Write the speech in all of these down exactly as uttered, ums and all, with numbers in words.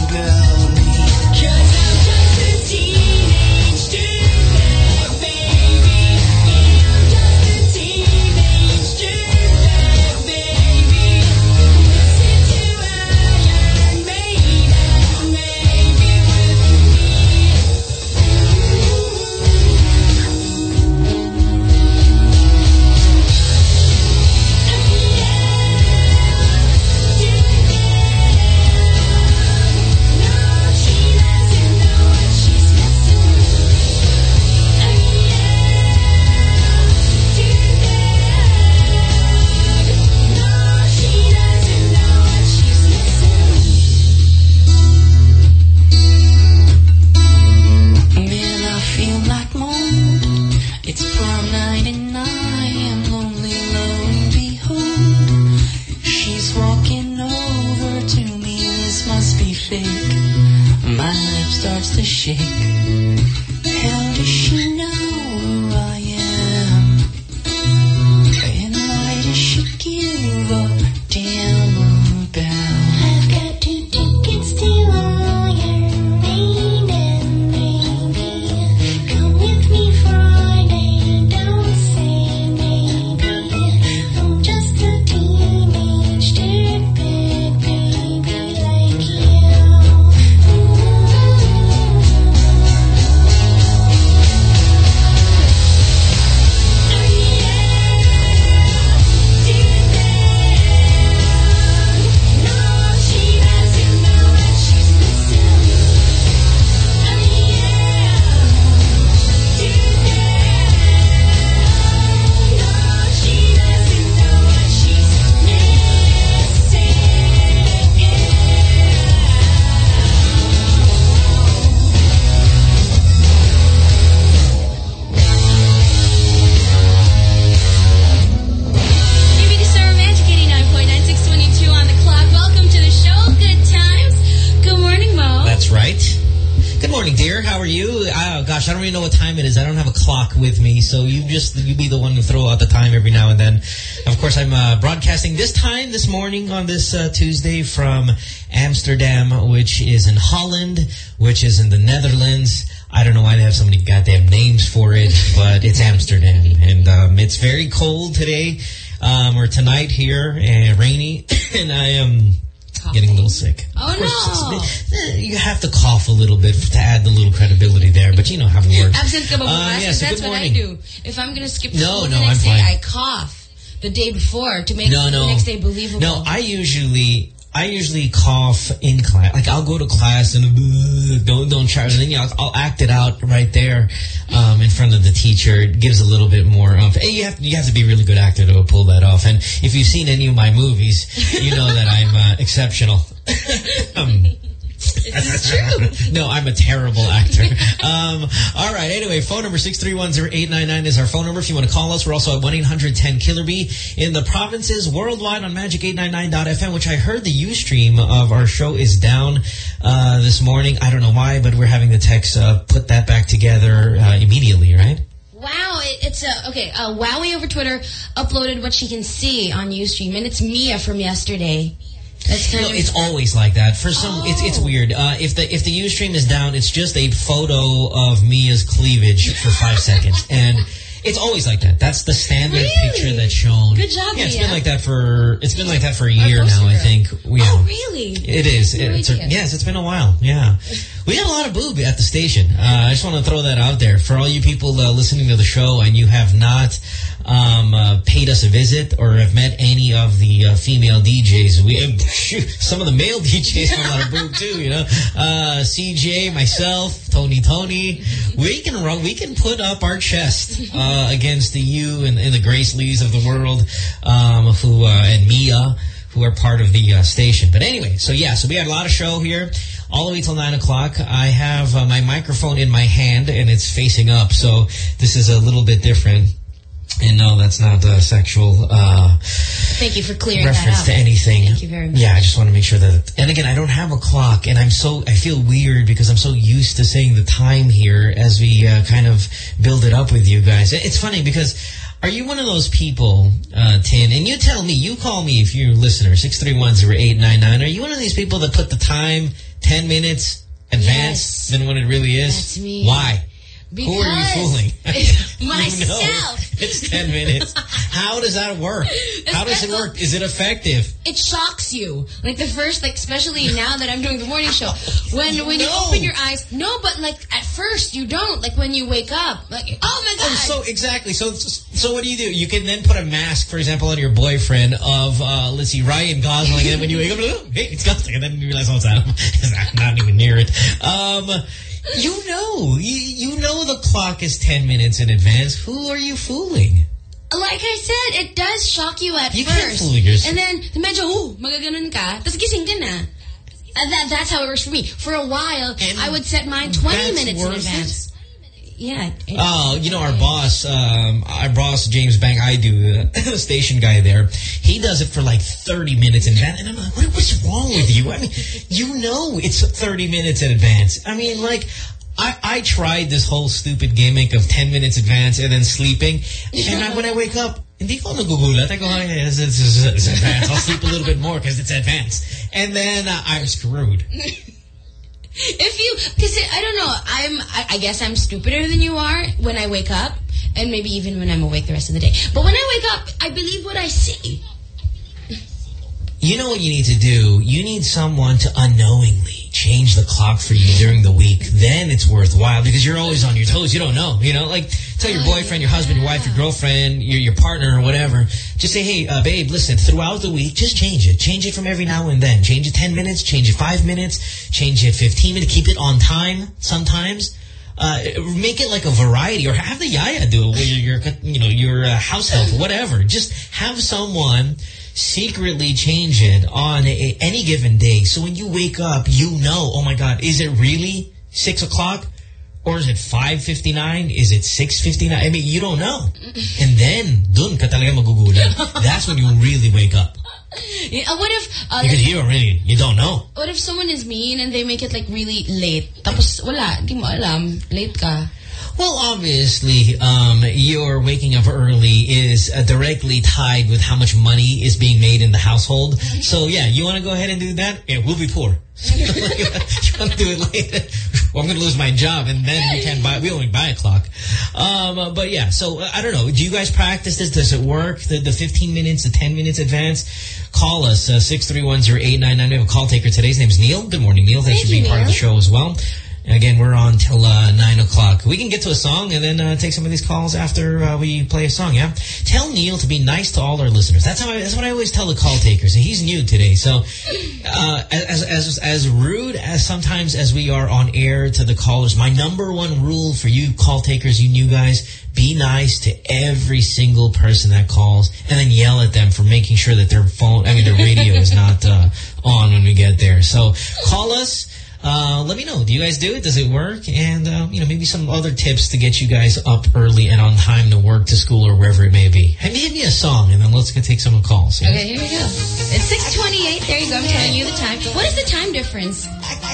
gosh, I don't even know what time it is. I don't have a clock with me, so you just you be the one to throw out the time every now and then. Of course, I'm uh, broadcasting this time, this morning on this uh, Tuesday from Amsterdam, which is in Holland, which is in the Netherlands. I don't know why they have so many goddamn names for it, but it's Amsterdam. And um, it's very cold today, um, or tonight here, and rainy, and I am... Um, getting a little sick. Oh, no. You have to cough a little bit to add the little credibility there, but you know how it works. Absent ka ba uh, yeah, so that's what I do. If I'm going to skip school no, the no, next I'm day, fine. I cough the day before to make no, no. the next day believable. No, I usually... I usually cough in class. Like, I'll go to class and uh, don't don't try. And then, you know, I'll, I'll act it out right there um, in front of the teacher. It gives a little bit more. Um, hey, you have you have to be a really good actor to pull that off. And if you've seen any of my movies, you know that I'm uh, exceptional. um, It's true. No, I'm a terrible actor. Um, all right. Anyway, phone number six three one zero eight nine nine is our phone number. If you want to call us, we're also at one eight hundred ten killer B in the provinces, worldwide on magic eight nine nine dot F M, which I heard the Ustream of our show is down uh, this morning. I don't know why, but we're having the techs uh, put that back together uh, immediately, right? Wow, it, it's a okay. Uh, Wowie over Twitter uploaded what she can see on Ustream, and it's Mia from yesterday. That's kind no, of it's always like that. For some, oh. it's it's weird. Uh, if the if the Ustream is down, it's just a photo of Mia's cleavage for five seconds, and it's always like that. That's the standard really? picture that's shown. Good job, Yeah, it's Mia. been like that for it's been like that for a year now. I think. We, oh, really? It is. No it's a, idea. yes, it's been a while. Yeah, we had a lot of boob at the station. Uh, I just want to throw that out there for all you people uh, listening to the show, and you have not. Um, uh, paid us a visit or have met any of the uh, female D Js. We uh, shoot, some of the male D Js have a lot of boob too, you know. Uh, C J, myself, Tony, Tony. We can run. We can put up our chest uh, against the you and, and the Grace Lees of the world, um, who uh, and Mia, who are part of the uh, station. But anyway, so yeah, so we had a lot of show here. All the way till nine o'clock. I have uh, my microphone in my hand and it's facing up, so this is a little bit different. And no, that's not a sexual uh, Thank you for clearing reference that to anything. Thank you very much. Yeah, I just want to make sure that... And again, I don't have a clock, and I'm so... I feel weird because I'm so used to saying the time here as we uh, kind of build it up with you guys. It's funny because... Are you one of those people, uh, Tin, and you tell me, you call me if you're a listener, six three one zero eight nine nine. Are you one of these people that put the time ten minutes advance yes. than what it really is? That's me. Why? Because who are you fooling? myself. You know, it's ten minutes. How does that work? How does it work? Is it effective? It shocks you. Like the first, like especially now that I'm doing the morning show. When you when know. you open your eyes, no, but like at first you don't. Like when you wake up, like oh my god. Oh, so exactly. So so what do you do? You can then put a mask, for example, on your boyfriend of uh, let's see, Ryan Gosling, and then when you wake up, oh, hey, it's Gosling, and then you realize, oh, it's Adam. I'm not even near it. Um. You know, you, you know the clock is ten minutes in advance. Who are you fooling? Like I said, it does shock you at you first. Can't fool yourself. And then, medyo, oh, magaganon ka. Tapos gising ka na. And that, that's how it works for me. For a while, and I would set mine twenty minutes in advance. It? Yeah. Oh, you know, our boss, um, our boss, James Bang, I do, the station guy there, he does it for like thirty minutes in advance. And I'm like, what, what's wrong with you? I mean, you know it's thirty minutes in advance. I mean, like, I, I tried this whole stupid gimmick of ten minutes advance and then sleeping. And I, when I wake up, hindi ko nagugulat. I go, oh, yeah, it's, it's, it's advance. I'll sleep a little bit more because it's advance. And then uh, I'm screwed. If you, because I don't know, I'm, I, I guess I'm stupider than you are when I wake up, and maybe even when I'm awake the rest of the day. But when I wake up, I believe what I see. You know what you need to do? You need someone to unknowingly change the clock for you during the week. Then it's worthwhile because you're always on your toes. You don't know. You know, like tell your boyfriend, your husband, your wife, your girlfriend, your, your partner or whatever. Just say, hey, uh, babe, listen, throughout the week, just change it. Change it from every now and then. Change it ten minutes, change it five minutes, change it fifteen minutes. Keep it on time sometimes. Uh, make it like a variety, or have the yaya do it with your, your, you know, your uh, house help, whatever. Just have someone secretly change it on a, any given day. So when you wake up, you know, oh my God, is it really six o'clock? Or is it five fifty-nine? Is it six fifty-nine? I mean, you don't know. And then, dun ka talaga magugulat. That's when you really wake up. Yeah, what if... Uh, because you already, you don't know. What if someone is mean and they make it like really late? Tapos wala, di mo alam, late ka. Well, obviously, um, your waking up early is uh, directly tied with how much money is being made in the household. So, yeah, you want to go ahead and do that? Yeah, we'll be poor. You want to do it later? Well, I'm going to lose my job, and then we can't buy. We only buy a clock. Um, but yeah, so uh, I don't know. Do you guys practice this? Does it work? The the fifteen minutes, the ten minutes advance. Call us uh, six three one zero eight nine nine. We have a call taker. Today's name is Neil. Good morning, Neil. Thanks Thank for being you, part Neil. of the show as well. Again, we're on till uh, nine o'clock. We can get to a song and then uh, take some of these calls after uh, we play a song, yeah? Tell Neil to be nice to all our listeners. That's how I, that's what I always tell the call takers. And he's new today. So uh, as, as, as rude as sometimes as we are on air to the callers, my number one rule for you call takers, you new guys, be nice to every single person that calls and then yell at them for making sure that their phone, I mean, their radio is not uh, on when we get there. So call us. Uh, let me know. Do you guys do it? Does it work? And, uh, you know, maybe some other tips to get you guys up early and on time to work, to school, or wherever it may be. Hey, give me a song, and then let's go take some calls. Yeah? Okay, here we go. It's six twenty-eight. There you go. I'm telling you the time. What is the time difference?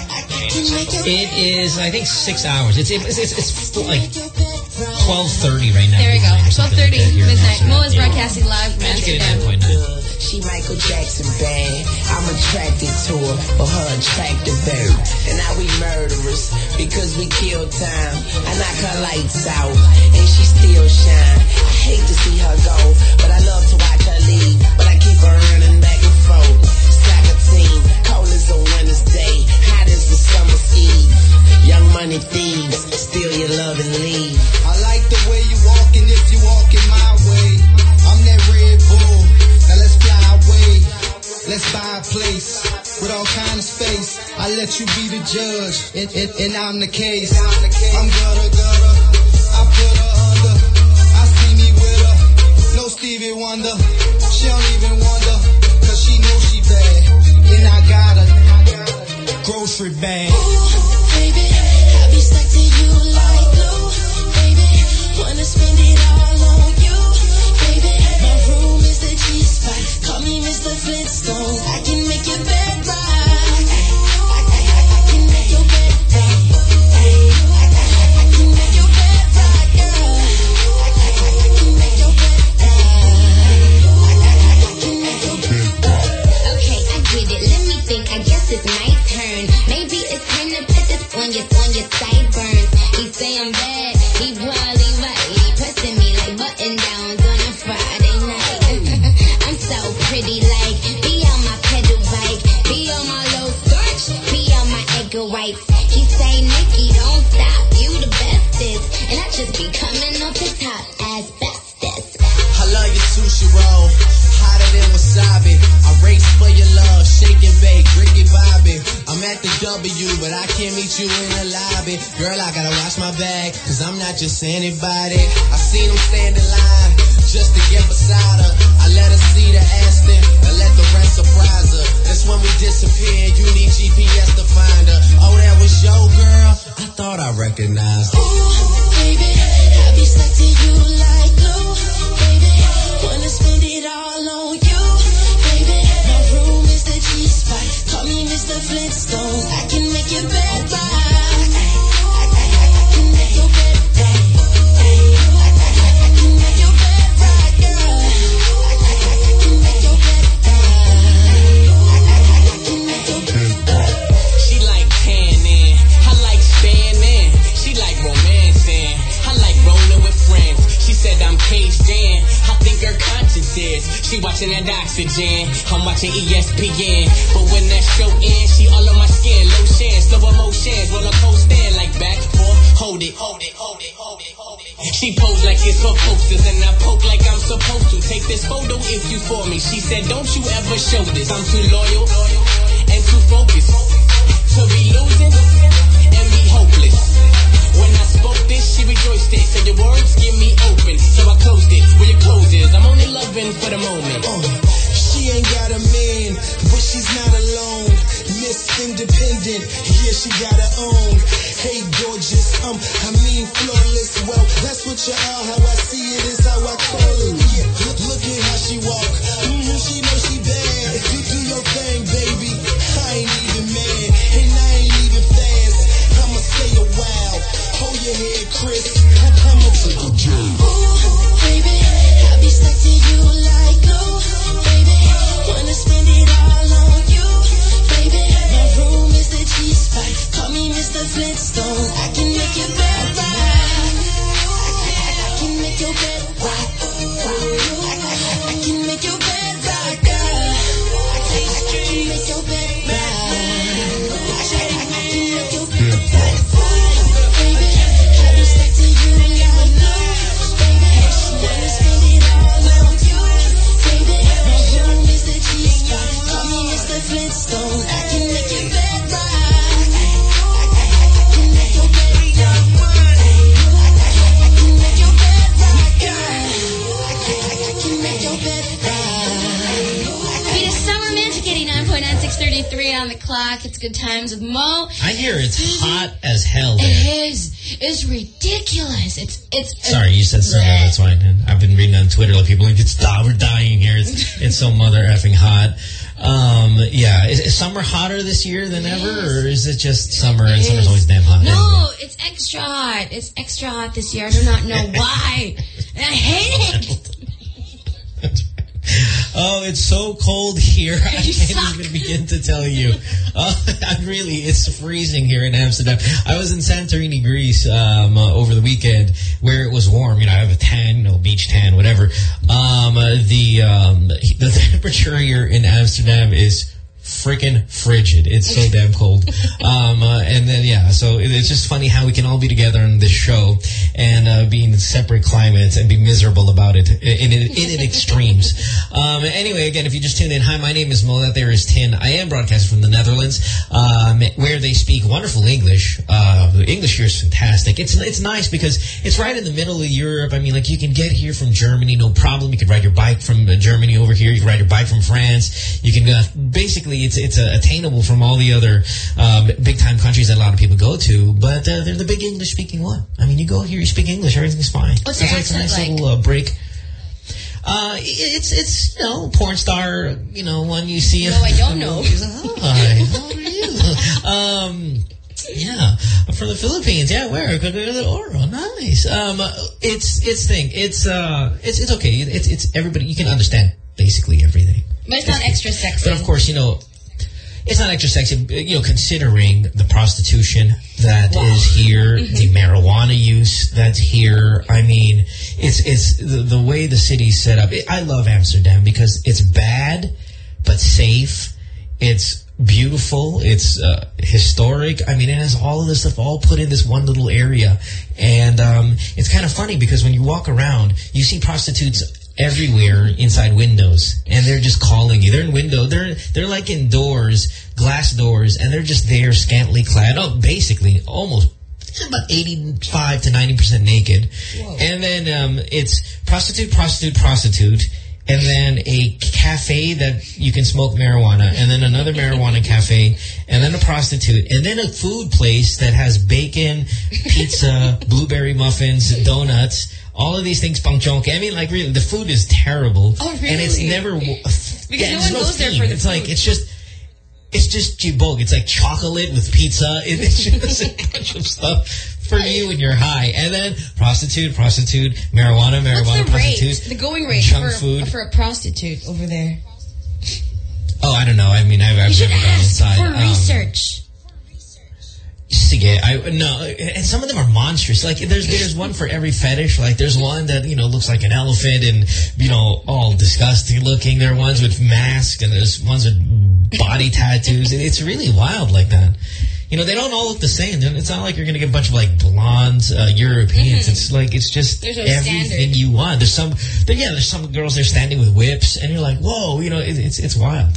It is, I think, six hours. It's it's it's, it's like twelve thirty right now. There we go. twelve thirty like midnight. Mo is broadcasting live from Amsterdam. She Michael Jackson bad. I'm attracted to her for her attractive bird. And now we murderers because we kill time. I knock her lights out and she still shine. I hate to see her go, but I love to watch her leave. But I keep her running back and forth. Soccer team, cold as a winter's day, hot as the summer's eve. Young money thieves, steal your love and leave. I like the way you walking if you walking my way. I'm that Red Bull. Now let's fly away, let's buy a place with all kind of space. I let you be the judge, and, and, and I'm the case. I'm gutter, gutter, I put her under. I see me with her, no Stevie Wonder. She don't even wonder, cause she knows she bad. And I got a grocery bag. Ooh, baby, I be stuck to you like glue. Baby, wanna spend it all on you. Baby, my room is the G-spot. Call me Mister Flintstone. I can make your bed rock. I can make your bed rock. I can make your bed rock, girl. I can make your bed rock. I can make your bed rock. Okay, I get it. Let me think. I guess it's my turn. Maybe your, on your sideburns. He say I'm bad, he probably right. He pressing me like button downs on a Friday night. I'm so pretty, like, be on my pedal bike, be on my low search, be on my Edgar Whites. He say, Nikki, don't stop, you the bestest. And I just be coming off the top as bestest. I love your sushi roll, hotter than wasabi. I race for your love, shake and bake, Ricky Bobby. I'm at the W, but I can't meet you in the lobby. Girl, I gotta watch my bag, cause I'm not just anybody. I seen him stand in line, just to get beside her. I let her see the Aston, and let the rest surprise her. That's when we disappear, you need G P S to find her. Oh, that was your girl? I thought I recognized her. Ooh, baby, I be stuck to you like glue. Baby, wanna spend it all on you. Baby, my room is the G-spot. Call me Mister Flintstones. I can make your bed rock. I can make your bed rock. I can make your bed rock, girl. I can make your bed rock. I can make your bed rock. She like tanning, I like spanning. She like romancing, I like rolling with friends. She said I'm caged in, I think her conscience is. She watching that oxygen, I'm watching E S P N. But when that show ends, she all on my skin. Lotion, slow emotions, roller coaster like back, forth, hold it, hold it, hold it, hold it, hold it. She pose like it's for posters, and I poke like I'm supposed to. Take this photo if you for me. She said, don't you ever show this. I'm too loyal and too focused to be losing and be hopeless. When I spoke this, she rejoiced it. Said your words give me open, so I closed it. Where your clothes is, I'm only loving for the moment. Uh, she ain't got a man, but she's not alone. Miss Independent, yeah, she got her own. Hey, gorgeous, um, I mean flawless. Well, that's what you are. How I see it is how I call it. Yeah, look, look at how she walk. Mm-hmm, she know she bad. Do, do your thing, baby. I ain't even mad, and I ain't even fast. I'ma stay a while. Hold your head, Chris. I'ma take a journey. Ooh, baby, I be stuck to you like glue. Baby, wanna spend it all on you. Baby, my room is the G-spot. Call me Mister Flintstones. I can make your bed rock. I can make your bed rock. I can make your bed rock, girl. I can make your bed rock. I can make your bed rock. Baby, I be stuck to you like glue. Baby, wanna spend it all on you. Baby, my room is the G-spot. Call me Mister Flintstones. I can make your bed rock. I can make your bed rock. I can make your bed rock, girl. I can make your bed rock. It is Summer Magic eighty-nine point nine, six thirty-three on the clock. It's Good Times with Mo. I hear it's hot as hell there. It is. It's ridiculous. It's it's. Sorry, you said summer. That's fine. I've been reading on Twitter like people like it's we're dying here. It's it's so mother effing hot. Um, yeah, is, is summer hotter this year than yes. ever, or is it just summer and summer's always damn hot? No, it's extra hot. It's extra hot this year. I do not know why. And I hate it. Oh, it's so cold here. I You can't suck. even begin to tell you. Uh, I'm really, it's freezing here in Amsterdam. I was in Santorini, Greece, um, uh, over the weekend where it was warm. You know, I have a tan, you know, beach tan, whatever. Um, uh, the, um, the temperature here in Amsterdam is freaking frigid. It's so damn cold. Um, uh, and then, yeah, so it, it's just funny how we can all be together on this show and uh, be in separate climates and be miserable about it in, in, in its extremes. Um, anyway, again, if you just tuned in, hi, my name is Mo. That there is Tin. I am broadcasting from the Netherlands, um, where they speak wonderful English. Uh, the English here is fantastic. It's it's nice because it's right in the middle of Europe. I mean, like, you can get here from Germany, no problem. You can ride your bike from uh, Germany over here. You can ride your bike from France. You can uh, basically, it's it's uh, attainable from all the other um, big-time countries that a lot of people go to, but uh, they're the big English-speaking one. I mean, you go here, you speak English, everything's fine. What's their That's like accent a nice like? little uh, break. Uh, it's, it's, you know, porn star, you know, one you see. No, I don't know. Hi, how are you? um, yeah, I'm from the Philippines. Yeah, where? Oro, nice. Um, it's, it's thing. It's, uh, it's, it's okay. It's, it's everybody, you can understand basically everything. But it's not extra sexy. But of course, you know, it's not extra sexy, you know, considering the prostitution that wow. is here, mm-hmm. the marijuana use that's here. I mean, it's it's the, the way the city's set up. I love Amsterdam because it's bad but safe. It's beautiful. It's uh, historic. I mean, it has all of this stuff all put in this one little area. And um, it's kind of funny because when you walk around, you see prostitutes everywhere inside windows, and they're just calling you. They're in window. They're they're like indoors, glass doors, and they're just there, scantily clad. Oh, basically, almost about eighty-five to ninety percent naked. Whoa. And then um, it's prostitute, prostitute, prostitute, and then a cafe that you can smoke marijuana, and then another marijuana cafe, and then a prostitute, and then a food place that has bacon, pizza, blueberry muffins, donuts. All of these things, pangchonke. I mean, like, really, the food is terrible. Oh, really? And it's never... Because yeah, no one no goes theme. there for the It's food. like, it's just... It's just jibog. It's like chocolate with pizza. It's just a bunch of stuff for you when you're high. And then prostitute, prostitute, marijuana, marijuana, What's the prostitute. rate? The going rate junk for, food. for a prostitute over there? Oh, I don't know. I mean, I've, I've You should never gone ask inside. for Um, research. Sige, I no, and some of them are monstrous. Like there's there's one for every fetish. Like there's one that you know looks like an elephant and you know all disgusting looking. There are ones with masks and there's ones with body tattoos. It's really wild like that. You know they don't all look the same. It's not like you're gonna get a bunch of like blonde uh, Europeans. Mm-hmm. It's like it's just There's no everything standard. you want. There's some there, yeah. There's some girls they're standing with whips and you're like whoa. You know it, it's it's wild.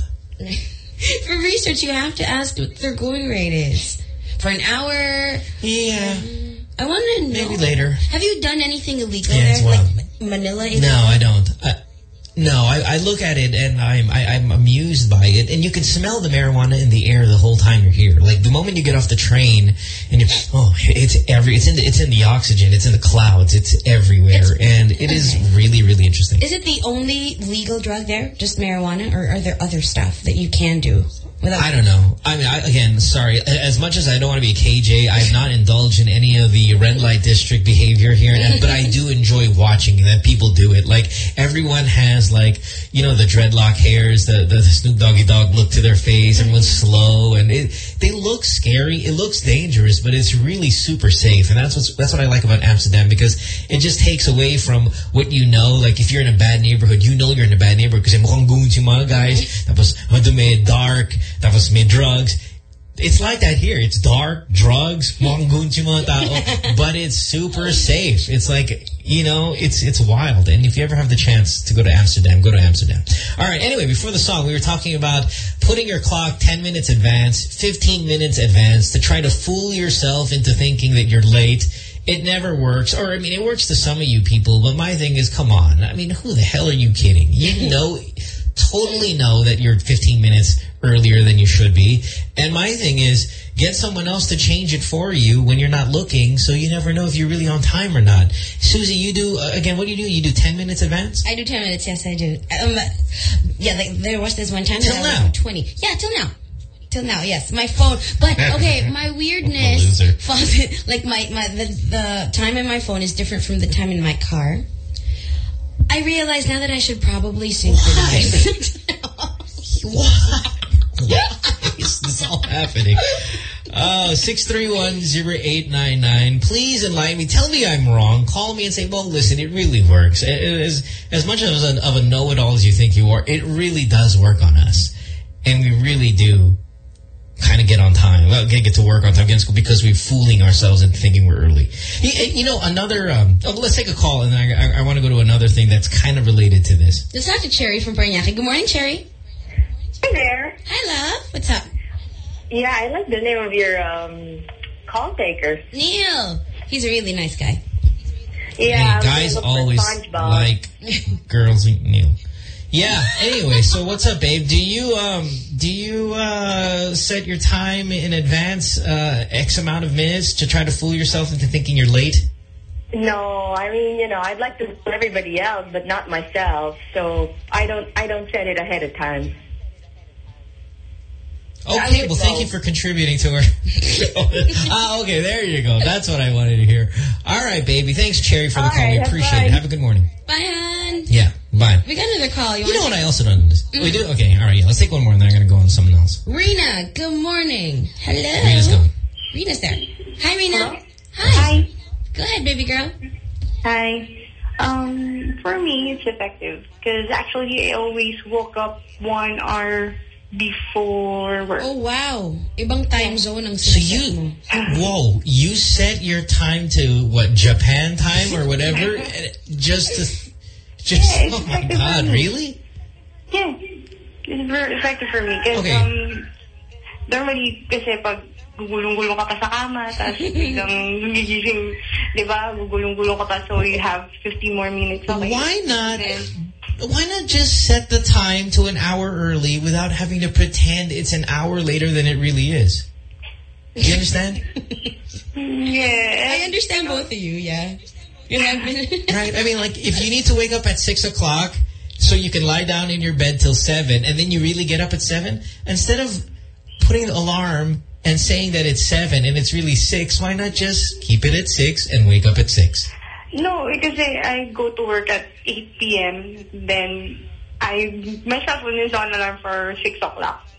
For research, you have to ask what their going rate is. For an hour? Yeah. I want to know. Maybe later. Have you done anything illegal Yeah, there? it's wild. Like Manila? No, I don't. I, no, I, I look at it and I'm I, I'm amused by it. And you can smell the marijuana in the air the whole time you're here. Like the moment you get off the train and you're oh, it's every it's in the, it's in the oxygen, it's in the clouds, it's everywhere, It's, and it is okay. really really interesting. Is it the only legal drug there? Just marijuana, or are there other stuff that you can do? Without I don't know. I mean, I, again, sorry. As much as I don't want to be a K J, I've not indulged in any of the red light district behavior here, and, but I do enjoy watching that people do it. Like, everyone has, like, you know, the dreadlock hairs, the, the Snoop Doggy Dogg look to their face, everyone's slow, and it, they look scary. It looks dangerous, but it's really super safe, and that's what's, that's what I like about Amsterdam, because it just takes away from what you know. Like, if you're in a bad neighborhood, you know you're in a bad neighborhood, because mukhang goons yung mga guys, tapos madumi, dark, tapos may drugs. It's like that here. It's dark, drugs, mongoons yung mga tao, but it's super safe. It's like, you know, it's it's wild. And if you ever have the chance to go to Amsterdam, go to Amsterdam. All right, anyway, before the song, we were talking about putting your clock ten minutes advance, fifteen minutes advance to try to fool yourself into thinking that you're late. It never works. Or, I mean, it works to some of you people, but my thing is, come on. I mean, who the hell are you kidding? You know, totally know that you're fifteen minutes earlier than you should be. And my thing is, get someone else to change it for you when you're not looking, so you never know if you're really on time or not. Susie, you do, uh, again, what do you do? You do ten minutes advance? I do ten minutes, yes, I do. Um, yeah, like, there was this one time Till that now. I was twenty. Yeah, till now. Till now, yes. My phone. But, okay, my weirdness Loser. falls in, like, my, my the, the time in my phone is different from the time in my car. I realize now that I should probably synchronize. Why? Why is this all happening? Oh, six three one, zero eight nine nine. Please enlighten me. Tell me I'm wrong. Call me and say, well, listen, it really works. As, as much as a, of a know-it-all as you think you are, it really does work on us. And we really do kind of get on time. Well, get, get to work on time, get to school, because we're fooling ourselves into thinking we're early. You, you know, another... Um, oh, let's take a call, and I, I, I want to go to another thing that's kind of related to this. Let's talk to Cherry from Parañaque. Good morning, Cherry. Hi there. Hi, love. What's up? Yeah, I like the name of your um, call taker. Neil. He's a really nice guy. Yeah, Hey, guys look for always SpongeBob. like girls Neil. Yeah. Anyway, so what's up, babe? Do you um do you uh set your time in advance, uh X amount of minutes, to try to fool yourself into thinking you're late? No, I mean, you know, I'd like to fool everybody else, but not myself. So I don't, I don't set it ahead of time. Okay, would well, thank know. you for contributing to our show. Ah, okay, there you go. That's what I wanted to hear. All right, baby. Thanks, Cherry, for the All call. right, We have appreciate fun. it. Have a good morning. Bye, hon. Yeah, Bye. We got another call. You, You know want what to I also don't understand? Mm. We do? Okay, all right, yeah. Let's take one more and then I'm going to go on to someone else. Rena, good morning. Hello. Rena's gone. Rena's there. Hi, Rena. Hello? Hi. Hi. Go ahead, baby girl. Hi. Um, for me, it's effective because actually I always woke up one hour before work. Oh, wow. Ibang time zone ang So sinaset you, mo. whoa, you set your time to what, Japan time or whatever? just to, just, Yeah, it's oh my effective God, for me. really? Yeah. It's very effective for me because Okay. um, normally kasi pag gugulong-gulong ka pa sa kama, tapos biglang gumigising, di ba? Gugulong-gulong ka pa, so you have fifteen more minutes. Okay. Why not? Then, Why not just set the time to an hour early without having to pretend it's an hour later than it really is? You understand? yeah. I understand both of you, yeah. You have been... Right? I mean, like, if you need to wake up at six o'clock so you can lie down in your bed till seven and then you really get up at seven, instead of putting an alarm and saying that it's seven and it's really six, why not just keep it at six and wake up at six? No, because I, I go to work at eight P M Then I myself will use on alarm for six o'clock.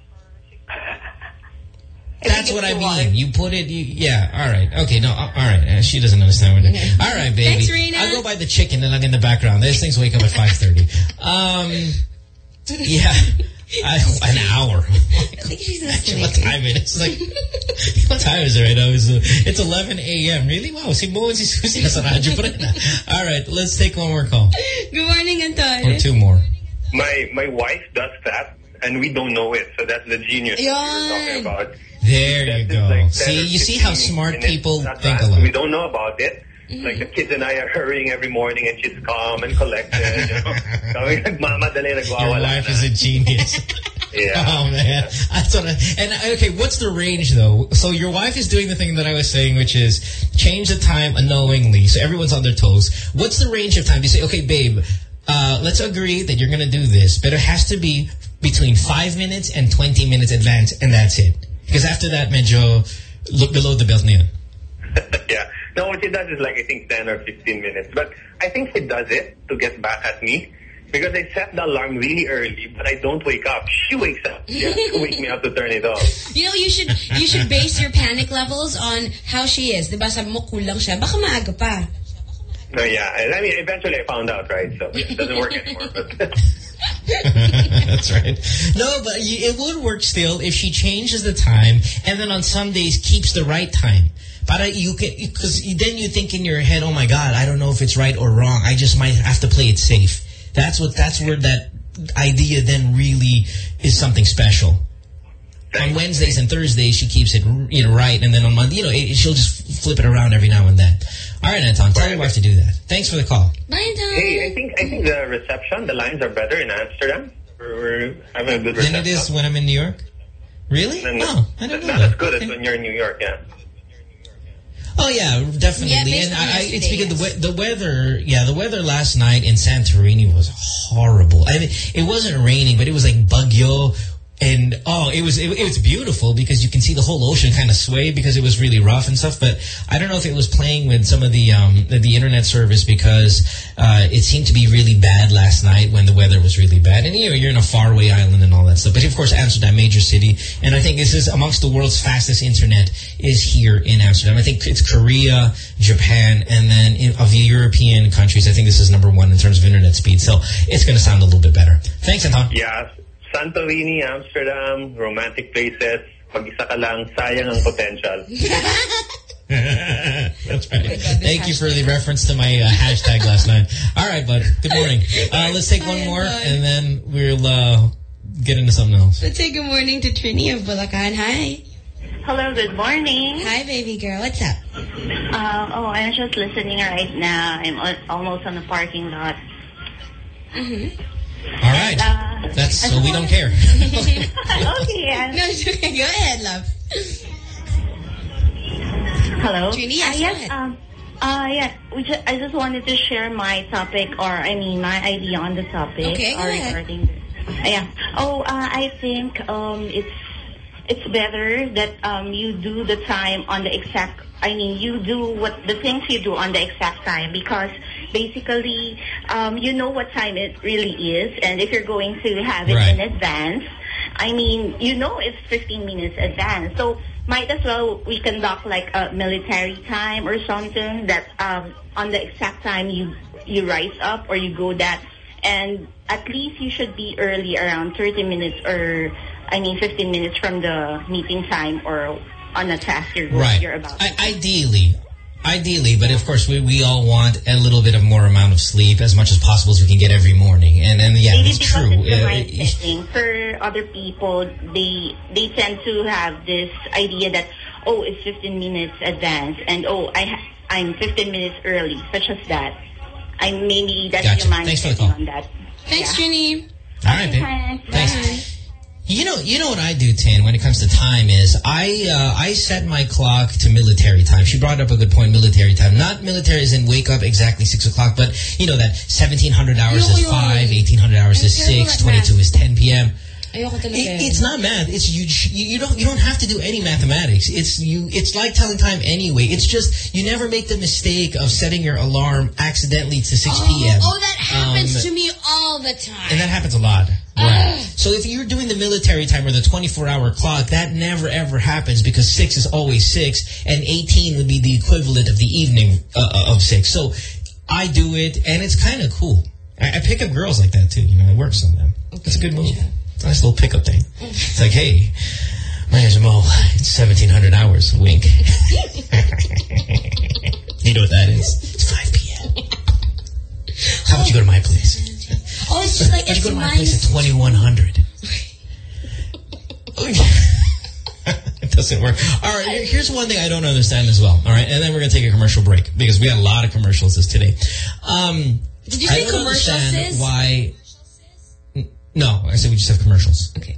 That's what I mean. You put it, you, yeah, all right. Okay, no, all right. Uh, she doesn't understand what it is. All right, baby. Thanks, Rena. I'll go by the chicken and I'm in the background. These things wake up at five thirty. Um, yeah. I, an hour. I think she's listening. What time it is? Like, what time is it right now? It's, uh, it's eleven A M Really? Wow, si Mo and si Susie nasa radyo pa rin. All right, let's take one more call. Good morning, Anton. Or two more. My my wife does that, and we don't know it. So that's the genius Yon. you're talking about. There you That is go. like See, ten or you see how fifteen smart minutes people in think advance. alone. We don't know about it. Like the kids and I are hurrying every morning, and she's calm and collected. You know, kami nagmamadali, Your nagwawala wife na. is a genius. Yeah. Oh man, that's what I, and okay, what's the range though? So your wife is doing the thing that I was saying, which is change the time unknowingly, so everyone's on their toes. What's the range of time? You say, okay, babe, uh, let's agree that you're going to do this, but it has to be between five minutes and twenty minutes advance, and that's it. Because after that, medyo look below the belt niya. Yeah. No, what she does is like, I think ten or fifteen minutes. But I think she does it to get back at me. Because I set the alarm really early, but I don't wake up. She wakes up. She has to wake me up to turn it off. You know, you should you should base your panic levels on how she is. Diba sabi mo kulang siya, baka maaga pa. No, yeah. And I mean, eventually I found out, right? So it doesn't work anymore. But That's right. No, but you, it would work still if she changes the time and then on some days keeps the right time. But you can, because then you think in your head, oh my God, I don't know if it's right or wrong. I just might have to play it safe. That's what. That's where that idea then really is something special. On Wednesdays and Thursdays, she keeps it, you know, right, and then on Monday, you know, it, she'll just flip it around every now and then. All right, Anton, tell your wife to do that. Thanks for the call. Bye, Anton. hey, I think I think the reception, the lines are better in Amsterdam. We're, we're having a good reception. Than it is when I'm in New York? Really? And Oh, I don't it's know not that. as good as Okay. when you're in New York, yeah. Oh yeah, definitely. Yeah, based and on I, I, it's yesterday, because yes. the we the weather. Yeah, the weather last night in Santorini was horrible. I mean, it wasn't raining, but it was like bagyo. And, oh, it was it, it was beautiful because you can see the whole ocean kind of sway because it was really rough and stuff. But I don't know if it was playing with some of the um, the, the internet service because uh, it seemed to be really bad last night when the weather was really bad. And, you know, you're in a faraway island and all that stuff. But, of course, Amsterdam, major city. And I think this is amongst the world's fastest internet is here in Amsterdam. I think it's Korea, Japan, and then in, of the European countries, I think this is number one in terms of internet speed. So it's going to sound a little bit better. Thanks, Anton. Yeah, Santorini, Amsterdam, romantic places. Pag-isa ka lang, sayang ang potential. That's right. Thank you for the reference to my uh, hashtag last night. All right, bud. Good morning. Uh, let's take one more, and then we'll uh, get into something else. Let's say good morning to Trini of Bulacan. Hi. Hello, good morning. Hi, baby girl. What's up? Um, oh, I'm just listening right now. I'm al almost on the parking lot. Mm-hmm. All right. Uh, That's I so we just don't care. okay. and- No, it's okay. Go ahead, love. Hello. Trini, yes, Uh, go yes. ahead. Um. Uh. Yeah. We ju I just wanted to share my topic, or I mean, my idea on the topic. Okay, go or ahead. regarding. Uh, yeah. Oh. Uh. I think. Um. It's. it's better that um, you do the time on the exact, I mean, you do what the things you do on the exact time, because basically um, you know what time it really is, and if you're going to have it Right. in advance, I mean, you know it's fifteen minutes advance. So might as well we conduct like a military time or something that um, on the exact time you, you rise up or you go that, and at least you should be early around thirty minutes or, I mean, fifteen minutes from the meeting time or on a task you're, Right. you're about to I, ideally. Ideally, but of course we, we all want a little bit of more amount of sleep as much as possible as we can get every morning. And, and yeah, Maybe it's because true. it's the Uh, mindset thing. For other people, they they tend to have this idea that, oh, it's fifteen minutes advance, and oh, I ha I'm fifteen minutes early, such as that. I maybe that's Gotcha. your mindset Thanks for the call. on that. Thanks, Yeah. Ginny. All right, babe. Thanks. Thanks. You know, you know what I do, Tin, when it comes to time is I uh, I set my clock to military time. She brought up a good point, military time. Not military as in wake up exactly six o'clock, but you know that seventeen hundred hours Yo, is yo. five, eighteen hundred hours is I'm terrible six, at twenty-two math. is ten p m Ayoko talaga. It, it's not math. It's you, you. You don't. You don't have to do any mathematics. It's you. It's like telling time anyway. It's just you never make the mistake of setting your alarm accidentally to six p m Oh, oh, that happens Um, to me all the time. And that happens a lot. Right. So if you're doing the military time or the twenty-four hour clock, that never ever happens because six is always six, and eighteen would be the equivalent of the evening uh, of six. So I do it, and it's kind of cool. I, I pick up girls like that too. You know, it works on them. Okay. It's a good move. Nice little pickup thing. It's like, hey, my name's Mo. It's seventeen hundred hours. Wink. You know what that is? It's five p m How about you go to my place? Oh, it's just like Why don't you it's go to my mine. place at twenty-one hundred? It doesn't work. All right, here- here's one thing I don't understand as well. All right, and then we're going to take a commercial break because we got a lot of commercials this today. Um, Did you I say don't commercials, understand sis? why... N- No, I said we just have commercials. Okay.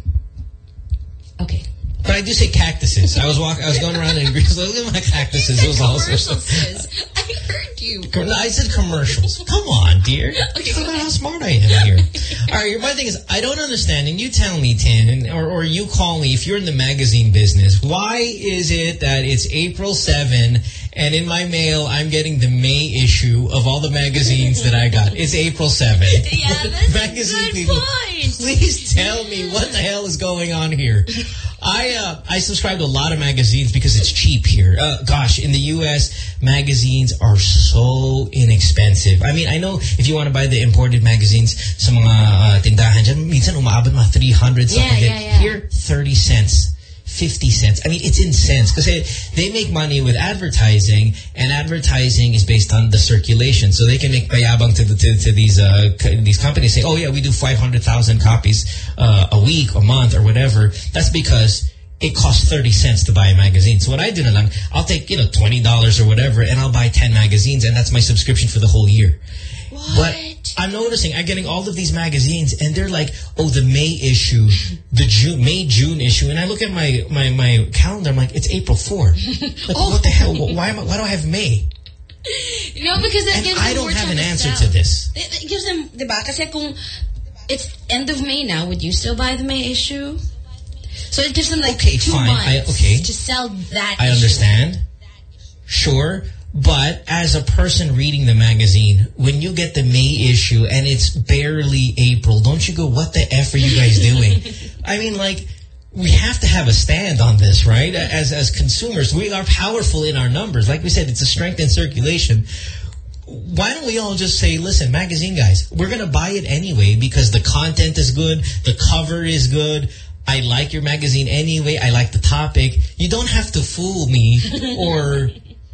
Okay. But I do say cactuses. I was walking. I was going around in Greece. Look at my cactuses. It was also Commercials, sis. I heard you. No, I said commercials. Come on, dear. Okay. Look at how smart I am here. All right, my thing is, I don't understand, and you tell me, Tin, or, or you call me if you're in the magazine business. Why is it that it's April seventh, and in my mail, I'm getting the May issue of all the magazines that I got? It's April seventh. Yeah, that's Magazine a good people, point. please tell me what the hell is going on here. I uh, I subscribe to a lot of magazines because it's cheap here. Uh, gosh, in the U S, magazines are so inexpensive. I mean, I know if you want to buy the imported magazines, sa mga uh, tindahan dyan, minsan umaabot mga three hundred something. Yeah, yeah, yeah. Here, thirty cents. fifty cents. I mean, it's in cents because they make money with advertising, and advertising is based on the circulation. So they can make payabang to, the, to, to these uh, these companies saying, oh, yeah, we do five hundred thousand copies uh, a week, a month, or whatever. That's because it costs thirty cents to buy a magazine. So what I do na lang, I'll take, you know, twenty dollars or whatever, and I'll buy ten magazines, and that's my subscription for the whole year. What? But I'm noticing I'm getting all of these magazines, and they're like, oh, the May issue, the June, May, June issue. And I look at my, my, my calendar, I'm like, it's April fourth. Like, Oh. what the hell? Why, am I, why do I have May? No, because that And gives I them don't more have time an to answer sell. to this. It, it gives them, diba? Kasi kung it's end of May now, would you still buy the May issue? So it gives them like Okay, two fine. months I- okay. to sell that I issue. understand. Sure. But as a person reading the magazine, when you get the May issue and it's barely April, don't you go, what the F are you guys doing? I mean, like, we have to have a stand on this, right? As as consumers, we are powerful in our numbers. Like we said, it's a strength in circulation. Why don't we all just say, listen, magazine guys, we're going to buy it anyway because the content is good, the cover is good, I like your magazine anyway, I like the topic. You don't have to fool me or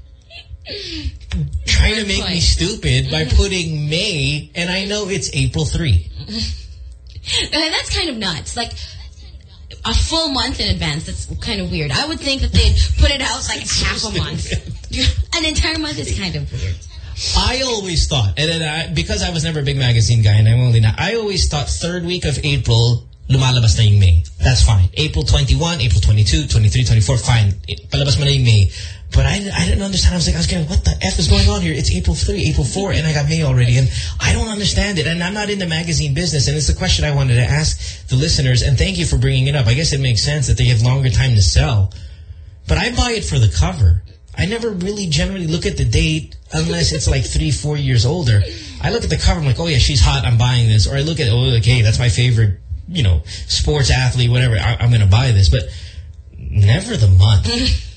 trying to make me stupid by putting May, and I know it's April third. Okay, that's kind of nuts. Like, a full month in advance, that's kind of weird. I would think that they'd put it out like half a month. An entire month is kind of weird. I always thought, and then I, because I was never a big magazine guy, and I'm only not, I always thought third week of April, lumalabas na yung May. That's fine. April twenty-first, April twenty-second, twenty-third, twenty-fourth, fine. Palabas mo na yung May. But I, I didn't understand. I was like, I was going, what the F is going on here? It's April third, April fourth, and I got May already. And I don't understand it. And I'm not in the magazine business. And it's the question I wanted to ask the listeners. And thank you for bringing it up. I guess it makes sense that they have longer time to sell. But I buy it for the cover. I never really generally look at the date unless it's like three, four years older. I look at the cover. I'm like, oh, yeah, she's hot. I'm buying this. Or I look at, oh, okay, that's my favorite, you know, sports athlete, whatever. I, I'm going to buy this. But never the month.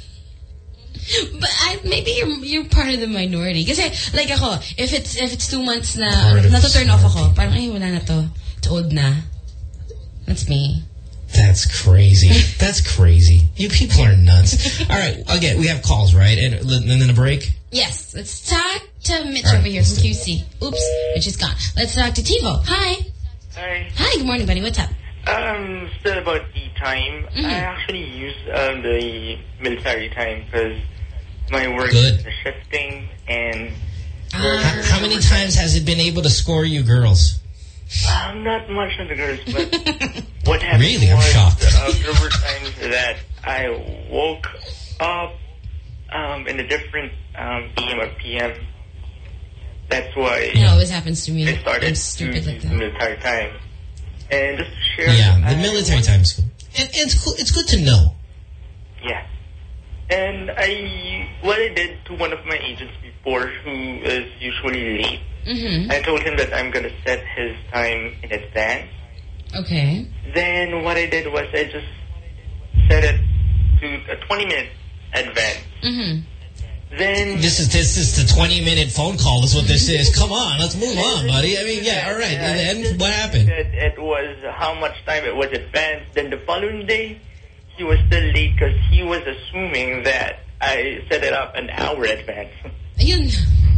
But I, maybe you're you're part of the minority. Kasi like ako, if it's if it's two months na nato-turn off ako, parang ay wala na to. It's old na. That's me. That's crazy. That's crazy. You people are nuts. All right, again, we have calls, right? And, and then a break? Yes. Let's talk to Mitch right, over here from Q C. Oops, Mitch is gone. Let's talk to Tivo. Hi. Hi. Hi, good morning, buddy. What's up? Um, still about the time. Mm-hmm. I actually use um, the military time because my work Good. is shifting and... Uh, how, how many times has it been able to score you girls? Um, not much on the girls, but what happened really? I'm was shocked. uh, there were times that I woke up um, in a different um, P M or P M. That's why it always happens to me. I started I'm stupid to like that. military time. And just to share... Yeah, the I military time's cool. And, and it's cool. It's good to know. Yeah. And I, what I did to one of my agents before, who is usually late, mm-hmm. I told him that I'm going to set his time in advance. Okay. Then what I did was I just set it to a twenty minute advance. Mm-hmm. Then this is this is the twenty minute phone call. Is what this is. Come on, let's move on, buddy. I mean, yeah, all right. Yeah, and then what happened? It was how much time it was advanced. Then the following day, he was still late because he was assuming that I set it up an hour advance. You,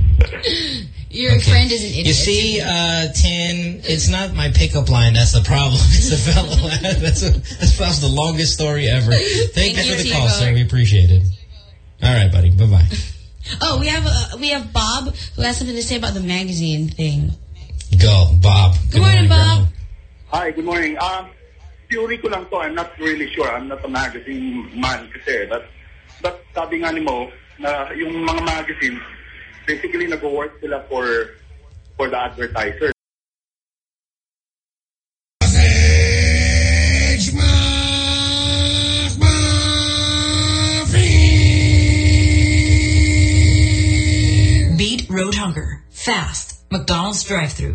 your okay. friend is an idiot. You see, uh, Tin, it's not my pickup line that's the problem. It's the fellow. that's, a, that's perhaps the longest story ever. Thank, Thank you for the call, sir. We appreciate it. All right, buddy. Bye-bye. Oh, we have uh, we have Bob who has something to say about the magazine thing. Go, Bob. Good, good morning, morning, Bob. Hi, good morning. Um, theory ko lang to. I'm not really sure. I'm not a magazine man kasi. But, but sabi nga ni Mo, na yung mga magazines, basically nag-work sila for, for the advertisers. Beat road hunger. Fast. McDonald's drive-thru.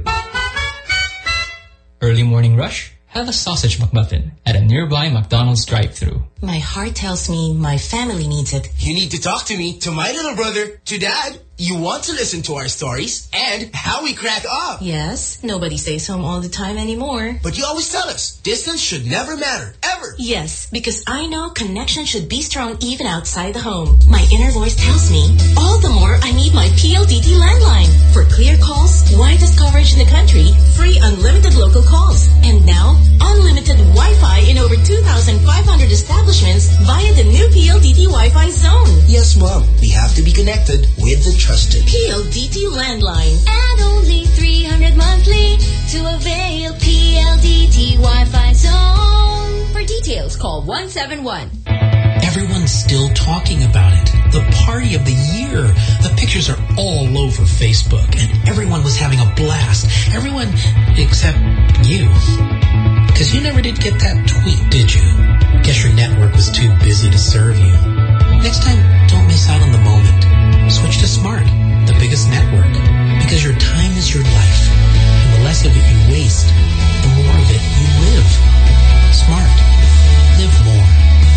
Early morning rush? Have a sausage McMuffin at a nearby McDonald's drive-thru. My heart tells me my family needs it. You need to talk to me, to my little brother, to Dad. You want to listen to our stories and how we crack up. Yes, nobody stays home all the time anymore. But you always tell us, distance should never matter, ever. Yes, because I know connection should be strong even outside the home. My inner voice tells me, all the more I need my P L D T landline. For clear calls, widest coverage in the country, free unlimited local calls. And now, unlimited Wi-Fi in over two thousand five hundred establishments via the new P L D T Wi-Fi zone. Yes, Mom. We have to be connected with the trusted P L D T landline. Add only three hundred monthly to avail P L D T Wi-Fi zone. For details, call one seven one. Everyone's still talking about it. The party of the year. The pictures are all over Facebook, and everyone was having a blast. Everyone except you. Because you never did get that tweet, did you? Guess your network was too busy to serve you. Next time, don't miss out on the moment. Switch to Smart, the biggest network. Because your time is your life. And the less of it you waste, the more of it you live. Smart. Live more.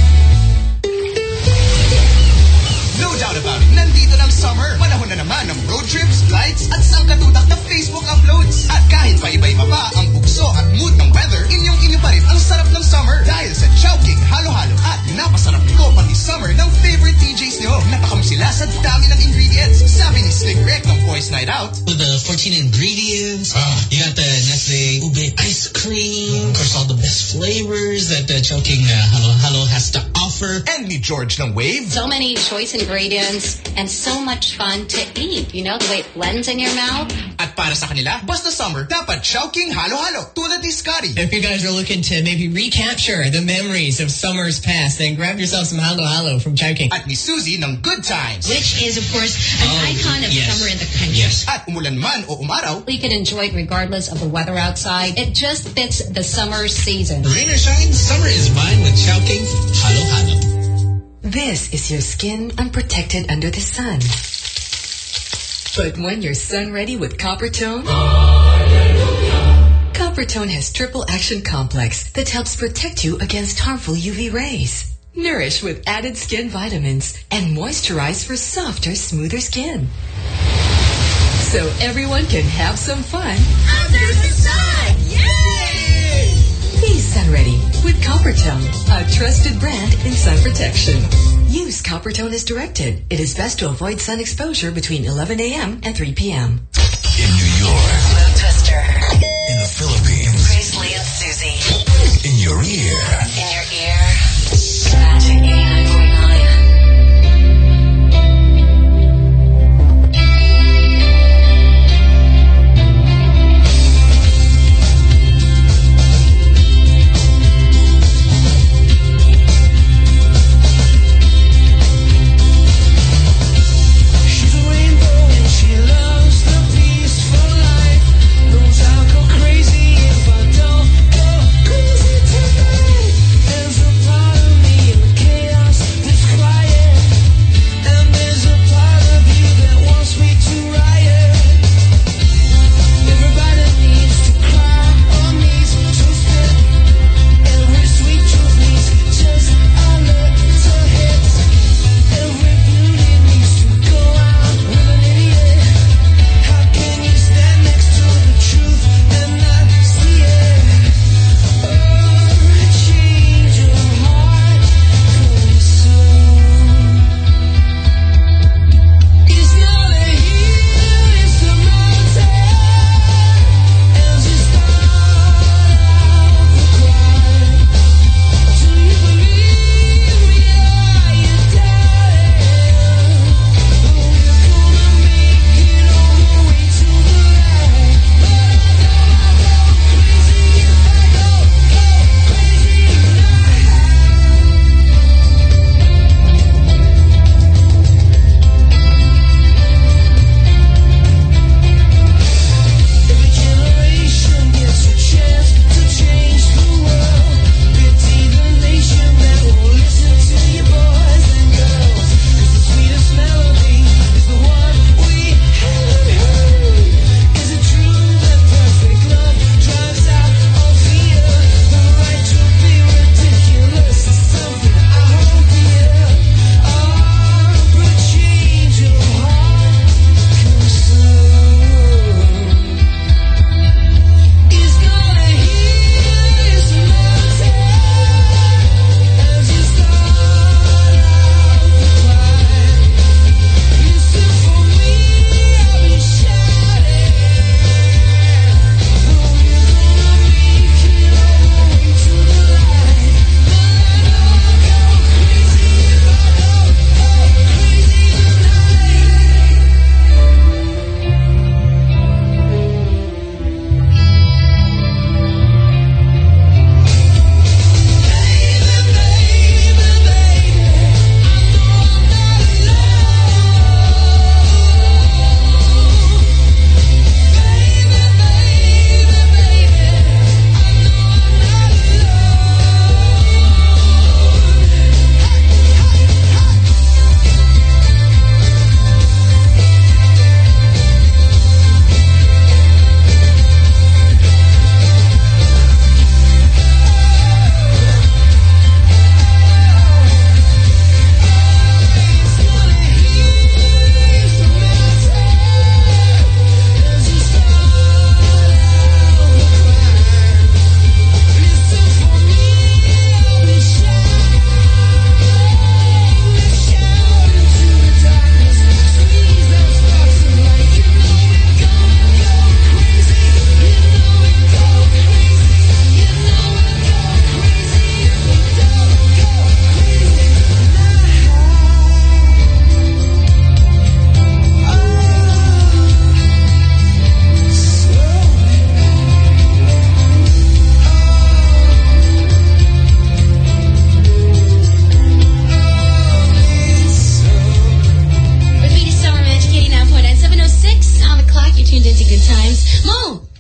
No doubt about it, nandito ng summer. Panahon na naman ng road trips, flights, at sangkatutak na Facebook uploads. At kahit pa iba-iba pa ang bugso at mood ng weather, inyong-inyo pa rin ang sarap ng summer. Dahil sa Chowking Halo-Halo at napasarap ko pati summer ng favorite D Js nyo. Napakam sila sa dami ng ingredients. Sabi ni Slick Rick ng Boys Night Out. With the fourteen ingredients, uh, you got the Nestle Ube ice cream, of course all the best flavors that the Chowking uh, Halo-Halo has to offer. And ni George ng Wave. So many choice ingredients and so much fun to eat. You know, the way it blends in your mouth. At para sa kanila, basta summer, dapat Chowking halo-halo tulad ni Scotty. If you guys are looking to maybe recapture the memories of summers past, then grab yourself some halo-halo from Chowking. At ni Susie ng Good Times. Which is, of course, an oh, icon of yes. summer in the country. Yes. At umulan man o umaraw, we can enjoy it regardless of the weather outside. It just fits the summer season. Rain or shine, summer is mine with Chowking halo-halo. This is your skin unprotected under the sun. But when you're sun ready with Coppertone, Coppertone has triple action complex that helps protect you against harmful U V rays. Nourish with added skin vitamins and moisturize for softer, smoother skin. So everyone can have some fun under the sun. Yay! Be sun ready with Coppertone, a trusted brand in sun protection. Use Coppertone as directed. It is best to avoid sun exposure between eleven a m and three p m In New York, Mo Twister. in the Philippines, Grizzly and Susie. in your ear. In your ear. Magic eighty-nine point nine. Knows I'll go crazy if I don't go crazy tonight.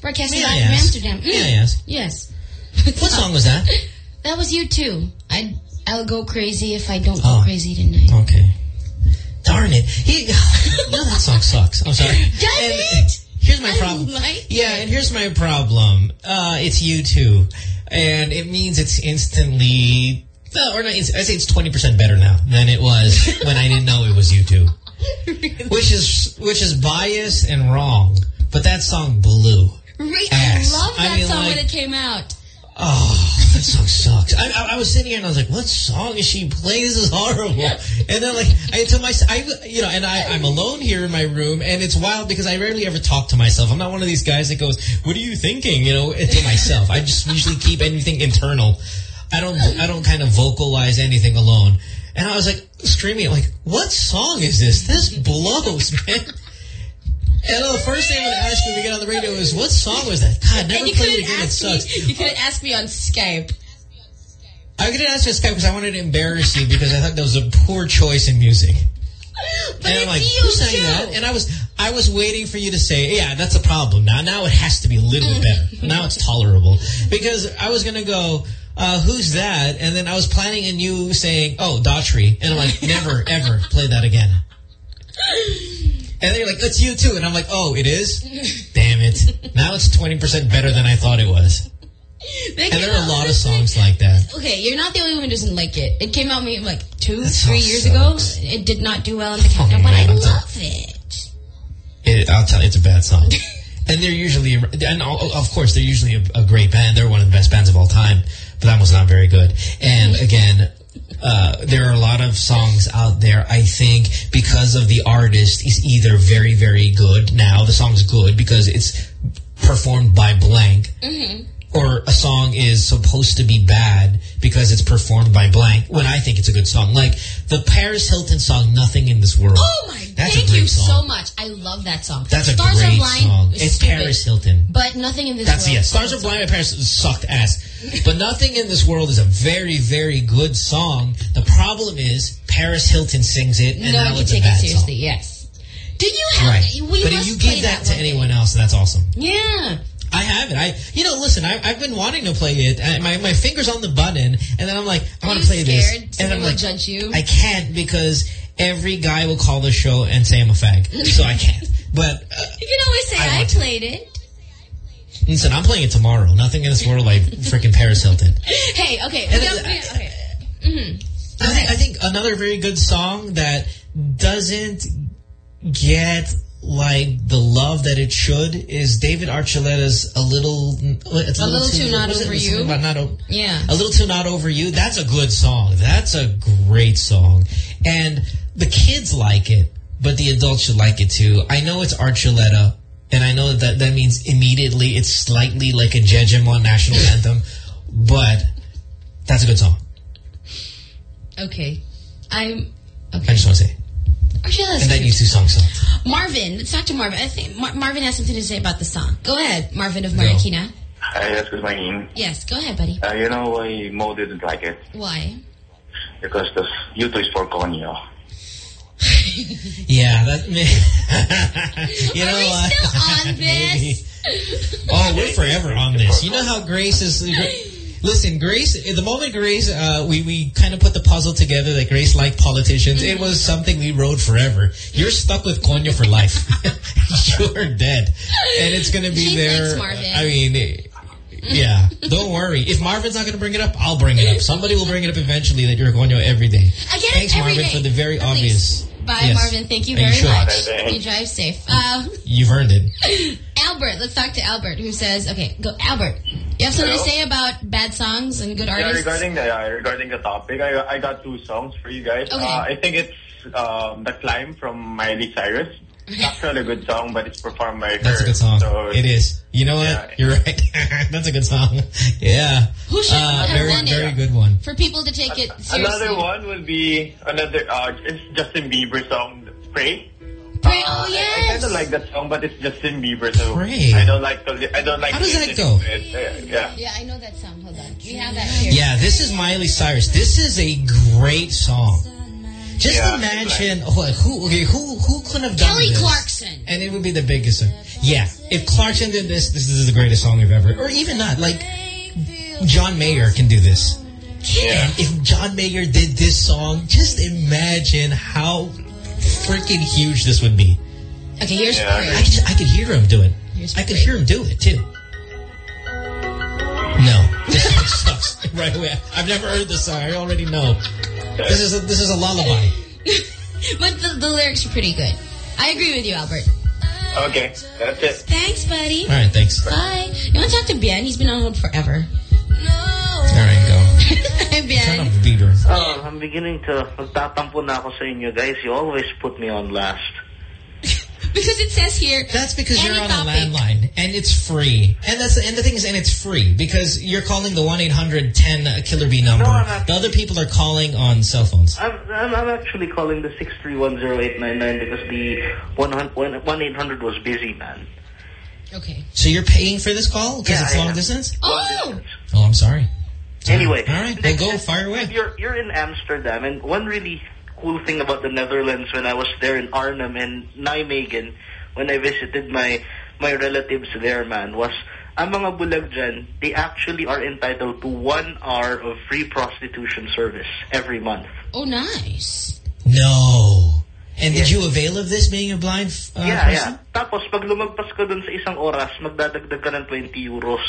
Broadcasting May I live from ask? Amsterdam. May I ask? Yes. What song was that? That was you too. I I'll go crazy if I don't go Oh. crazy tonight. Okay. Darn it. He, you know that song sucks. I'm sorry. Does And it? Here's my I problem. like yeah, and here's my problem. Uh, it's you too. And it means it's instantly... No, or not, it's, I say it's twenty percent better now than it was when I didn't know it was you two. Really? Which is which is biased and wrong. But that song blew. Really? Ass. I love that I mean, song like, when it came out. Oh, that song sucks. I, I, I was sitting here and I was like, what song is she playing? This is horrible. And then like, I told myself, I, you know, and I, I'm alone here in my room and it's wild because I rarely ever talk to myself. I'm not one of these guys that goes, what are you thinking? You know, to myself. I just usually keep anything internal. I don't, I don't kind of vocalize anything alone. And I was like screaming, like, what song is this? This blows, man. And the first thing I'm going to ask you when we get on the radio is, what song was that? God, never played it again. It sucks. Me, you couldn't ask me on Skype. I couldn't ask you on Skype because I wanted to embarrass you because I thought that was a poor choice in music. But and I'm like, you who sang that? And I was, I was waiting for you to say, yeah, that's a problem. Now, now it has to be a little bit better. Now it's tolerable. Because I was going to go, uh, who's that? And then I was planning on you saying, oh, Daughtry. And I'm like, never, ever play that again. And they're like, it's you too. And I'm like, oh, it is? Damn it. Now it's twenty percent better than I thought it was. They And there are a lot of songs like that. Okay, you're not the only one who doesn't like it. It came out maybe like two, That three song years sucks. ago. It did not do well in the countdown, Oh, but I man, love it. It, I'll tell you, it's a bad song. And they're usually, and of course, they're usually a, a great band. They're one of the best bands of all time. But that was not very good. And again, uh, there are a lot of songs out there, I think, because of the artist is either very, very good. Now, the song's good because it's performed by blank. Mm-hmm. Or a song is supposed to be bad because it's performed by blank when I think it's a good song. Like the Paris Hilton song, Nothing in This World. Oh my, That's thank a great you song. so much. I love that song. That's a Stars great Are Blind song. is It's stupid, Paris Hilton. But Nothing in This That's, World. yeah, Stars Are Blind by Paris sucked ass. But Nothing in This World is a very, very good song. The problem is Paris Hilton sings it and no, now you it's take a bad it seriously, song. yes. Do you have, Right. we But if must you play give that, to one day. anyone else, that's awesome. Yeah. I have it. I, you know, listen, I, I've been wanting to play it. I, my my finger's on the button, and then I'm like, I want to play scared this, someone and I'm will like, judge you? I can't because every guy will call the show and say I'm a fag, so I can't. But uh, You can always say, I I, want to. played it. listen, I'm playing it tomorrow. Nothing in This World like freaking Paris Hilton. Hey, okay. And we then, don't- we- okay. Mm-hmm. I think, I think another very good song that doesn't get like the love that it should is David Archuleta's A Little it's A Little Too Not was it Over something You? about not o- Yeah. A Little Too Not Over You. That's a good song. That's a great song. And the kids like it, but the adults should like it too. I know it's Archuleta, and I know that that means immediately it's slightly like a Jejemon national anthem, but that's a good song. Okay. I'm... I just want to say. Archuleta's And that cute. needs two songs. So. Marvin, let's talk to Marvin. I think Mar Marvin has something to say about the song. Go ahead, Marvin of Marikina. Hi, yes, good morning. Yes, go ahead, buddy. Uh, you know why Mo didn't like it? Why? Because the U two is for Konyo. Yeah, that you know Are we what? still on Maybe. this? Oh, we're forever on this. You know how Grace is. Listen, Grace. The moment Grace, uh, we we kind of put the puzzle together that Grace liked politicians. It was something we rode forever. You're stuck with Konyo for life. You're dead, and it's going to be She there. thinks, Marvin. I mean. Yeah, don't worry. If Marvin's not going to bring it up, I'll bring it up. Somebody will bring it up eventually that you're Konyo every day. I get Thanks, it every Marvin, day. for the very At obvious. least. Bye, Yes. Marvin. Thank you And very you should. much. You drive safe. Uh, You've earned it. Albert, let's talk to Albert, who says, okay, go, Albert. You have something Hello? to say about bad songs and good Yeah, artists? regarding the uh, regarding the topic, I I got two songs for you guys. Okay. Uh, I think it's um, "The Climb" from Miley Cyrus. It's actually a good song, but it's performed by her. That's a good song. So It is. You know what? Yeah. You're right. That's a good song. Yeah. Who should uh, have very, done it? very good one. For people to take it seriously. Another one would be another. Uh, it's Justin Bieber song, "Pray." Pray, Uh, oh, I- yes. I kind of like that song, but it's Justin Bieber, so Pray. I don't like. To li I don't like. How does that listening go? to it. Uh, yeah. Yeah, I know that song. Hold on. We have that here. Yeah, this is Miley Cyrus. This is a great song. Just Yeah, imagine oh, like, who okay, who who could have done Kelly this? Clarkson. And it would be the biggest song. Yeah. If Clarkson did this, this is the greatest song we've ever. Or even not. Like, John Mayer can do this. Yeah. And if John Mayer did this song, just imagine how freaking huge this would be. Okay, here's yeah. I, could, I could hear him do it. Here's I could hear him do it, too. No. This song sucks. Right away. I've never heard this song. I already know. This is a, this is a lullaby. But the, the lyrics are pretty good. I agree with you, Albert. Okay, that's it. Thanks, buddy. All right, thanks. Bye. You want to talk to Bien? He's been on hold forever. All right, go. Hi, Bien. Turn off the beater. Oh, I'm beginning to magtatampo na ako sa inyo, guys. You always put me on last. Because it says here. That's because you're on topic. a landline and it's free. And that's and the thing is, and it's free because you're calling the one eight hundred ten Killer Bee number. No, I'm the other people are calling on cell phones. I'm, I'm, I'm actually calling the six three one zero eight nine nine because the one eight hundred was busy, man. Okay. So you're paying for this call because Yeah, it's long yeah. distance? Oh! Oh, I'm sorry. sorry. Anyway. All right, then go, fire away. You're, you're in Amsterdam, and one really cool thing about the Netherlands when I was there in Arnhem and Nijmegen, when I visited my my relatives there, man, was ang mga bulag dyan, they actually are entitled to one hour of free prostitution service every month. Oh, nice. No. And did you avail of this being a blind uh, yeah, person? yeah. Tapos, pag lumagpas ka dun sa isang oras, magdadagdag ka ng twenty euros.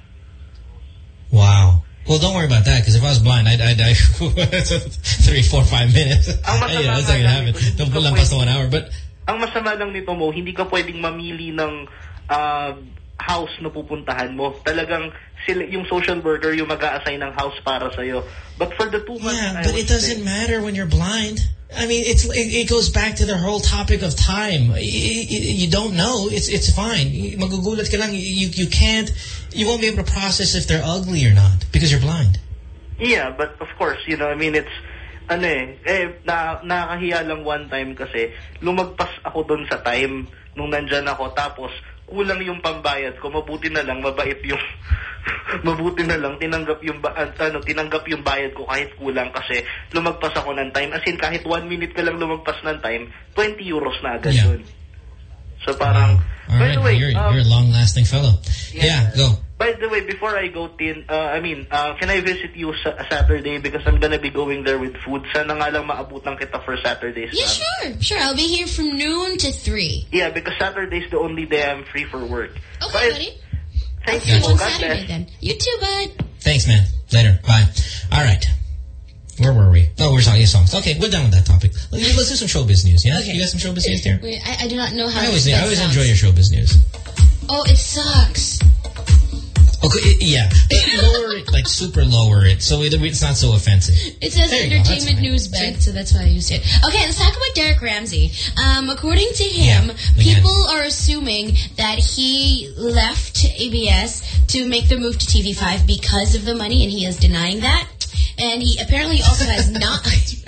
Wow. Well, don't worry about that, because if I was blind, I'd, I'd, I'd three, four, five minutes. Yeah, that's not gonna happen. Don't put lampas to one hour, but... Ang masama lang nito mo, hindi ka pwedeng mamili ng uh, house na pupuntahan mo. Talagang sila, yung social worker yung mag-a-assign ng house para sa'yo. But for the two months... Yeah, but it doesn't matter when you're blind. I mean, it's it, it goes back to the whole topic of time. You, you don't know. It's it's fine. Magugulat ka lang. You, you can't... You won't be able to process if they're ugly or not because you're blind. Yeah, but of course, you know, I mean, it's... Ano eh, eh, na, nakahiya lang one time kasi lumagpas ako doon sa time nung nandyan ako tapos kulang yung pambayad ko, mabuti na lang, mabait yung mabuti na lang, tinanggap yung ano, tinanggap yung bayad ko kahit kulang kasi lumagpas ako ng time. As in, kahit one minute ka lang lumagpas ng time, twenty euros na agad Yeah. yun. So parang, All by right, the way, you're, um, you're a long-lasting fellow. Yeah, Yeah. go. By the way, before I go, Tin, uh, I mean, uh, can I visit you sa Saturday because I'm gonna be going there with food. Sana nga lang maabutan kita for Saturdays. Yeah, sure. Sure, I'll be here from noon to three. Yeah, because Saturday's the only day I'm free for work. Okay, But, buddy. Thank See you. you on God Saturday bless. then. You too, bud. Thanks, man. Later. Bye. All right. Where were we? Oh, we're talking songs. Okay, we're done with that topic. Let's do some showbiz news, yeah? Okay. You got some showbiz news there? Wait, I, I do not know how I always, that I always sounds. enjoy your showbiz news. Oh, it sucks. Okay, it, yeah. Lower it, like super lower it, so it, it's not so offensive. It says There you go, that's entertainment fine. news bed, so that's why I used it. Okay, let's talk about Derek Ramsey. Um, according to him, Yeah, people are assuming that he left A B S to make the move to T V five because of the money, and he is denying that. And he apparently also has not...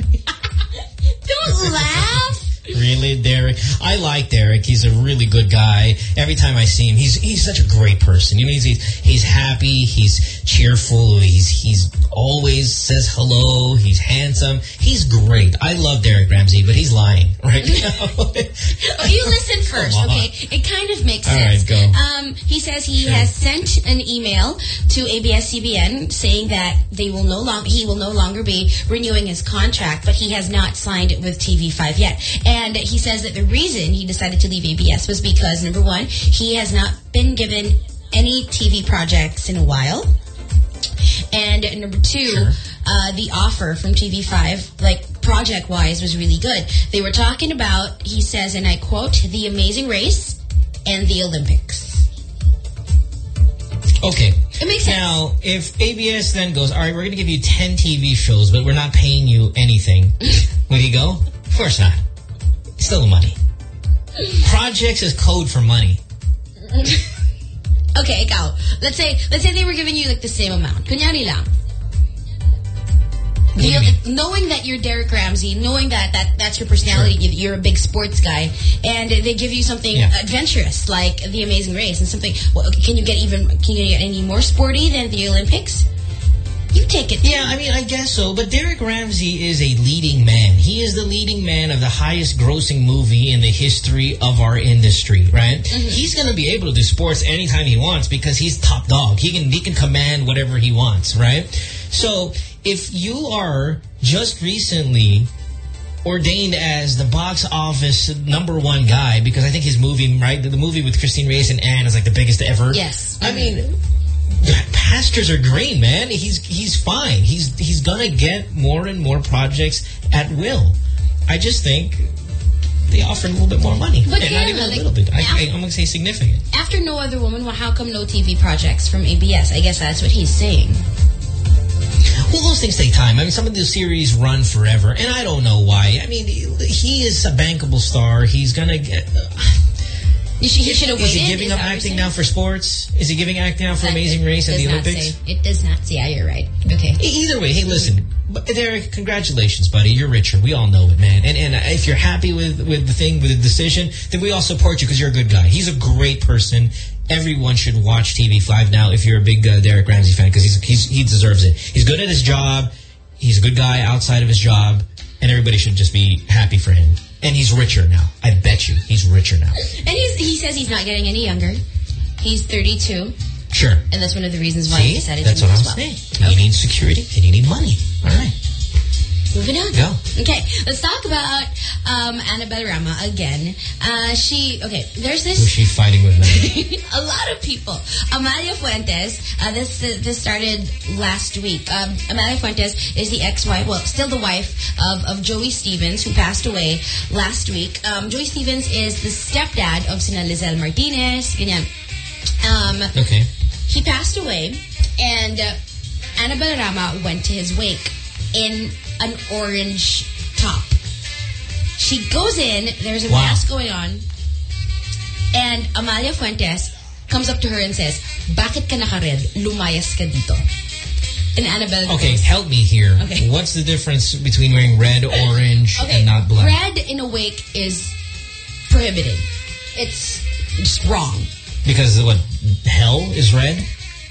Don't laugh! Really, Derek? I like Derek. He's a really good guy. Every time I see him, he's he's such a great person. You know, he's he's, he's happy. He's cheerful. He's he's always says hello. He's handsome. He's great. I love Derek Ramsey, but he's lying right now. Oh, you listen first, Come on. okay? It kind of makes All sense. right, go. Um, he says he Sure. has sent an email to A B S C B N saying that they will no long he will no longer be renewing his contract, but he has not signed it with T V five yet. And he says that the reason he decided to leave A B S was because, number one, he has not been given any T V projects in a while. And number two, Sure. uh, the offer from T V five, like project-wise, was really good. They were talking about, he says, and I quote, The Amazing Race and the Olympics. Okay. It makes sense. Now, if A B S then goes, all right, we're going to give you ten T V shows, but we're not paying you anything, would he go? Of course not. Still money. Projects is code for money. Okay, ikaw. Let's say, let's say they were giving you like the same amount. Kunyari lang. Do you, knowing that you're Derek Ramsey, knowing that, that that's your personality, Sure. you're a big sports guy, and they give you something Yeah. adventurous like The Amazing Race and something. Well, can you get even? Can you get any more sporty than the Olympics? You take it. Yeah, I mean, I guess so. But Derek Ramsey is a leading man. He is the leading man of the highest grossing movie in the history of our industry, right? Mm-hmm. He's going to be able to do sports anytime he wants because he's top dog. He can, he can command whatever he wants, right? So if you are just recently ordained as the box office number one guy, because I think his movie, right, the, the movie with Christine Reyes and Anne is like the biggest ever. Yes. I mean, pastures are green, man. He's he's fine. He's he's gonna get more and more projects at will. I just think they offer a little bit more money. But and yeah, not even like, a little bit. I, I, I'm gonna say significant. After No Other Woman, well, how come no T V projects from A B S? I guess that's what he's saying. Well, those things take time. I mean, some of the series run forever, and I don't know why. I mean, he is a bankable star. He's gonna get. Uh, You should, he should have Is waited. he giving is up that what acting you're now for sports? Is he giving acting now for Uh, Amazing Race it and the does not Olympics? say. It does not say. Yeah, you're right. Okay. Either way, hey, listen, but Derek, congratulations, buddy. You're richer. We all know it, man. And and if you're happy with with the thing, with the decision, then we all support you because you're a good guy. He's a great person. Everyone should watch T V five now if you're a big uh, Derek Ramsey fan because he's, he's he deserves it. He's good at his job. He's a good guy outside of his job, and everybody should just be happy for him. And he's richer now. I bet you he's richer now. And he's, he says he's not getting any younger. He's thirty-two. Sure. And that's one of the reasons why See? he decided That's to move what as I'm well. saying. You need security and you need money. All right. Moving on. Go. Okay, let's talk about um, Annabelle Rama again. Uh, she, okay, there's this... Who's she fighting with now? A lot of people. Amalia Fuentes, uh, this uh, this started last week. Um, Amalia Fuentes is the ex-wife, well, still the wife of, of Joey Stevens, who passed away last week. Um, Joey Stevens is the stepdad of Sina Lizelle Martinez. Ganyan. Um, okay. He passed away, and uh, Annabelle Rama went to his wake in an orange top. She goes in, there's a wow. mass going on, and Amalia Fuentes comes up to her and says, "Bakit ka naka-red? Lumayas ka dito." And Annabelle Okay, goes, help me here. Okay. What's the difference between wearing red, orange, okay, and not black? Red in a wake is prohibited. It's just wrong. Because what, hell is red?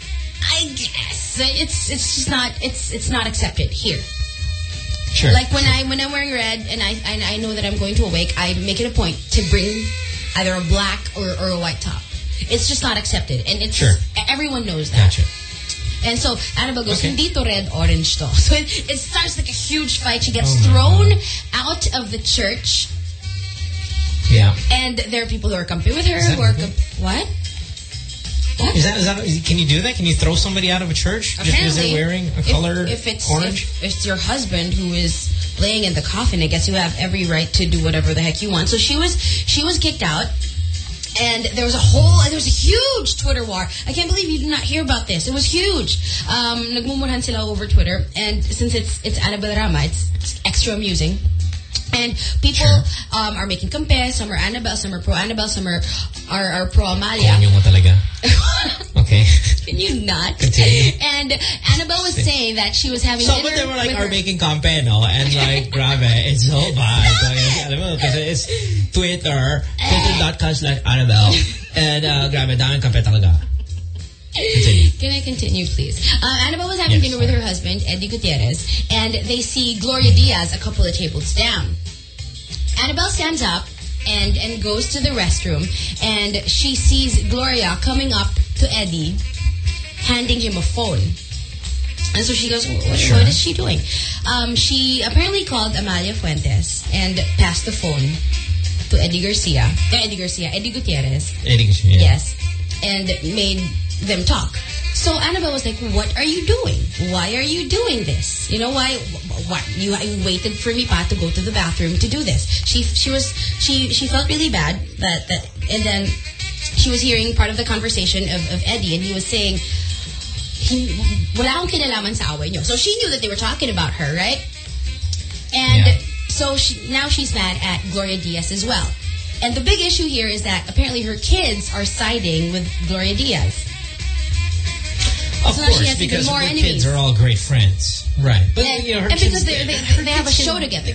I guess it's it's just not it's it's not accepted here. Sure. Like when I when I'm wearing red and I and I know that I'm going to a wake, I make it a point to bring either a black or, or a white top. It's just not accepted, and it's sure. everyone knows that. Gotcha. And so Annabelle goes, okay. "Hindi to red, orange to." So it, it starts like a huge fight. She gets oh thrown God. out of the church. Yeah. And there are people who are competing with her. Who are what? What? Is that, is that, is, can you do that? Can you throw somebody out of a church just because they're wearing a color if, if it's, orange? If, if it's your husband who is laying in the coffin, I guess you have every right to do whatever the heck you want. So she was she was kicked out. And there was a whole, there was a huge Twitter war. I can't believe you did not hear about this. It was huge. Um, nagmumurahan sila over Twitter. And since it's it's Annabelle Rama, it's, it's extra amusing. And people sure. um, are making compare. Some are Annabelle, some are pro Annabelle, some are are, are pro Amalia. Konyo mo talaga. Okay. Can you not? Continue. And Annabelle was saying that she was having Some dinner of them were like, are her. making campaign, no? And like, grabe, it's so bad. Alam mo, kasi it's Twitter, twitter.com slash Annabelle. And uh, grabe, daming campaign talaga. Continue. Can I continue, please? Uh, Annabelle was having yes. dinner with her husband, Eddie Gutierrez, and they see Gloria Diaz a couple of tables down. Annabelle stands up and, and goes to the restroom, and she sees Gloria coming up to Eddie, handing him a phone. And so she goes, what, sure. what is she doing? Um, she apparently called Amalia Fuentes and passed the phone to Eddie Garcia. Uh, Eddie Garcia, Eddie Gutierrez. Eddie Garcia. Yeah. Yes. And made them talk. So Annabelle was like, what are you doing? Why are you doing this? You know, why, what? You, you waited for me pa to go to the bathroom to do this. She, she was, she, she felt really bad that, that, and then she was hearing part of the conversation of, of Eddie, and he was saying, he, wala akong kinalaman sa away nyo. So she knew that they were talking about her, right? And yeah. so she, now she's mad at Gloria Diaz as well. And the big issue here is that apparently her kids are siding with Gloria Diaz. Of so course, she has because more the enemies. kids are all great friends. Right. But, and, you know, her and kids, because they, they, they have a show together.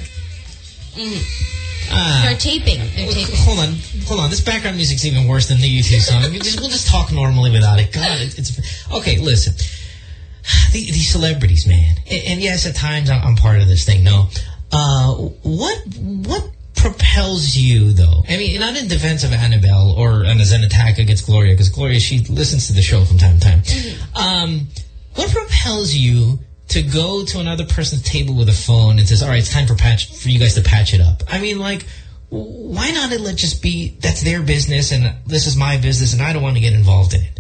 Mm. Ah. They're taping. They're taping. Hold on. Hold on. This background music's even worse than the YouTube song. We'll just, we'll just talk normally without it. God, it, it's... Okay, listen. the, these celebrities, man. And, and yes, at times I'm, I'm part of this thing. No, uh, what what propels you though? I mean, not in defense of Annabelle or and as an attack against Gloria, because Gloria, she listens to the show from time to time. Mm-hmm. Um, what propels you to go to another person's table with a phone and says, "All right, it's time for patch for you guys to patch it up"? I mean, like, why not let just be that's their business and this is my business and I don't want to get involved in it?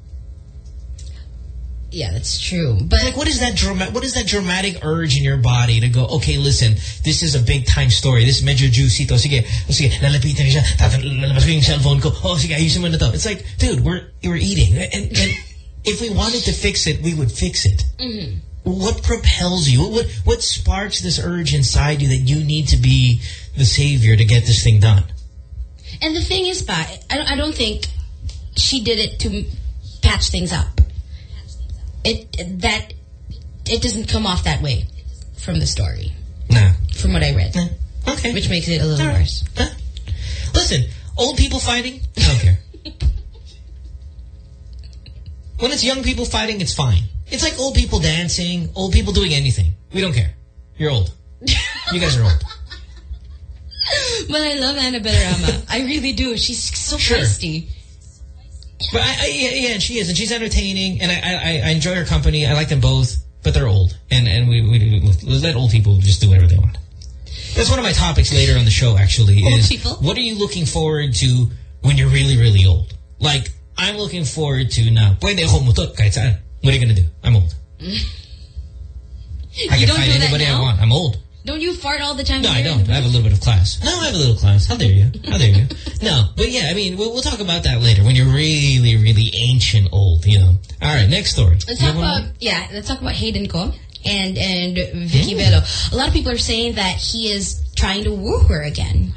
Yeah, that's true. But like, what is that dramatic? What is that dramatic urge in your body to go? Okay, listen, this is a big time story. This is medyo juicy to. Sige, oh, sige, lalapitan niya siya. Lalabas ko yung cellphone ko. Oh, sige, ayusin mo na to. It's like, dude, we're we're eating, and, and if we wanted to fix it, we would fix it. Mm-hmm. What propels you? What what sparks this urge inside you that you need to be the savior to get this thing done? And the thing is, Pa, I don't, I don't think she did it to patch things up. It that it doesn't come off that way from the story. Nah. From what I read. Nah. Okay. Which makes it a little right. worse. Huh? Listen, old people fighting, I don't care. When it's young people fighting, it's fine. It's like old people dancing, old people doing anything. We don't care. You're old. You guys are old. But I love Annabelle Rama. I really do. She's so sure. feisty. But I, I, yeah, yeah, and she is, and she's entertaining, and I, I, I enjoy her company. I like them both, but they're old, and and we, we, we let old people just do whatever they want. That's one of my topics later on the show. Actually, old is people? What are you looking forward to when you're really, really old? Like, I'm looking forward to now. Pwede ako mutot kahit saan. What are you gonna do? I'm old. I can don't fight do anybody that now? I want. I'm old. Don't you fart all the time? No, I don't. I have a little bit of class. No, I have a little class. How dare you? How dare you? No, but yeah, I mean, we'll, we'll talk about that later when you're really, really ancient old, you know. All right, next story. Let's talk about, yeah, let's talk about Hayden Ko and, and Vicky mm. Velo. A lot of people are saying that he is trying to woo her again.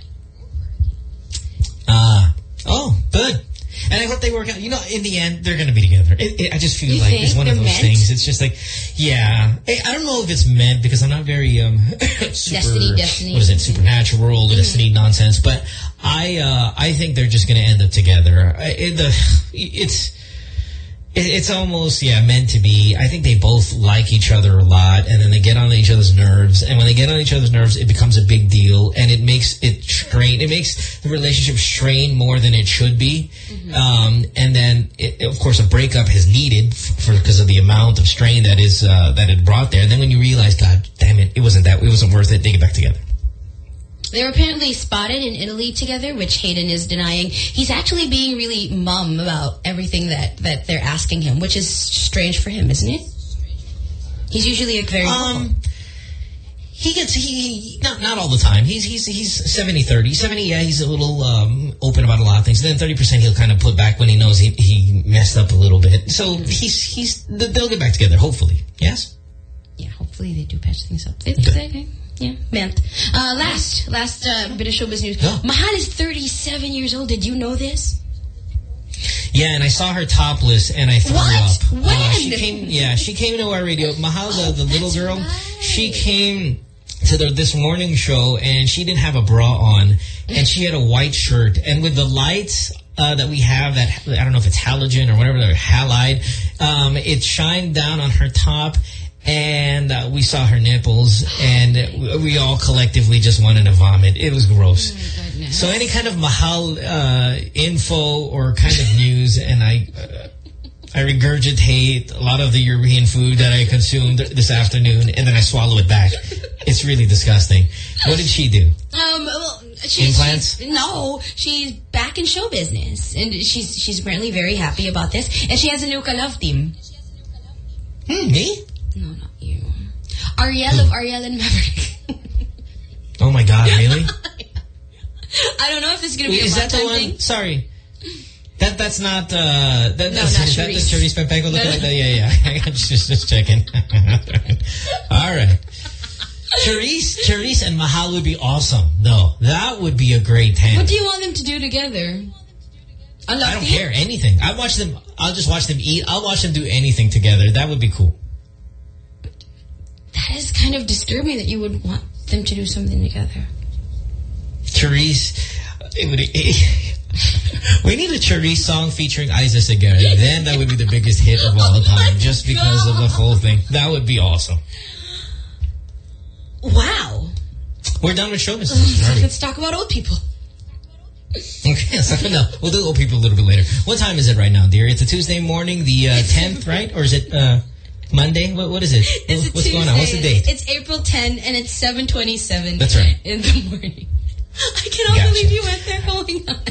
Ah, uh, oh, good. And I hope they work out. You know, in the end, they're going to be together. It, it, I just feel you like it's one of those meant? things. It's just like, yeah. I, I don't know if it's meant because I'm not very um, super, destiny, destiny. What is it? Supernatural, mm-hmm. destiny nonsense. But I, uh, I think they're just going to end up together. I, it, the, it's. It's almost, yeah, meant to be. I think they both like each other a lot, and then they get on each other's nerves. And when they get on each other's nerves, it becomes a big deal, and it makes it strain. It makes the relationship strain more than it should be. Mm-hmm. Um, and then, it, of course, a breakup is needed for because of the amount of strain that is uh, that it brought there. And then when you realize, God damn it, it wasn't that, it wasn't worth it. They get back together. They were apparently spotted in Italy together, which Hayden is denying. He's actually being really mum about everything that, that they're asking him, which is strange for him, isn't it? He's usually a very... Um, he gets... he not not all the time. He's he's he's seventy thirty. seventy, yeah, he's a little um, open about a lot of things. And then thirty percent he'll kind of put back when he knows he, he messed up a little bit. So he's... he's they'll get back together, hopefully. Yes? Yeah, hopefully they do patch things up. They, they, Yeah, meant. Uh, last, last uh, bit of showbiz news. Yeah. Mahal is thirty-seven years old. Did you know this? Yeah, and I saw her topless, and I threw what? up. When? Uh, she came. Yeah, she came to our radio. Mahal, the, the little girl, right. She came to the, this morning show, and she didn't have a bra on, and she had a white shirt, and with the lights uh, that we have, that I don't know if it's halogen or whatever, they're halide, um, it shined down on her top. And uh, we saw her nipples, and we all collectively just wanted to vomit. It was gross. Oh so any kind of Mahal uh, info or kind of news, and I uh, I regurgitate a lot of the European food that I consumed this afternoon, and then I swallow it back. It's really disgusting. What did she do? Um, well, she's, Implants? She's, no, she's back in show business, and she's she's apparently very happy about this. And she has a new Kalove team. Hmm, me? No, not you. Ariel of Ariel and Maverick. Oh my God, really? I don't know if this is going to be Wait, a is that the one? thing. Sorry. That That's not... Uh, that, no, that's, not is that Charisse. the Charisse Pempenko looking No, no. like that? Yeah, yeah. just, just checking. All right. Charisse, Charisse and Mahal would be awesome. No, that would be a great tandem. What do you want them to do together? I don't care. Anything. I watch them. I'll just watch them eat. I'll watch them do anything together. That would be cool. That is kind of disturbing that you would want them to do something together. Charisse, it would. It, We need a Charisse song featuring Isa Segura. Then that would be the biggest hit of all time, just because of the whole thing. That would be awesome. Wow. We're done with show business. Uh, let's talk about old people. Okay, so no, we'll do old people a little bit later. What time is it right now, dear? It's a Tuesday morning, the uh, tenth, right? Or is it uh, Monday? What, what is it? It's What's a going on? What's the date? It's April tenth, and it's seven twenty-seven. That's right. In the morning. I cannot Gotcha. believe you went there. Going on.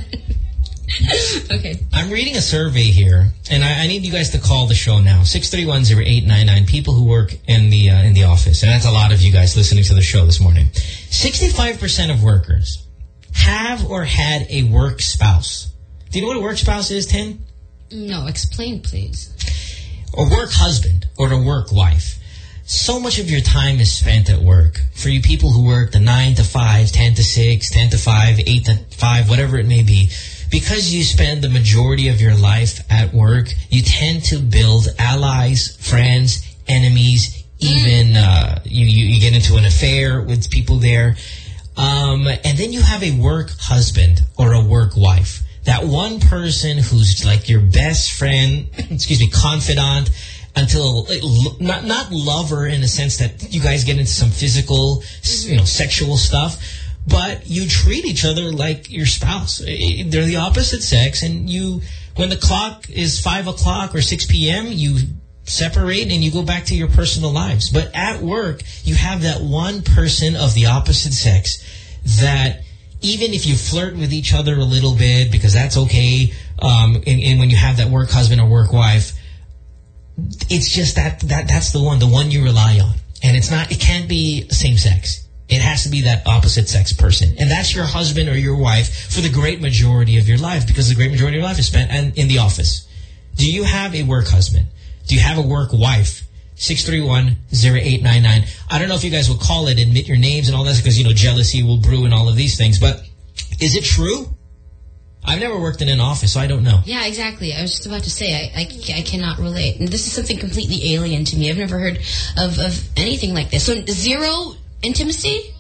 Okay. I'm reading a survey here, and I, I need you guys to call the show now. six three one, zero eight nine nine. People who work in the uh, in the office, and that's a lot of you guys listening to the show this morning. sixty-five percent of workers have or had a work spouse. Do you know what a work spouse is, Tim? No, explain, please. A work husband or a work wife. So much of your time is spent at work. For you people who work the nine to five, ten to six, ten to five, eight to five, whatever it may be, because you spend the majority of your life at work, you tend to build allies, friends, enemies, even uh, you, you, you get into an affair with people there. Um, and then you have a work husband or a work wife. That one person who's like your best friend, excuse me, confidant, until like, not not lover in the sense that you guys get into some physical, you know, sexual stuff, but you treat each other like your spouse. They're the opposite sex, and you, when the clock is five o'clock or six p m, you separate and you go back to your personal lives. But at work, you have that one person of the opposite sex that even if you flirt with each other a little bit, because that's okay, um, and, and when you have that work husband or work wife, it's just that, that that's the one, the one you rely on. And it's not, it can't be same sex. It has to be that opposite sex person. And that's your husband or your wife for the great majority of your life, because the great majority of your life is spent in the office. Do you have a work husband? Do you have a work wife? six three one, zero eight nine nine. I don't know if you guys will call it, admit your names and all that, because, you know, jealousy will brew and all of these things. But is it true? I've never worked in an office, so I don't know. Yeah, exactly. I was just about to say, I, I, I cannot relate. And this is something completely alien to me. I've never heard of, of anything like this. So zero intimacy?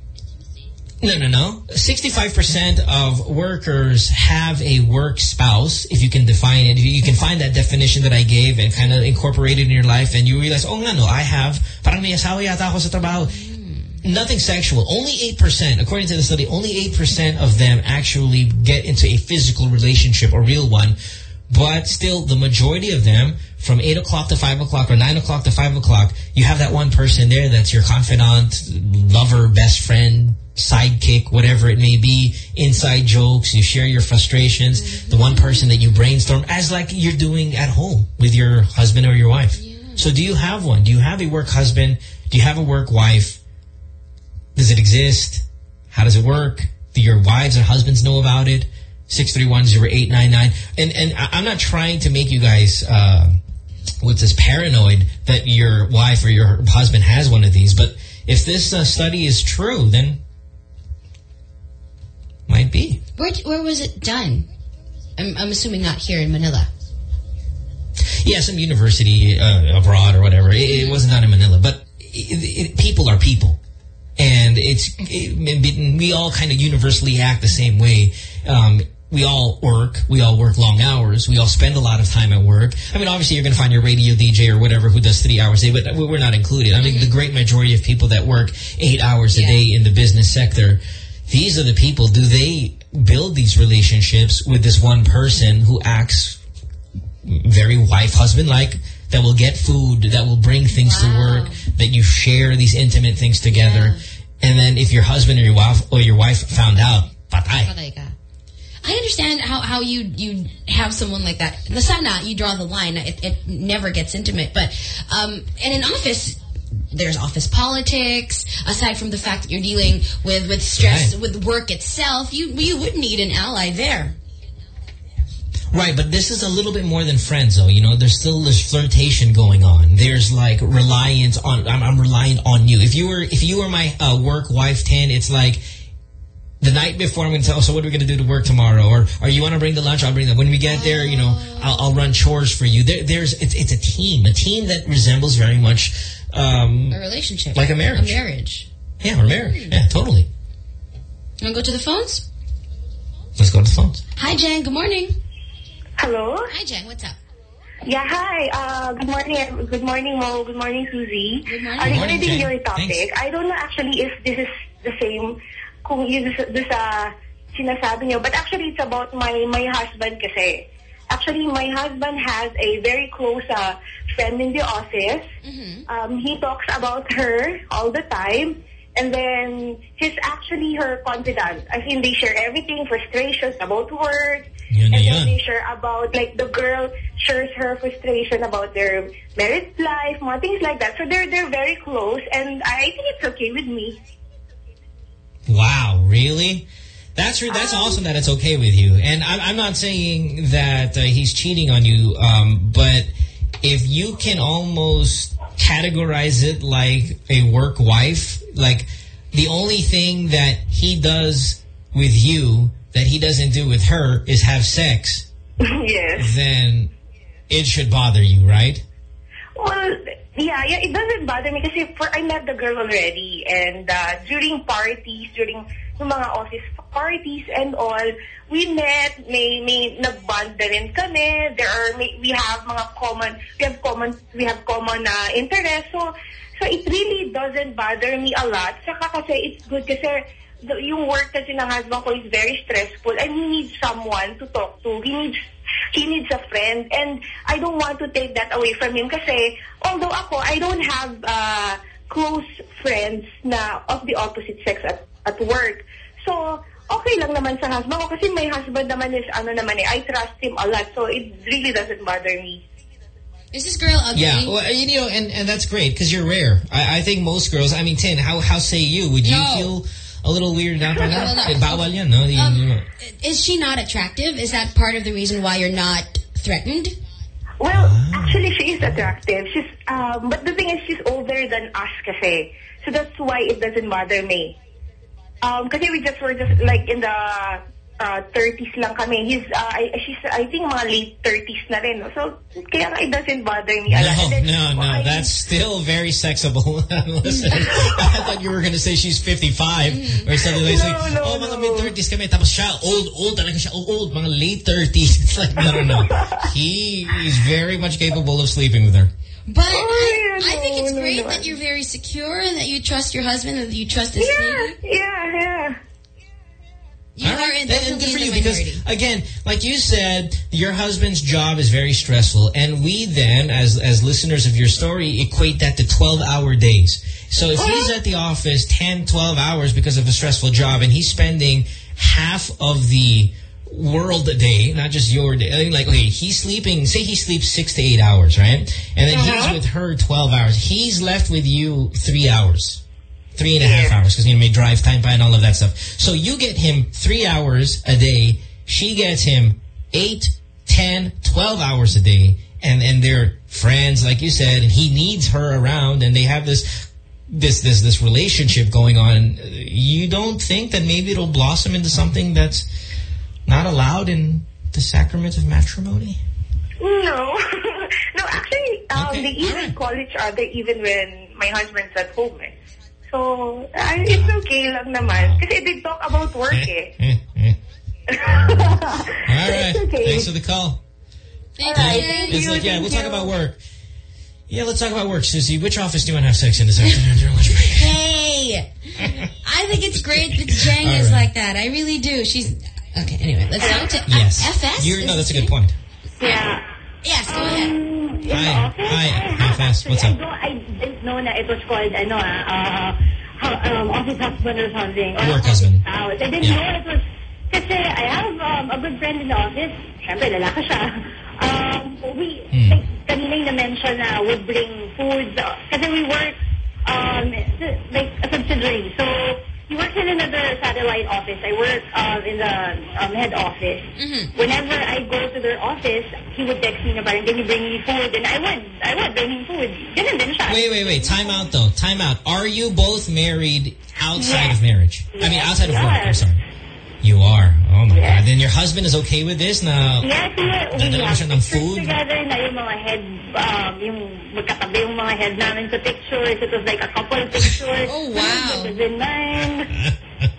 No, no, no. sixty-five percent of workers have a work spouse, if you can define it. If you can find that definition that I gave and kind of incorporate it in your life, and you realize, oh, nga, no, I have, parang may asawa yata ako sa trabaho. Mm. Nothing sexual. Only eight percent, according to the study, only eight percent of them actually get into a physical relationship, a real one. But still, the majority of them, from eight o'clock to five o'clock or nine o'clock to five o'clock, you have that one person there that's your confidant, lover, best friend, sidekick, whatever it may be, inside jokes, you share your frustrations, mm-hmm. the one person that you brainstorm, as like you're doing at home with your husband or your wife. Yeah. So do you have one? Do you have a work husband? Do you have a work wife? Does it exist? How does it work? Do your wives and husbands know about it? six three one, zero eight nine nine. And, and I'm not trying to make you guys, uh, what's this, paranoid that your wife or your husband has one of these, but if this uh, study is true, then might be. Where where was it done? I'm, I'm assuming not here in Manila. Yeah, some university uh, abroad or whatever. It, it wasn't done in Manila, but it, it, people are people. And it's it, we all kind of universally act the same way. Um, we all work. We all work long hours. We all spend a lot of time at work. I mean, obviously, you're going to find your radio D J or whatever who does three hours a day, but we're not included. I mean, the great majority of people that work eight hours a yeah. day in the business sector, these are the people. Do they build these relationships with this one person who acts very wife-husband-like, that will get food, that will bring things wow. to work, that you share these intimate things together, yeah. and then if your husband or your wife or your wife found out, patay. Patay ka. I understand how, how you you have someone like that. Sana, you draw the line. It, it never gets intimate. But um, in an office, there's office politics. Aside from the fact that you're dealing with, with stress, right. with work itself, you, you would need an ally there. Right, but this is a little bit more than friends, though. You know, there's still this flirtation going on. There's like reliance on. I'm, I'm relying on you. If you were, if you were my uh, work wife, ten, it's like the night before I'm going to tell. So what are we going to do to work tomorrow? Or, or you want to bring the lunch? I'll bring that. When we get there, you know, I'll, I'll run chores for you. There, there's, it's, it's a team, a team that resembles very much um, a relationship, like a marriage. A marriage. Yeah, or marriage. Yeah, totally. You want to go to the phones? Let's go to the phones. Hi, Jen. Good morning. Hello. Hi, Jen. What's up? Yeah, hi. Uh, good morning. Good morning, Mo. Good morning, Susie. Good morning. Uh, Good regarding morning, your Jen. topic, Thanks. I don't know actually if this is the same kung yun sa, sa sinasabi niyo, but actually it's about my my husband kasi. Actually, my husband has a very close uh, friend in the office. Mm-hmm. Um, he talks about her all the time. And then, he's actually her confidant. I mean, they share everything, frustrations about work. Yun and na then yun. they share about, like, the girl shares her frustration about their married life, more things like that. So they're they're very close, and I think it's okay with me. Wow, really? That's re that's awesome that it's okay with you. And I'm, I'm not saying that uh, he's cheating on you, um, but if you can almost categorize it like a work wife, like the only thing that he does with you that he doesn't do with her is have sex, Yes. then it should bother you, right? Well, yeah, yeah, it doesn't bother me kasi for, I met the girl already, and uh, during parties, during yung mga office parties and all, we met, may, may nag-bond na rin kami. There are, may, we have mga common, we have common, we have common uh, interests. So, so it really doesn't bother me a lot. Saka kasi it's good kasi the, yung work kasi ng husband ko is very stressful and he needs someone to talk to. He needs He needs a friend, and I don't want to take that away from him kasi although ako, I don't have uh, close friends na of the opposite sex at, at work. So, okay lang naman sa husband ko kasi my husband naman is, ano naman eh, I trust him a lot, so it really doesn't bother me. Is this girl ugly? Yeah, well, you know, and, and that's great because you're rare. I, I think most girls, I mean, Tin, how, how say you? Would you No. feel a little weirded out by that? No, no. Eh, bawal yan, no? You- Um, you- Is she not attractive? Is that part of the reason why you're not threatened? Well, actually, she is attractive. She's, um, but the thing is, she's older than us kasi. So that's why it doesn't bother me. Um, kasi we just were just like in the uh, thirties lang kami. He's, uh, I, she's, I think mga late thirties na rin. No? So, kaya nga it doesn't bother me a lot. And No, then, no, no. I- That's still very sexable. Listen, I thought you were going to say she's fifty-five or something like that. No, no, oh, mga no. mid-thirties kami. Tapos siya, old, old. Talaga siya, old, old. Mga late thirties. It's like, no, no, no. He is very much capable of sleeping with her. But I, I think it's no, great no. that you're very secure and that you trust your husband and that you trust his Yeah, lady. yeah, yeah. You All are right, in, then, and definitely good for in you the because, minority. again, like you said, your husband's job is very stressful, and we then, as as listeners of your story, equate that to twelve-hour days. So if he's at the office ten, twelve hours because of a stressful job, and he's spending half of the world a day, not just your day. I mean, like, okay, he's sleeping, say he sleeps six to eight hours, right? And then Uh-huh. he's with her twelve hours. He's left with you three hours. Three and a half hours because, you know, may drive time by and all of that stuff. So you get him three hours a day. She gets him eight, ten, twelve hours a day. And, and they're friends, like you said, and he needs her around and they have this, this, this, this relationship going on. You don't think that maybe it'll blossom into something that's not allowed in the sacrament of matrimony? No. No, actually, um, Okay, they even call each other even when my husband's at home. Eh. So, uh, it's okay lang naman. Kasi they talk about work eh. All right. It's okay. Thanks for the call. Thank Alright, you. thank It's you, like, yeah, thank we'll talk you. about work. Yeah, let's talk about work, Susie. Which office do you want to have sex in this afternoon during lunch break? Hey, I think it's great that Jang All is right. like that. I really do. She's okay. Anyway, let's go to Yes. F S. You're, Is no, that's a this good point. Yeah. Yes, go ahead. Um, in Hi. the office, Hi. I Hi, Fast. What's I, up? don't, I didn't know that it was called, ano ah, uh, hu- um, office husband or something. Or Work office husband. spouse. I didn't Yeah. know it was, kasi I have um, a good friend in the office. Siyempre, lalaki siya. Um, we, Hmm. like, kanina yung na-mention na would bring food. uh, Kasi we work, um, like, a subsidiary. So, he works in another satellite office. I work um, in the um, head office. Mm-hmm. Whenever I go to their office, he would text me na parang, can you bring me food? And I would. I would bring him food. Ganun din siya. Wait, wait, wait. Time out, though. Time out. Are you both married outside Yes. of marriage? I mean, Yes, outside of we work. are. I'm sorry. You are. Oh, my Yes. God. Then your husband is okay with this? Na, Yes, we, we Dadala have siya ng pictures food? together na yung mga head, um, yung magkatabi yung mga head namin sa pictures. It was like a couple of pictures. Oh, wow. It was in mine.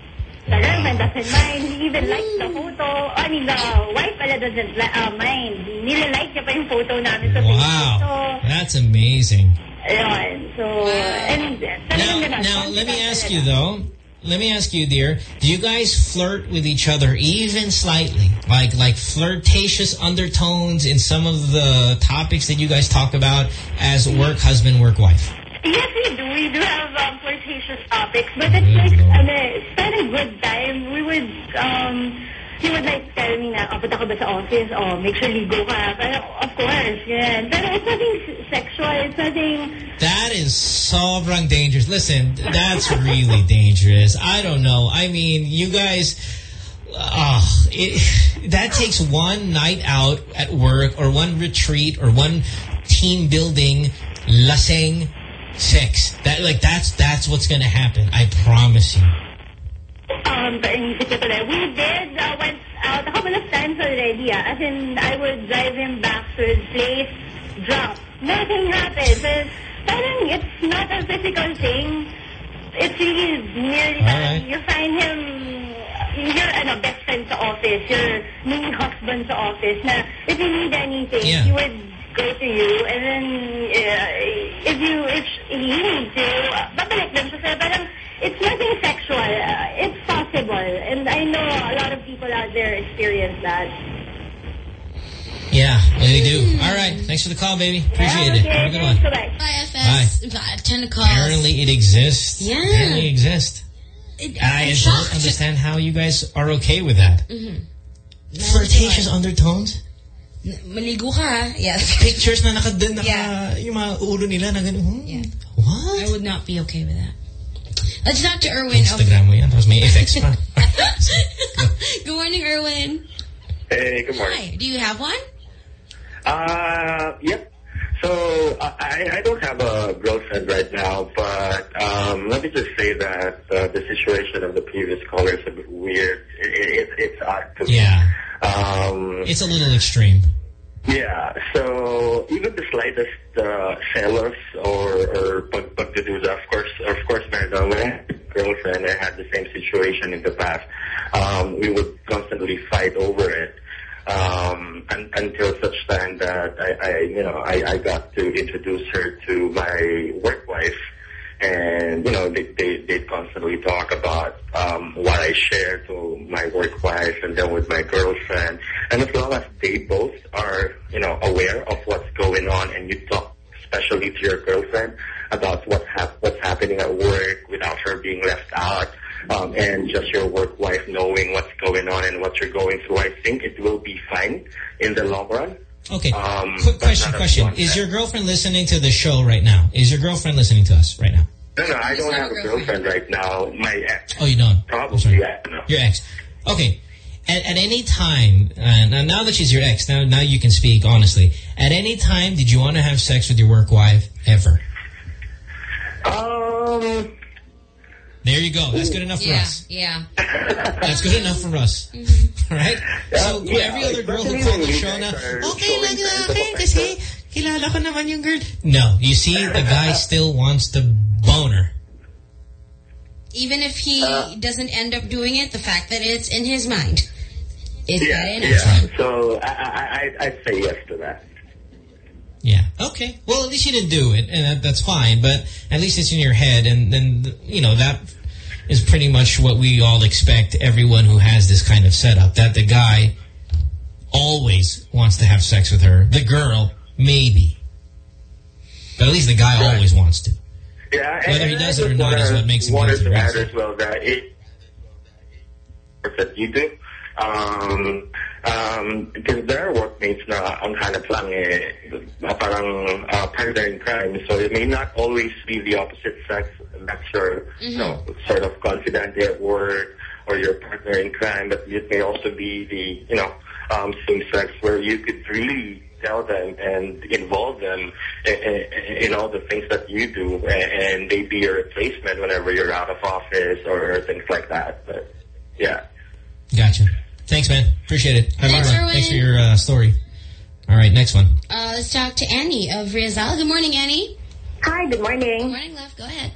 the girlfriend doesn't mind. He even likes the photo. I mean, the wife pala doesn't uh, mind. Nila-like niya pa yung photo namin sa Facebook. Wow. So, that's amazing. Ayun. So, and Now, now let me ask you though. Let me ask you, dear. Do you guys flirt with each other even slightly? Like, like flirtatious undertones in some of the topics that you guys talk about as work husband, work wife? Yes, we do. We do have um, flirtatious topics, but it's like, ano, it's not a good time. We would, um, he would like tell me na, oh, punta ka ba sa office? Oh, make sure ligo ka. Pero, of course, yeah. Pero it's nothing sexual. It's nothing... That is sobrang dangerous. Listen, that's really dangerous. I don't know. I mean, you guys... Uh, it, that takes one night out at work or one retreat or one team building, laseng, sex. That like that's that's what's gonna happen. I promise you. Um, but we did uh, went out a couple of times already. Uh, as in, I would drive him back to his place, drop. Nothing happened. But parang it's not a physical thing. It's really merely right. You find him. You're ano, best friend sa office. Your new husband sa office. Na if you need anything, yeah. he would go to you, and then uh, if you if he needs you, uh, babalik din siya. Parang it's nothing sexual. Uh, it's possible, and I know a lot of people out there experience that. Yeah, they do. All right, thanks for the call, baby. Appreciate yeah, okay. it. Have a good one. Bye. Bye, F S. Bye. ten calls. Apparently, it exists. Yeah, apparently it exists. It, I I'm don't shocked. understand how you guys are okay with that. Mm-hmm. Flirtatious undertones. Maligo ka, yes. Pictures na naka, naka yeah. yung mga ulo nila na ganun. Hmm, yeah. What? I would not be okay with that. Let's talk to Erwin. Instagram mo yan, tapos may effects pa. Good morning, Erwin. Hey, good morning. Hi. Do you have one? Uh, yep. So, uh, I, I don't have a girlfriend right now, but um, let me just say that uh, the situation of the previous caller is a bit weird. It, it, it's odd to me. Yeah. Um, it's a little extreme. Yeah, so even the slightest uh, selos or, or pag pagdududa, of course, of course, meron my girlfriend, I had the same situation in the past. Um, we would constantly fight over it. Um, and, until such time that I, I you know, I, I got to introduce her to my work wife, and you know, they they they constantly talk about um, what I share to my work wife and then with my girlfriend, and as long as they both are you know aware of what's going on, and you talk especially to your girlfriend about what's hap what's happening at work without her being left out. Um, and just your work wife knowing what's going on and what you're going through, I think it will be fine in the long run. Okay. Um, Quick question, question. Is your girlfriend listening to the show right now? Is your girlfriend listening to us right now? No, no, I don't have a girlfriend right now. My ex. Oh, you don't? Probably, yeah. No. Your ex. Okay. At, at any time, and uh, now that she's your ex, now, now you can speak honestly. At any time, did you want to have sex with your work wife ever? Um... There you go. That's good enough for yeah, us. Yeah. That's good enough for us. Mm-hmm. Right? Yeah, so, yeah, every other girl who especially called when the you show guys na, are okay showing lang signs of natin kasi affection. kilala ko naman yung girl. No, you see, the guy still wants to bone her. Even if he Uh, doesn't end up doing it, the fact that it's in his mind is Yeah, that enough. yeah. So I, I, I- I'd say yes to that. Yeah. Okay. Well, at least you didn't do it, and that, that's fine. But at least it's in your head, and then you know that is pretty much what we all expect. Everyone who has this kind of setup, that the guy always wants to have sex with her. The girl, maybe, but at least the guy Right. always wants to. Yeah, Whether and he I does it or just not is wanna- what makes him wanted guilty, to right? add as well that it that you do. Um, um, because there are workmates na ang hanap lang eh, parang uh, partner in crime. So it may not always be the opposite sex. That's your, Mm-hmm. you know, sort of confidant at work or your partner in crime. But it may also be the, you know, um, same sex where you could really tell them and involve them in, in all the things that you do, and they be your replacement whenever you're out of office or things like that. But yeah. Gotcha. Thanks, man. Appreciate it. Have a Thanks, good one. Erwin. Thanks for your uh, story. All right, next one. Uh, let's talk to Annie of Rizal. Good morning, Annie. Hi, good morning. Good morning, love. Go ahead.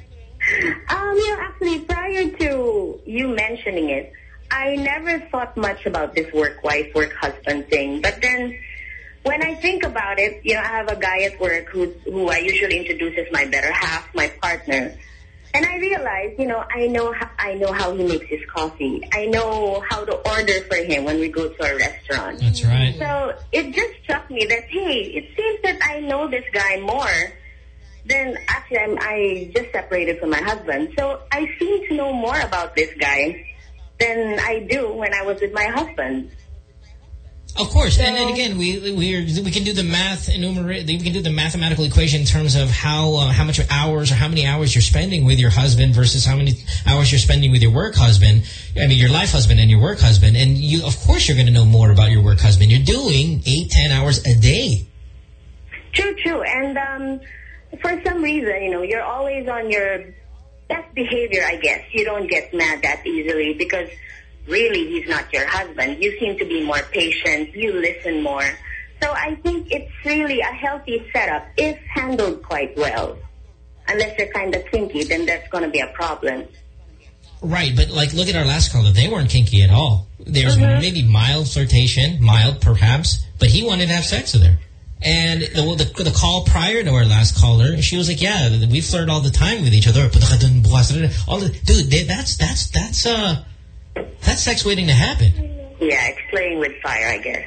Um, you know, actually, prior to you mentioning it, I never thought much about this work wife, work husband thing. But then when I think about it, you know, I have a guy at work who, who I usually introduce as my better half, my partner. And I realized, you know, I know, how, I know how he makes his coffee. I know how to order for him when we go to a restaurant. That's right. So it just struck me that, hey, it seems that I know this guy more than actually I'm, I just separated from my husband. So I seem to know more about this guy than I do when I was with my husband. Of course, so, and then again, we we we can do the math enumerate. We can do the mathematical equation in terms of how uh, how much hours or how many hours you're spending with your husband versus how many hours you're spending with your work husband. I mean, your life husband and your work husband, and you, of course, you're going to know more about your work husband. You're doing eight, ten hours a day. True, true, and um, for some reason, you know, you're always on your best behavior. I guess you don't get mad that easily because. Really, he's not your husband. You seem to be more patient. You listen more. So I think it's really a healthy setup if handled quite well. Unless you're kind of kinky, then that's going to be a problem. Right, but like, look at our last caller. They weren't kinky at all. There was mm-hmm. maybe mild flirtation, mild perhaps, but he wanted to have sex with her. And the, the, the call prior to our last caller, she was like, yeah, we flirt all the time with each other. All the, dude, they, that's, that's, that's, uh... That's sex waiting to happen. Yeah, it's playing with fire, I guess.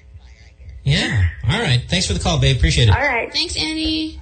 Yeah. All right. Thanks for the call, babe. Appreciate it. All right. Thanks, Annie.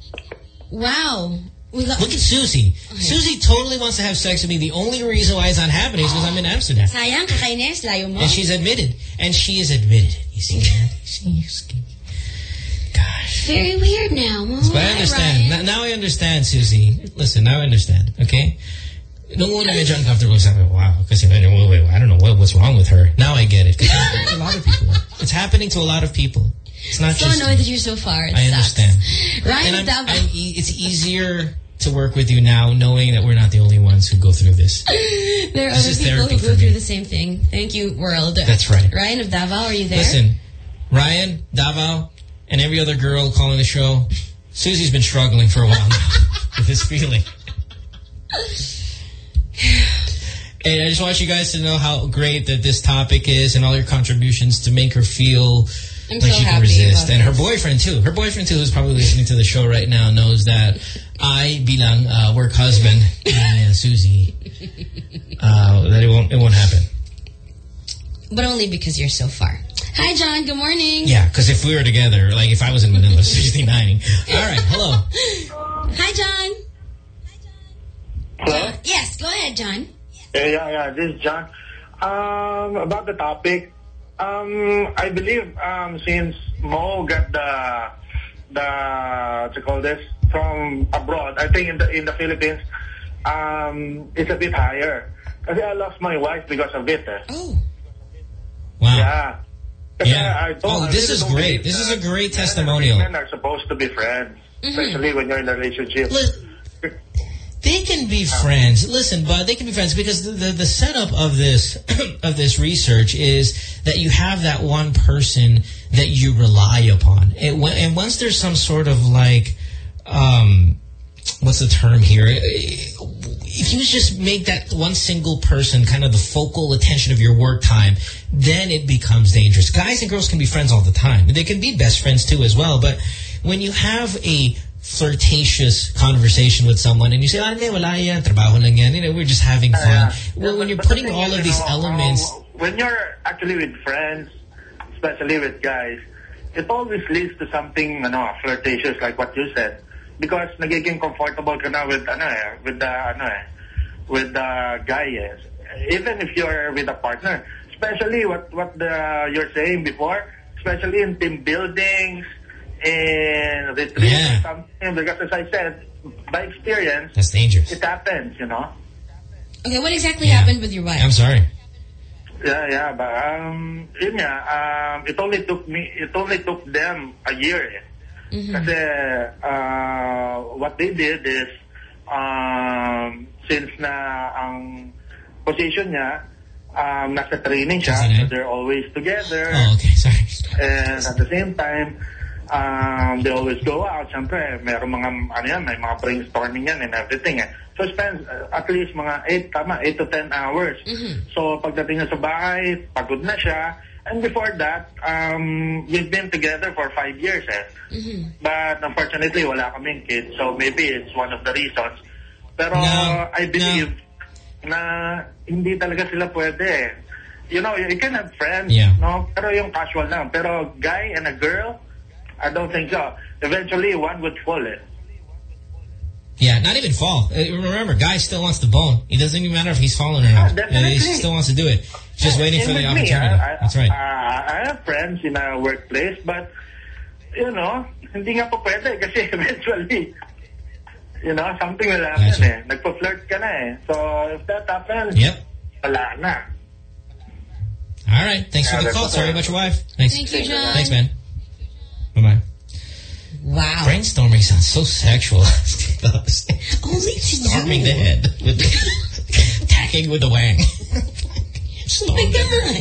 Wow. We got Look at Susie. Okay. Susie totally wants to have sex with me. The only reason why it's not happening is because I'm in Amsterdam. Sayang, kakainis, layo mo. And she's admitted. And she is admitted. You see that? You see? Gosh. Very weird now. Oh, but I understand. Now, now I understand, Susie. Listen, now I understand. Okay? No wonder medyo uncomfortable. Wow, because I don't know what, what's wrong with her. Now I get it. A lot of people. It's happening to a lot of people. It's not so just. So annoyed that you're so far. It I sucks. understand. Ryan, and I'm, I'm, it's easier to work with you now, knowing that we're not the only ones who go through this. There are this other people who go through the same thing. Thank you, world. That's right. Ryan of Davao, are you there? Listen, Ryan, Davao, and every other girl calling the show. Susie's been struggling for a while now with this feeling. And I just want you guys to know how great that this topic is and all your contributions to make her feel I'm like so she can resist. And her this. boyfriend, too. Her boyfriend, too, who's probably listening to the show right now, knows that I, bilang uh, work husband, and Susie, uh, that it won't, it won't happen. But only because you're so far. Hi, John. Good morning. Yeah, because if we were together, like if I was in Manila, sixty-nine. All right, hello. Hi, John. Hello? Yes, go ahead, John. Yeah, yeah, yeah. This is John. Um, about the topic, um, I believe um, since Mo got the the what you call this from abroad, I think in the in the Philippines, um, it's a bit higher. Because I lost my wife because of it. Eh. Oh. Wow. Yeah. Yeah. I don't, oh, I this really is don't great. This is a great testimonial. Men are supposed to be friends, mm-hmm. especially when you're in a relationship. Listen, they can be friends. Listen, but they can be friends because the, the, the setup of this of this research is that you have that one person that you rely upon. And, and once there's some sort of like, um, what's the term here? If you just make that one single person kind of the focal attention of your work time, then it becomes dangerous. Guys and girls can be friends all the time. They can be best friends too as well. But when you have a flirtatious conversation with someone and you say, ah, hindi, wala yan, trabaho lang yan, you know, we're just having fun. Uh, well, when you're putting all of these know, elements... Um, when you're actually with friends, especially with guys, it always leads to something ano, flirtatious like what you said. Because nagiging comfortable ka na with, ano, eh, with the, ano, eh, with the guy. Yes. Even if you're with a partner. Especially what, what the, you're saying before, especially in team buildings, in retreats yeah. or something. Because as I said, by experience, that's dangerous. It happens, you know. Okay, what exactly yeah. happened with your wife? I'm sorry. Yeah, yeah, but um, yun nga, um, it only took me, it only took them a year. Mm-hmm. Kasi uh, what they did is, um, since na ang position niya, um, nasa training siya, so they're always together. Oh, okay, sorry. And at the same time, Um, they always go out. Siyempre, meron mga, ano yan, may mga brainstorming yan and everything eh. So spend uh, at least mga eight, tama, eight to ten hours. Mm-hmm. So pagdating na sa bahay, pagod na siya. And before that, um, we've been together for five years eh. Mm-hmm. But unfortunately, wala kaming kids. So maybe it's one of the reasons. Pero no, I believe no. na hindi talaga sila pwede eh. You know, you can have friends, yeah. no? Pero yung casual lang. Pero guy and a girl, I don't think so. Eventually, one would fall it. Yeah, not even fall. Uh, remember, guy still wants to bone. It doesn't even matter if he's fallen or not. Ah, definitely. Uh, he still wants to do it. Just yeah, waiting for the opportunity. I, I, That's right. Uh, I have friends in our workplace, but, you know, hindi nga po pwede kasi eventually, you know, something will happen gotcha. eh. Nagpo-flirt ka na eh. So, if that happens, yep. wala na. All right. Thanks yeah, for the call. Sorry about your wife. Thanks. Thank you, John. Thanks, man. Bye-bye. Wow. Brainstorming sounds so sexual. Only to you. Storming the head. With the, tacking with the wang. Oh my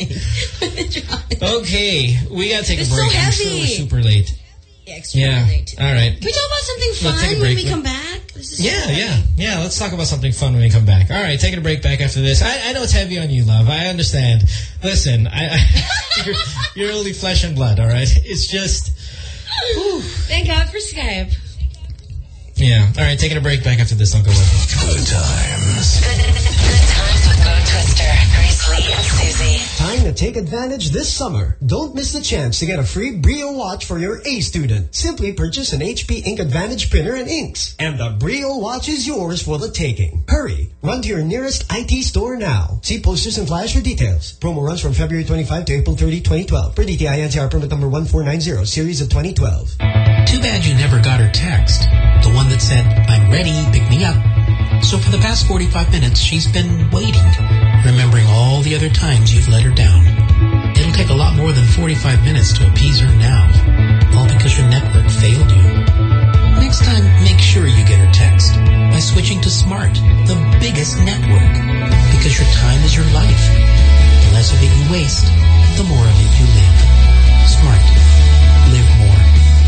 God. Okay. We got to take it's a break. So I'm heavy. sure we're super late. Yeah, extremely yeah. late. All right. Can we talk about something fun we'll when we come back? This is yeah, so yeah. Yeah, let's talk about something fun when we come back. All right, taking a break back after this. I, I know it's heavy on you, love. I understand. Listen, I, I you're, you're only flesh and blood, all right? It's just... Whew. Thank God for Skype. Yeah. All right, taking a break back after this. Don't go away. Good times. Good, good times with Go Twister, Grace Lee and Susie. Time to take advantage this summer. Don't miss the chance to get a free Brio watch for your A student. Simply purchase an H P Ink Advantage printer and inks, and the Brio watch is yours for the taking. Hurry! Run to your nearest I T store now. See posters and flyers for details. Promo runs from February twenty-fifth to April thirtieth, twenty twelve. Per D T I N C R permit number one four nine zero, series of twenty twelve. Too bad you never got her text. The one that said, I'm ready, pick me up. So for the past forty-five minutes, she's been waiting, remembering all the other times you've let her down. It'll take a lot more than forty-five minutes to appease her now, all because your network failed you. Next time, make sure you get her text by switching to Smart, the biggest network, because your time is your life. The less of it you waste, the more of it you live. Smart. Live more.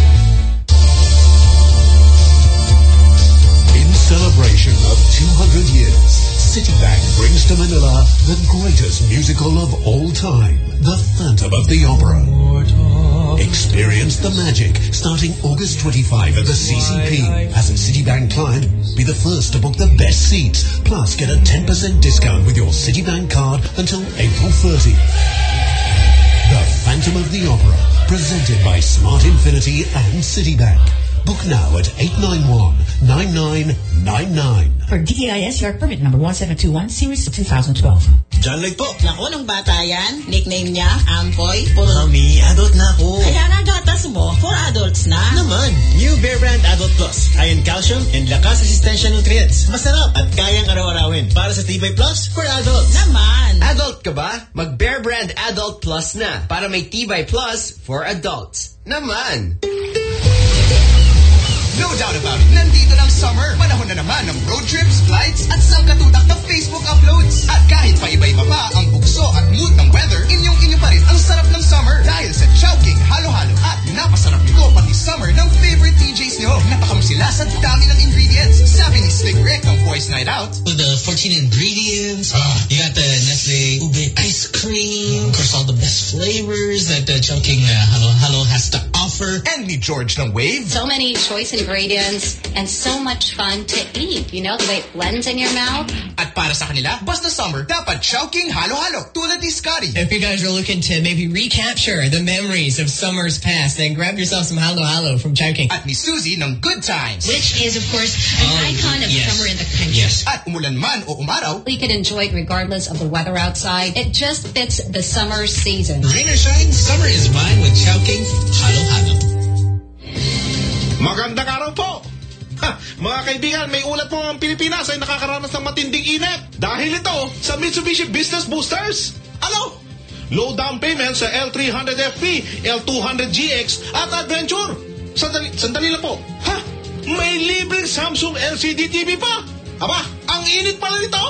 Celebration of two hundred years, Citibank brings to Manila the greatest musical of all time, The Phantom of the Opera. Experience the magic starting August twenty-fifth at the C C P. As a Citibank client, be the first to book the best seats, plus get a ten percent discount with your Citibank card until April thirtieth. The Phantom of the Opera, presented by Smart Infinity and Citibank. Book now at eight nine one, nine nine nine nine. For D T I S, your permit number one seven two one, series of two thousand twelve. John Lloyd po. Naku, nung bata yan, nickname niya, Ampoy. Puro... Mami, adult na ako. Kaya nga gatas mo, for adults na. Naman, new Bear Brand Adult Plus. High in calcium and lakas resistensya nutrients. Masarap at kayang araw-arawin. Para sa Tibay Plus for adults. Naman. Adult ka ba? Mag Bear Brand Adult Plus na. Para may Tibay Plus for adults. Naman. No doubt about it, nandito ng summer. Panahon na naman ng road trips, flights, at sangkatutak na Facebook uploads. At kahit pa iba-iba pa ang bugso at mood ng weather, inyong-inyo pa rin ang sarap ng summer. Dahil sa Chowking Halo-Halo. At napasarap nito pati summer ng favorite D Js nyo. Napakamasila sa dami ng ingredients. Sabi ni Slick Rick ng Boys Night Out. With the fourteen ingredients, uh, you got the Nestle Ube ice cream. Of course, all the best flavors that the Chowking uh, Halo-Halo has to offer. And ni George ng Wave. So many choice ingredients and so much fun to eat. You know, the way it blends in your mouth. At para sa kanila, basta summer, dapat Chowking Halo-Halo. Tulad ni Scotty. If you guys are looking to maybe recapture the memories of summers past, then grab yourself some Halo-Halo from Chowking. At ni Susie ng Good Times. Which is, of course, an oh, icon of yes. summer in the country. Yes. At umulan man o umaraw, we can enjoy it regardless of the weather outside. It just fits the summer season. Rain or shine, summer is mine with Chowking Halo-Halo. Magandang araw po! Ha, mga kaibigan, may ulat po ang Pilipinas ay nakakaranas ng matinding init. Dahil ito sa Mitsubishi Business Boosters. Ano? Low down payment sa L three hundred F P, L two hundred G X at Adventure. Sandali, sandali lang po. Ha? May libreng Samsung L C D T V pa? Aba, ang init pala nito.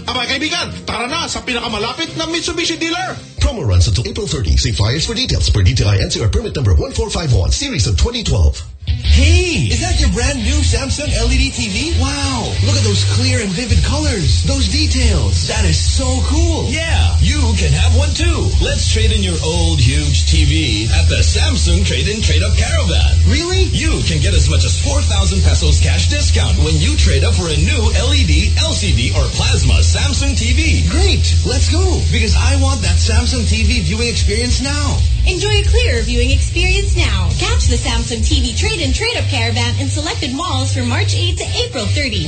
Aba, kaibigan, tara na sa pinakamalapit na Mitsubishi dealer. Promo runs until April thirtieth. See flyers for details per D T I N C R permit number one four five one, series of twenty twelve. Hey! Is that your brand new Samsung L E D T V? Wow! Look at those clear and vivid colors. Those details. That is so cool. Yeah! You can have one too. Let's trade in your old, huge T V at the Samsung Trade-In Trade-Up Caravan. Really? You can get as much as four thousand pesos cash discount when you trade up for a new L E D, L C D, or plasma Samsung T V. Great! Let's go! Because I want that Samsung T V viewing experience now. Enjoy a clear viewing experience now. Catch the Samsung T V Trade-In Trade-Up Caravan in selected malls from March eighth to April thirtieth.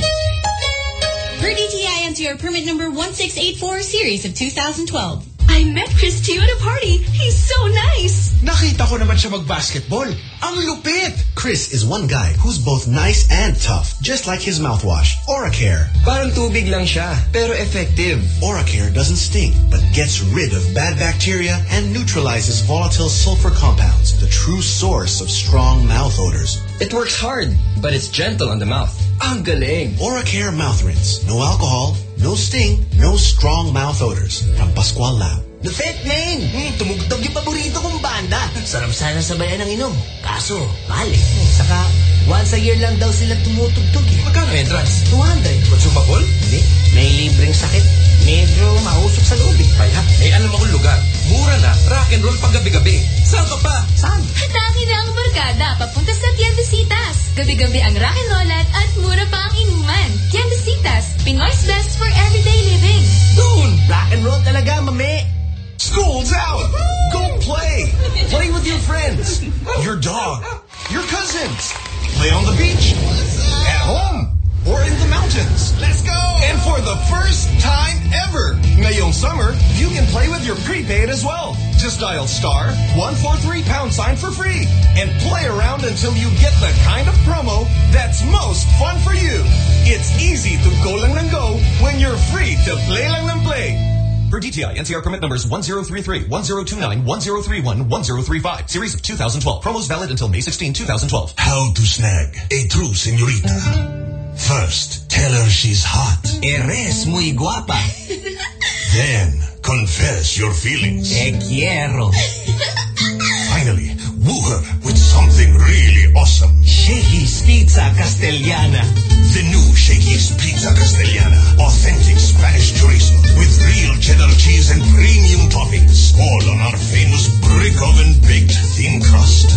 Per D T I N C R permit number one six eight four, series of two thousand twelve. I met Chris Teo at a party. He's so nice. Nakita ko naman siya mag-basketball. Ang lupit! Chris is one guy who's both nice and tough, just like his mouthwash, Oracare. Parang tubig lang siya, pero effective. Oracare doesn't sting, but gets rid of bad bacteria and neutralizes volatile sulfur compounds, the true source of strong mouth odors. It works hard, but it's gentle on the mouth. Ang galing! Oracare mouth rinse. No alcohol, no sting, no strong mouth odors. From Pascual Lab. The Fit Man! Hmm, tumugtog yung paborito kong banda. Sarap sana sabayan ng inom. Kaso, mahal eh. Saka, once a year lang daw sila tumutugtog eh. Magkano entrance? two hundred. Consumable? Hindi. May libreng sakit. Medyo mahusok sa loob eh. Kaya, eh alam akong lugar. Mura na, rock and roll pag gabi-gabi. Saan ka pa? Saan? Hataki na ang barkada papunta sa Tiendesitas. Gabi-gabi ang rock and rollan at mura pa ang inuman. Tiendesitas, Pinoy's best for everyday living. Doon! Rock and roll talaga, mame. School's out! Go play! Play with your friends, your dog, your cousins. Play on the beach, at home, or in the mountains. Let's go! And for the first time ever, ngayong summer, you can play with your prepaid as well. Just dial star one four three pound sign for free and play around until you get the kind of promo that's most fun for you. It's easy to go lang lang go when you're free to play lang lang play. Per D T I N C R permit numbers one zero three three, one zero two nine, one zero three one, one zero three five. Series of two thousand twelve. Promos valid until May sixteenth, two thousand twelve. How to snag a true señorita. First, tell her she's hot. Eres muy guapa. Then, confess your feelings. Te quiero. Finally, woo her with something really awesome. Shakey's Pizza Castellana. The new Shakey's Pizza Castellana. Authentic Spanish chorizo with real cheddar cheese and premium toppings. All on our famous brick oven baked thin crust.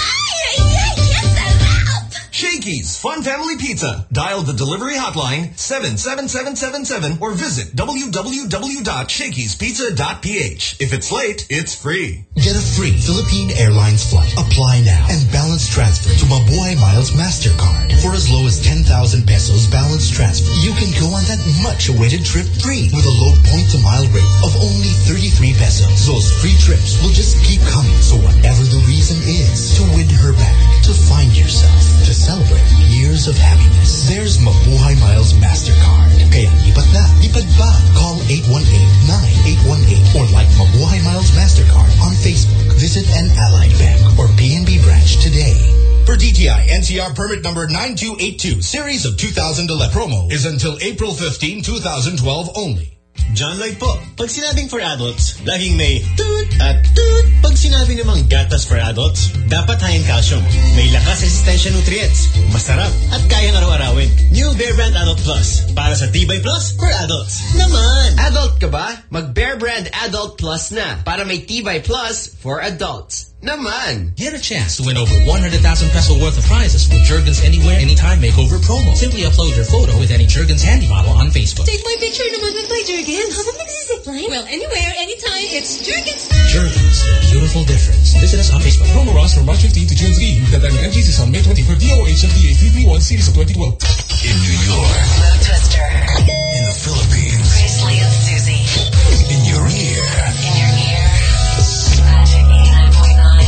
Shakey's Fun Family Pizza. Dial the delivery hotline seven seven seven seven seven or visit w w w dot shakeys pizza dot p h. If it's late, it's free. Get a free Philippine Airlines flight. Apply now and balance transfer to Mabuhay Miles MasterCard. For as low as ten thousand pesos balance transfer, you can go on that much-awaited trip free with a low point-to-mile rate of only thirty-three pesos. Those free trips will just keep coming. So whatever the reason is, to win her back, to find yourself, to celebrate years of happiness, there's Mabuhay Miles MasterCard. Kaya lipat na, lipat ba? Call eight one eight, nine eight one eight or like Mabuhay Miles MasterCard on Facebook. Visit an Allied Bank or P N B branch today. For D T I N C R permit number nine two eight two, series of two thousand eleven. Promo is until April fifteenth, two thousand twelve only. John Lloyd po. Pag sinabing for adults, laging may toot at toot. Pag sinabi namang gatas for adults, dapat high in calcium. May lakas resistensya nutrients, masarap at kayang araw-arawin. New Bear Brand Adult Plus. Para sa Tibay Plus for adults. Naman! Adult ka ba? Mag Bear Brand Adult Plus na. Para may Tibay Plus for adults. Naman! Get a chance to win over one hundred thousand peso worth of prizes with Jergens Anywhere Anytime Makeover promo. Simply upload your photo with any Jergens handy model on Facebook. Take my picture naman with my Jergens. How about zipline? Well, anywhere, anytime, it's Jergens. Jergens, the beautiful difference. Visit us on Facebook. Promo runs from March fifteenth to June third. Deadline M G is on May twentieth for D O H F D A three thirty-one series of twenty twelve. In New York. Mo Twister. In the Philippines. Grizzly and Susie. In your ear. In your ear. Magic eighty-nine point nine.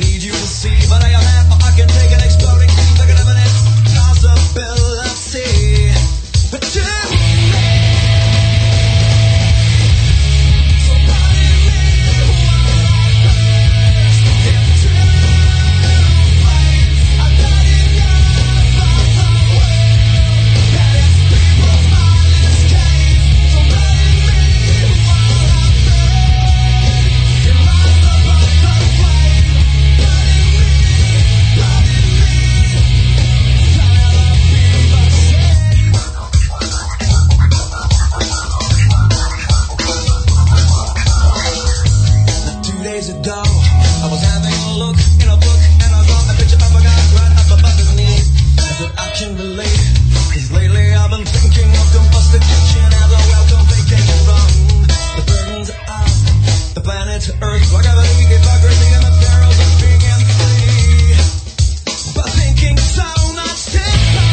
need you to see, but I am half, I can take an exploding thing, look at an infinite possibility. To ago, I was having a look in a book, and I saw a picture of a guy right up above his knee. I said I can relate, cause lately I've been thinking of combusted kitchen as a welcome vacation run. The burdens of the planet Earth, like gravity, hypocrisy, and the perils of being empty. But thinking so much time.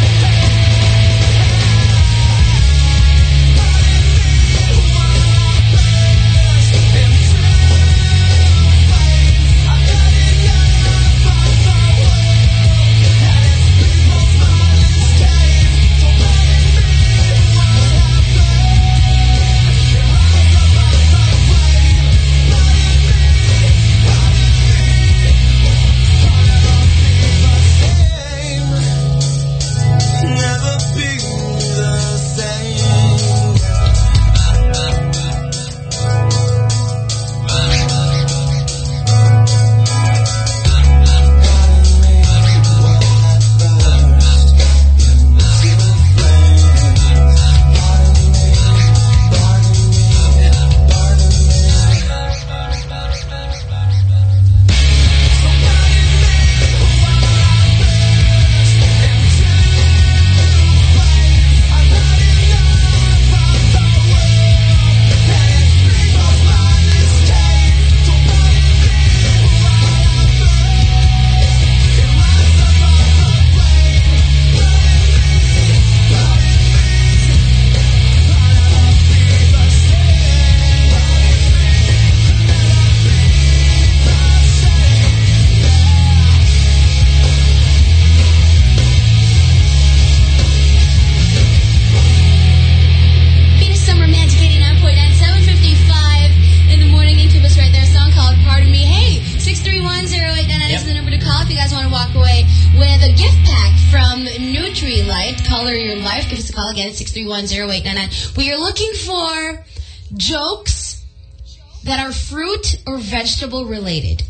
six three one zero eight nine nine. We are looking for jokes that are fruit or vegetable related.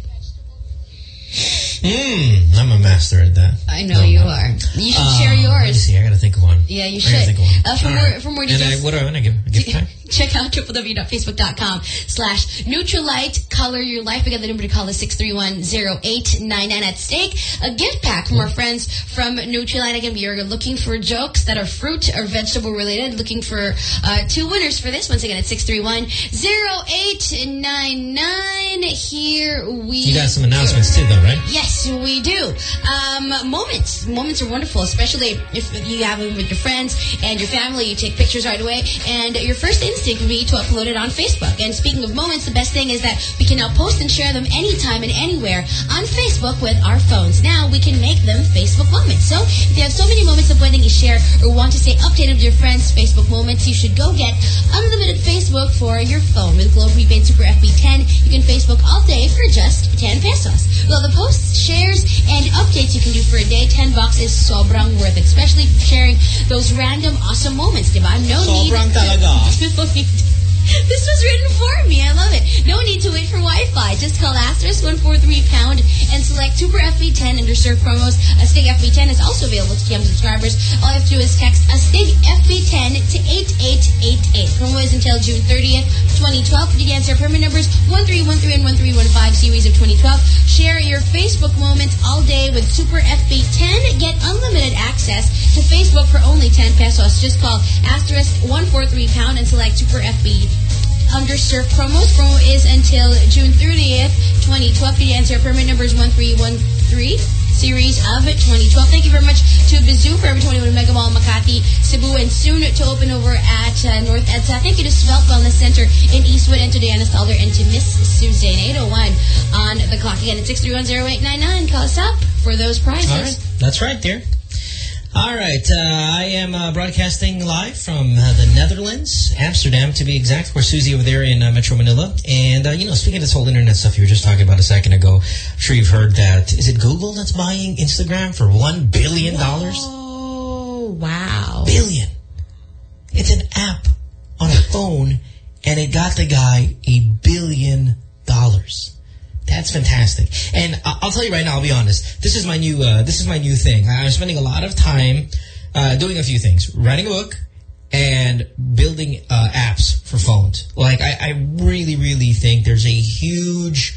Hmm, I'm a master at that. I know no, you are. You should uh, share yours. Let me see, I gotta think of one. Yeah, you I should. gotta think of one. Uh, for, more, right. for more details. And I, what do I want to give? A gift pack? Check out w w w dot facebook dot com slash Nutrilite. Color your life. We got the number to call is six three one zero eight nine nine at stake. A gift pack from our friends from Nutrilite. Again, we are looking for jokes that are fruit or vegetable related. Looking for uh, two winners for this. Once again, at six three one zero eight nine nine. Here we You got some announcements too, though, right? Yes, we do. Um, moments. Moments are wonderful, especially if you have them with your friends and your family. You take pictures right away. And your first instinct would be to upload it on Facebook. And speaking of moments, the best thing is that we can now post and share them anytime and anywhere on Facebook with our phones. Now we can make them Facebook moments. So if you have so many moments of pwedeng i-share or want to stay updated with your friends' Facebook moments, you should go get unlimited Facebook for your phone. With Globe Prepaid Super F B ten, you can Facebook all day for just ten pesos. Well, the posts, shares, and updates you can do for a day, ten bucks is sobrang worth it, especially sharing those random awesome moments, diba? No need. Sobrang talaga. This was written for me. I love it. No need to wait for Wi-Fi. Just call asterisk one four three pound and select Super F B ten under surf promos. A Stig F B ten is also available to T M subscribers. All you have to do is text a Stig F B ten to eight eight eight eight. Promo is until June thirtieth, twenty twelve. You can answer permit numbers one three one three and one three one five series of twenty twelve. Share your Facebook moments all day with Super F B ten. Get unlimited access to Facebook for only ten pesos. Just call asterisk one four three pound and select Super F B under surf promos. Promo is until June thirtieth, twenty twelve. You answer permit numbers one three one three series of twenty twelve. Thank you very much to Bizoo for every twenty-one Mega Mall, Makati, Cebu, and soon to open over at uh, North EDSA. Thank you to Svelte Wellness Center in Eastwood, and to Diana Stalder, and to Miss Suzanne. eight oh one on the clock again at six three one zero eight nine nine. Call us up for those prizes. All right. That's right, dear. All right, uh, I am uh, broadcasting live from uh, the Netherlands, Amsterdam to be exact. We're Susie over there in uh, Metro Manila. And, uh, you know, speaking of this whole internet stuff you were just talking about a second ago, I'm sure you've heard that. Is it Google that's buying Instagram for one billion dollars? Oh, wow. Billion. It's an app on a phone, and it got the guy a billion dollars. That's fantastic. And I'll tell you right now, I'll be honest. This is my new uh, this is my new thing. I'm spending a lot of time uh, doing a few things. Writing a book and building uh, apps for phones. Like, I, I really, really think there's a huge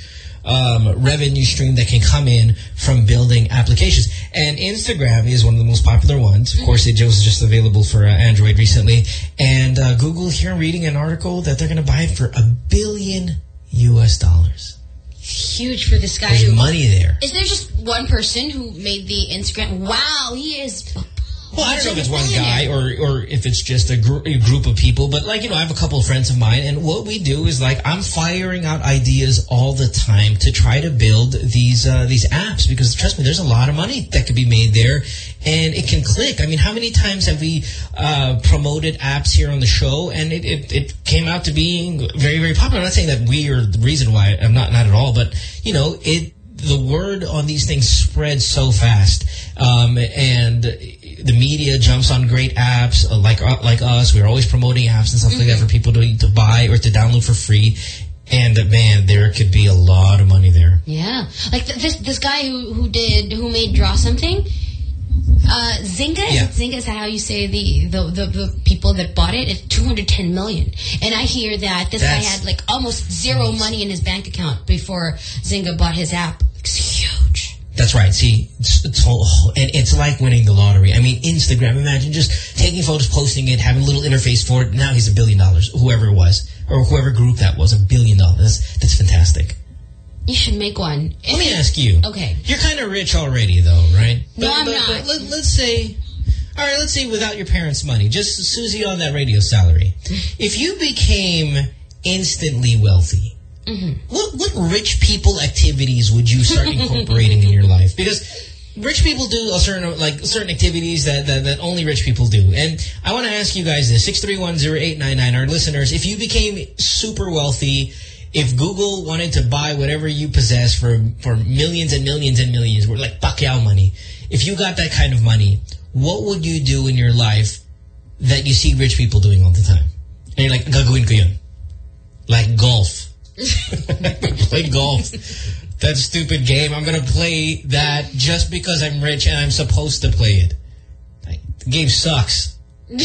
um, revenue stream that can come in from building applications. And Instagram is one of the most popular ones. Of course, it was just available for uh, Android recently. And uh, Google, here I'm reading an article that they're going to buy it for a billion U S dollars. Huge for this guy. There's who, money there. Is there just one person who made the Instagram? Wow, he is... Well, I don't know if it's one guy or or if it's just a, gr a group of people. But, like, you know, I have a couple of friends of mine. And what we do is, like, I'm firing out ideas all the time to try to build these uh, these apps. Because, trust me, there's a lot of money that could be made there. And it can click. I mean, how many times have we uh, promoted apps here on the show? And it, it, it came out to being very, very popular. I'm not saying that we are the reason why. I'm not, not at all. But, you know, it the word on these things spreads so fast. Um, and... the media jumps on great apps uh, like uh, like us. We're always promoting apps and stuff mm-hmm. like that for people to, to buy or to download for free. And, uh, man, there could be a lot of money there. Yeah. Like th this this guy who, who did, who made Draw Something, uh, Zynga? Yeah. Zynga, is that how you say the, the, the, the people that bought it? It's two hundred ten million dollars. And I hear that this That's, guy had like almost zero money in his bank account before Zynga bought his app. It's huge. That's right. See, it's, it's all, and it's like winning the lottery. I mean, Instagram, imagine just taking photos, posting it, having a little interface for it. Now he's a billion dollars, whoever it was, or whoever group that was, a billion dollars. That's, that's fantastic. You should make one. Let me ask you. Okay. You're kind of rich already, though, right? No, but, I'm but, not. But let, let's say, all right, let's say without your parents' money, just Susie on that radio salary. If you became instantly wealthy, Mm-hmm. What what rich people activities would you start incorporating in your life? Because rich people do a certain like certain activities that, that that only rich people do. And I want to ask you guys this: six three one zero eight nine nine. Our listeners, if you became super wealthy, if Google wanted to buy whatever you possess for for millions and millions and millions, we're like Pacquiao money. If you got that kind of money, what would you do in your life that you see rich people doing all the time? And you're like, gagawin ko yun. Like golf. Play golf. That stupid game. I'm going to play that just because I'm rich and I'm supposed to play it. Like, the game sucks.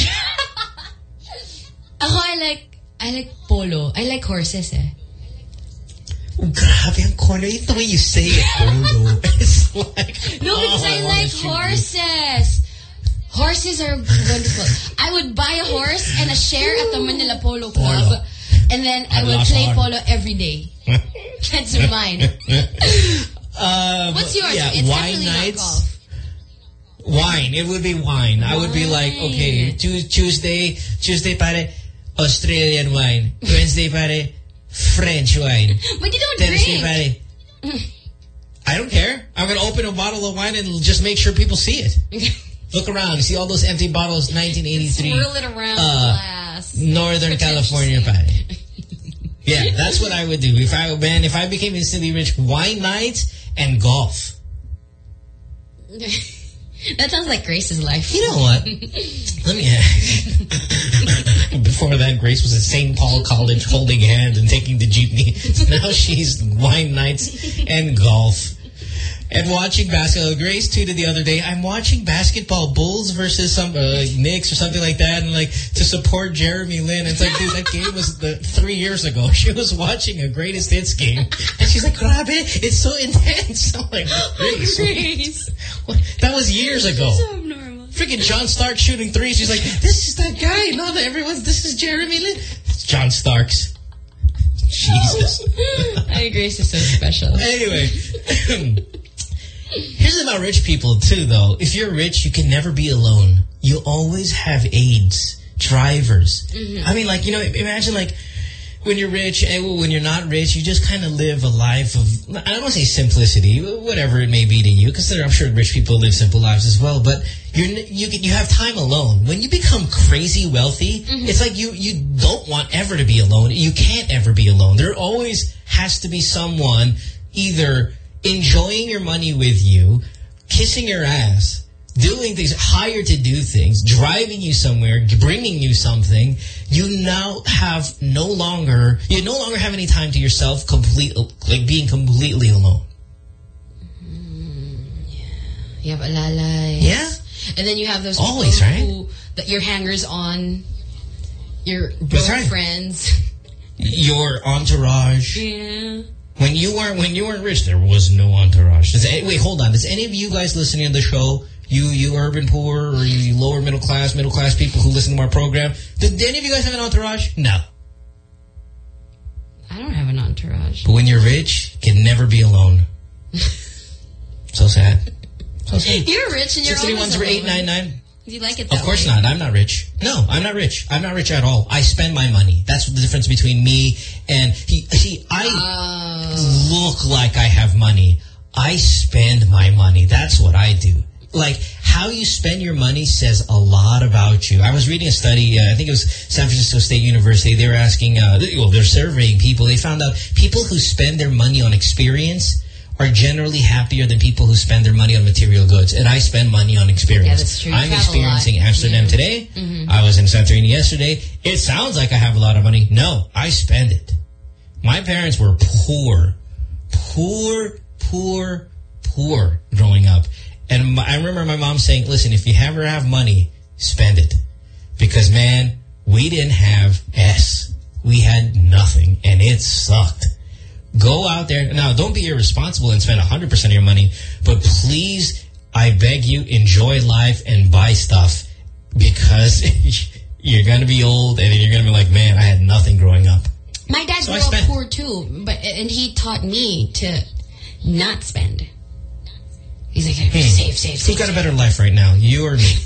Ako, I like, I like polo. I like horses, eh. Oh, grabe ang corner. The way you say it, polo. It's like... No, because oh, I, I like horses. Horses are wonderful. I would buy a horse and a share at the Manila Polo Club. Polo. And then I would play hard. polo every day. That's mine. Uh, What's yours? Yeah, it's wine nights. Wine. It would be wine. wine. I would be like, okay, Tuesday, Tuesday pare, Australian wine. Wednesday pare, French wine. But you don't Thursday drink. Pare, I don't care. I'm going to open a bottle of wine and just make sure people see it. Look around. See all those empty bottles, nineteen eighty-three. Swirl it around uh, glass. Northern California pare. Yeah, that's what I would do. If I man, if I became instantly rich, wine nights and golf. That sounds like Grace's life. You know what? Let me ask. Before that, Grace was at Saint Paul College holding hands and taking the jeepney. Now she's wine nights and golf. And watching basketball. Grace tweeted the other day, I'm watching basketball Bulls versus some uh, Knicks or something like that, and like to support Jeremy Lin. It's like, dude, that game was the, three years ago. She was watching a greatest hits game, and she's like, grabe, it's so intense. I'm like, Grace, Grace. What? That was years ago. So abnormal. Freaking John Stark shooting threes. She's like, this is that guy. No, that everyone's. This is Jeremy Lin. It's John Starks. Jesus. I Grace is so special. Anyway. Here's the thing about rich people, too, though. If you're rich, you can never be alone. You always have aides, drivers. Mm-hmm. I mean, like, you know, imagine, like, when you're rich and when you're not rich, you just kind of live a life of, I don't want to say simplicity, whatever it may be to you, because I'm sure rich people live simple lives as well, but you're, you you have time alone. When you become crazy wealthy, mm-hmm. it's like you, you don't want ever to be alone. You can't ever be alone. There always has to be someone either enjoying your money with you, kissing your ass, doing things, hired to do things, driving you somewhere, bringing you something. You now have no longer, you no longer have any time to yourself, complete, like being completely alone. Mm, yeah. You have alalay. Yeah. And then you have those always, people right? who, that your hangers on, your That's right. friends, your entourage. Yeah. When you weren't when you weren't rich, there was no entourage. Does, wait, hold on. Does any of you guys listening to the show, you you urban poor or you lower middle class, middle class people who listen to our program, did any of you guys have an entourage? No. I don't have an entourage. But when you're rich, you can never be alone. So sad. So sad. You're rich and you're six three one zero eight nine nine. Do you like it that Of course way? not. I'm not rich. No, I'm not rich. I'm not rich at all. I spend my money. That's the difference between me and he. See, I uh, look like I have money. I spend my money. That's what I do. Like, how you spend your money says a lot about you. I was reading a study, uh, I think it was San Francisco State University. They were asking, uh, well, they're surveying people. They found out people who spend their money on experience are generally happier than people who spend their money on material goods. And I spend money on experience. Yeah, that's true. You I'm have experiencing a lot. Amsterdam Yeah. today. Mm-hmm. I was in Santorini yesterday. It sounds like I have a lot of money. No, I spend it. My parents were poor. Poor, poor, poor growing up. And my, I remember my mom saying, listen, if you ever have money, spend it. Because, man, we didn't have S. We had nothing. And it sucked. Go out there. Now, don't be irresponsible and spend one hundred percent of your money. But please, I beg you, enjoy life and buy stuff. Because you're going to be old and you're going to be like, man, I had nothing growing up. My dad So grew I up spent. poor too, but and he taught me to not spend. He's like, hey, save, save, Who's save. got a better life right now, you or me?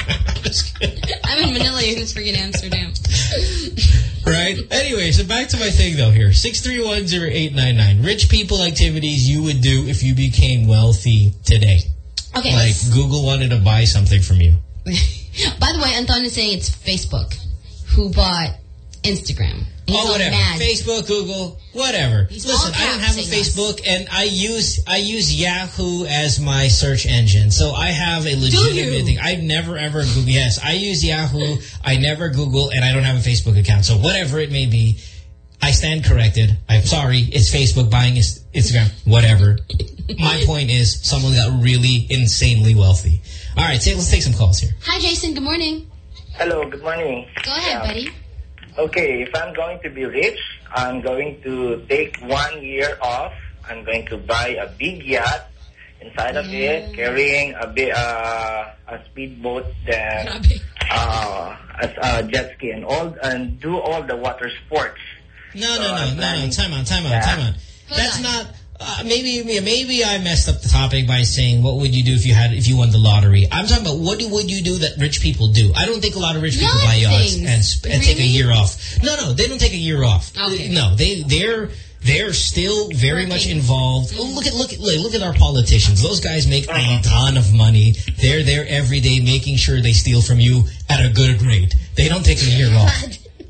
I'm in Manila, who's freaking Amsterdam. Right? Anyway, so back to my thing, though, here. six three one zero eight nine nine. Rich people activities you would do if you became wealthy today. Okay. Like, Google wanted to buy something from you. By the way, Anton is saying it's Facebook who bought Instagram. He's oh, all whatever. mad. Facebook, Google, whatever. He's Listen, all I don't have a capsing us. Facebook, and I use I use Yahoo as my search engine. So I have a legitimate thing. I never ever Google. Yes, I use Yahoo. I never Google, and I don't have a Facebook account. So whatever it may be, I stand corrected. I'm sorry. It's Facebook buying is Instagram. Whatever. My point is, someone got really insanely wealthy. All right, so let's take some calls here. Hi, Jason. Good morning. Hello, good morning. Go ahead, Yeah. buddy. Okay, if I'm going to be rich, I'm going to take one year off. I'm going to buy a big yacht. Inside of it, carrying a bit, uh, a speedboat, then uh, a, a jet ski, and all, and do all the water sports. No, So no, I'm no, no, no. planning- Time out, time out, Yeah. time out. That's not. Uh, maybe, maybe I messed up the topic by saying what would you do if you had if you won the lottery. I'm talking about what do, would you do that rich people do. I don't think a lot of rich people buy yachts Nothing. and, sp- and take a Really? year off. No, no, they don't take a year off. Okay. No, they they're they're still very much involved. Oh, look at look at look at our politicians. Those guys make a ton of money. They're there every day making sure they steal from you at a good rate. They don't take a year off.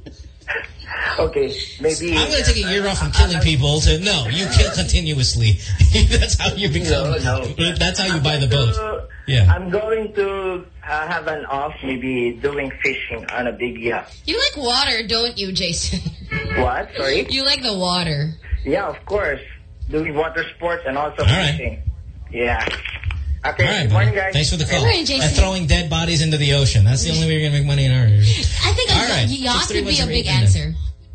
Okay, maybe... I'm going to take a year off from killing people. To no, you kill continuously. That's how you become. No, no. That's how you buy the boat. So, Yeah. I'm going to uh, have an off, maybe doing fishing on a big yacht. You like water, don't you, Jason? What? Sorry? You like the water. Yeah, of course. Doing water sports and also All right. fishing. Yeah. Okay, All right, good morning, buddy. guys. Thanks for the call. Good morning, Jason. And throwing dead bodies into the ocean. That's the only way you're going to make money in our area. I think a All right. yacht would be a big six three one zero eight nine nine. answer.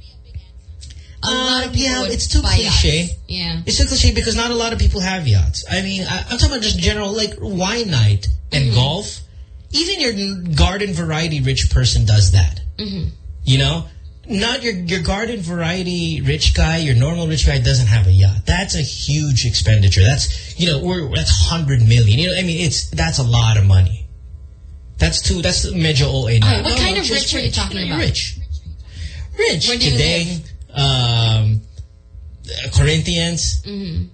A lot Uh, of people yeah, would it's too buy cliche. yachts. Yeah. It's too cliche because not a lot of people have yachts. I mean, I, I'm talking about just general, like, wine night and Mm-hmm. golf. Even your garden variety rich person does that. Mm-hmm. You know? not your your garden variety rich guy, your normal rich guy doesn't have a yacht. That's a huge expenditure. That's, you know, we're, that's one hundred million. You know, I mean, it's, that's a lot of money. That's too, that's medyo O A now. Oh, what no, kind no, of just rich are you talking about? Rich. Rich. Where do you Today, um, Corinthians. Mm-hmm.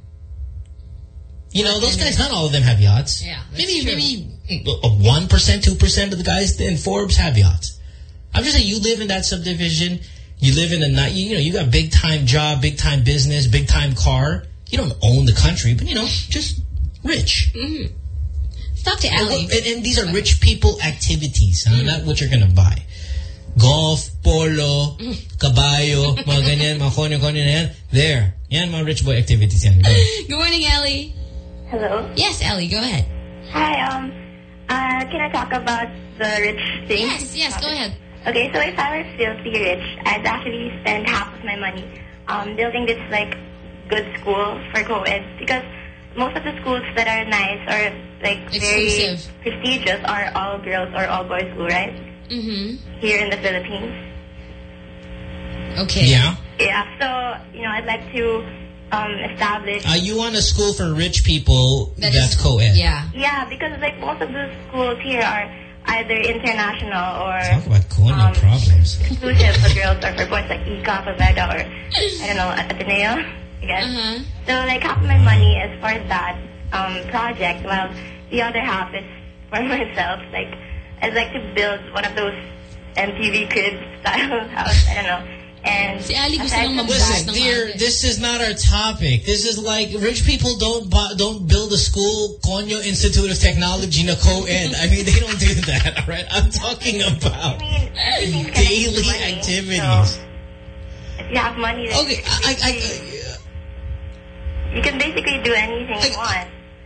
You know, those guys, not all of them have yachts. Yeah, maybe, maybe one percent, two percent of the guys in Forbes have yachts. I'm just saying, you live in that subdivision. You live in a night. You know, you got big time job, big time business, big time car. You don't own the country, but you know, just rich. Mm-hmm. Talk to Ali. And, and these are rich people activities. Mm-hmm. Not what you're gonna buy. Golf, polo, kabayo, mga ganyan, mga konyo-konyo na yan. There. Yan, mga rich boy activities yan. Good morning, Ellie. Hello? Yes, Ellie, go ahead. Hi, um, uh, can I talk about the rich thing? Yes, yes, go ahead. Okay, so if I were filthy rich, I'd actually spend half of my money um, building this, like, good school for co-eds, because most of the schools that are nice or, like, Exclusive. very prestigious are all girls or all boys school, right? Mm-hmm. Here in the Philippines. Okay. Yeah. Yeah, so, you know, I'd like to um, establish... Uh, you want a school for rich people That that's is- co-ed. Yeah. Yeah, because, like, most of the schools here are either international or... Talk about corny um, problems. exclusive for girls or for boys, like I C A, Vega, or, I don't know, Ateneo, I guess. Uh-huh. So, like, half of my money is for that um, project, while the other half is for myself. Like, I'd like to build one of those M T V Cribs style house, I don't know. And si Ali gusto aside lang from Listen, that- dear, this is not our topic. This is like, rich people don't bu don't build a school, Konyo Institute of Technology na co-ed. I mean, they don't do that, all right? I'm talking about I mean, daily money, activities. So if you have money, then Okay, I, I, you can basically do anything you want.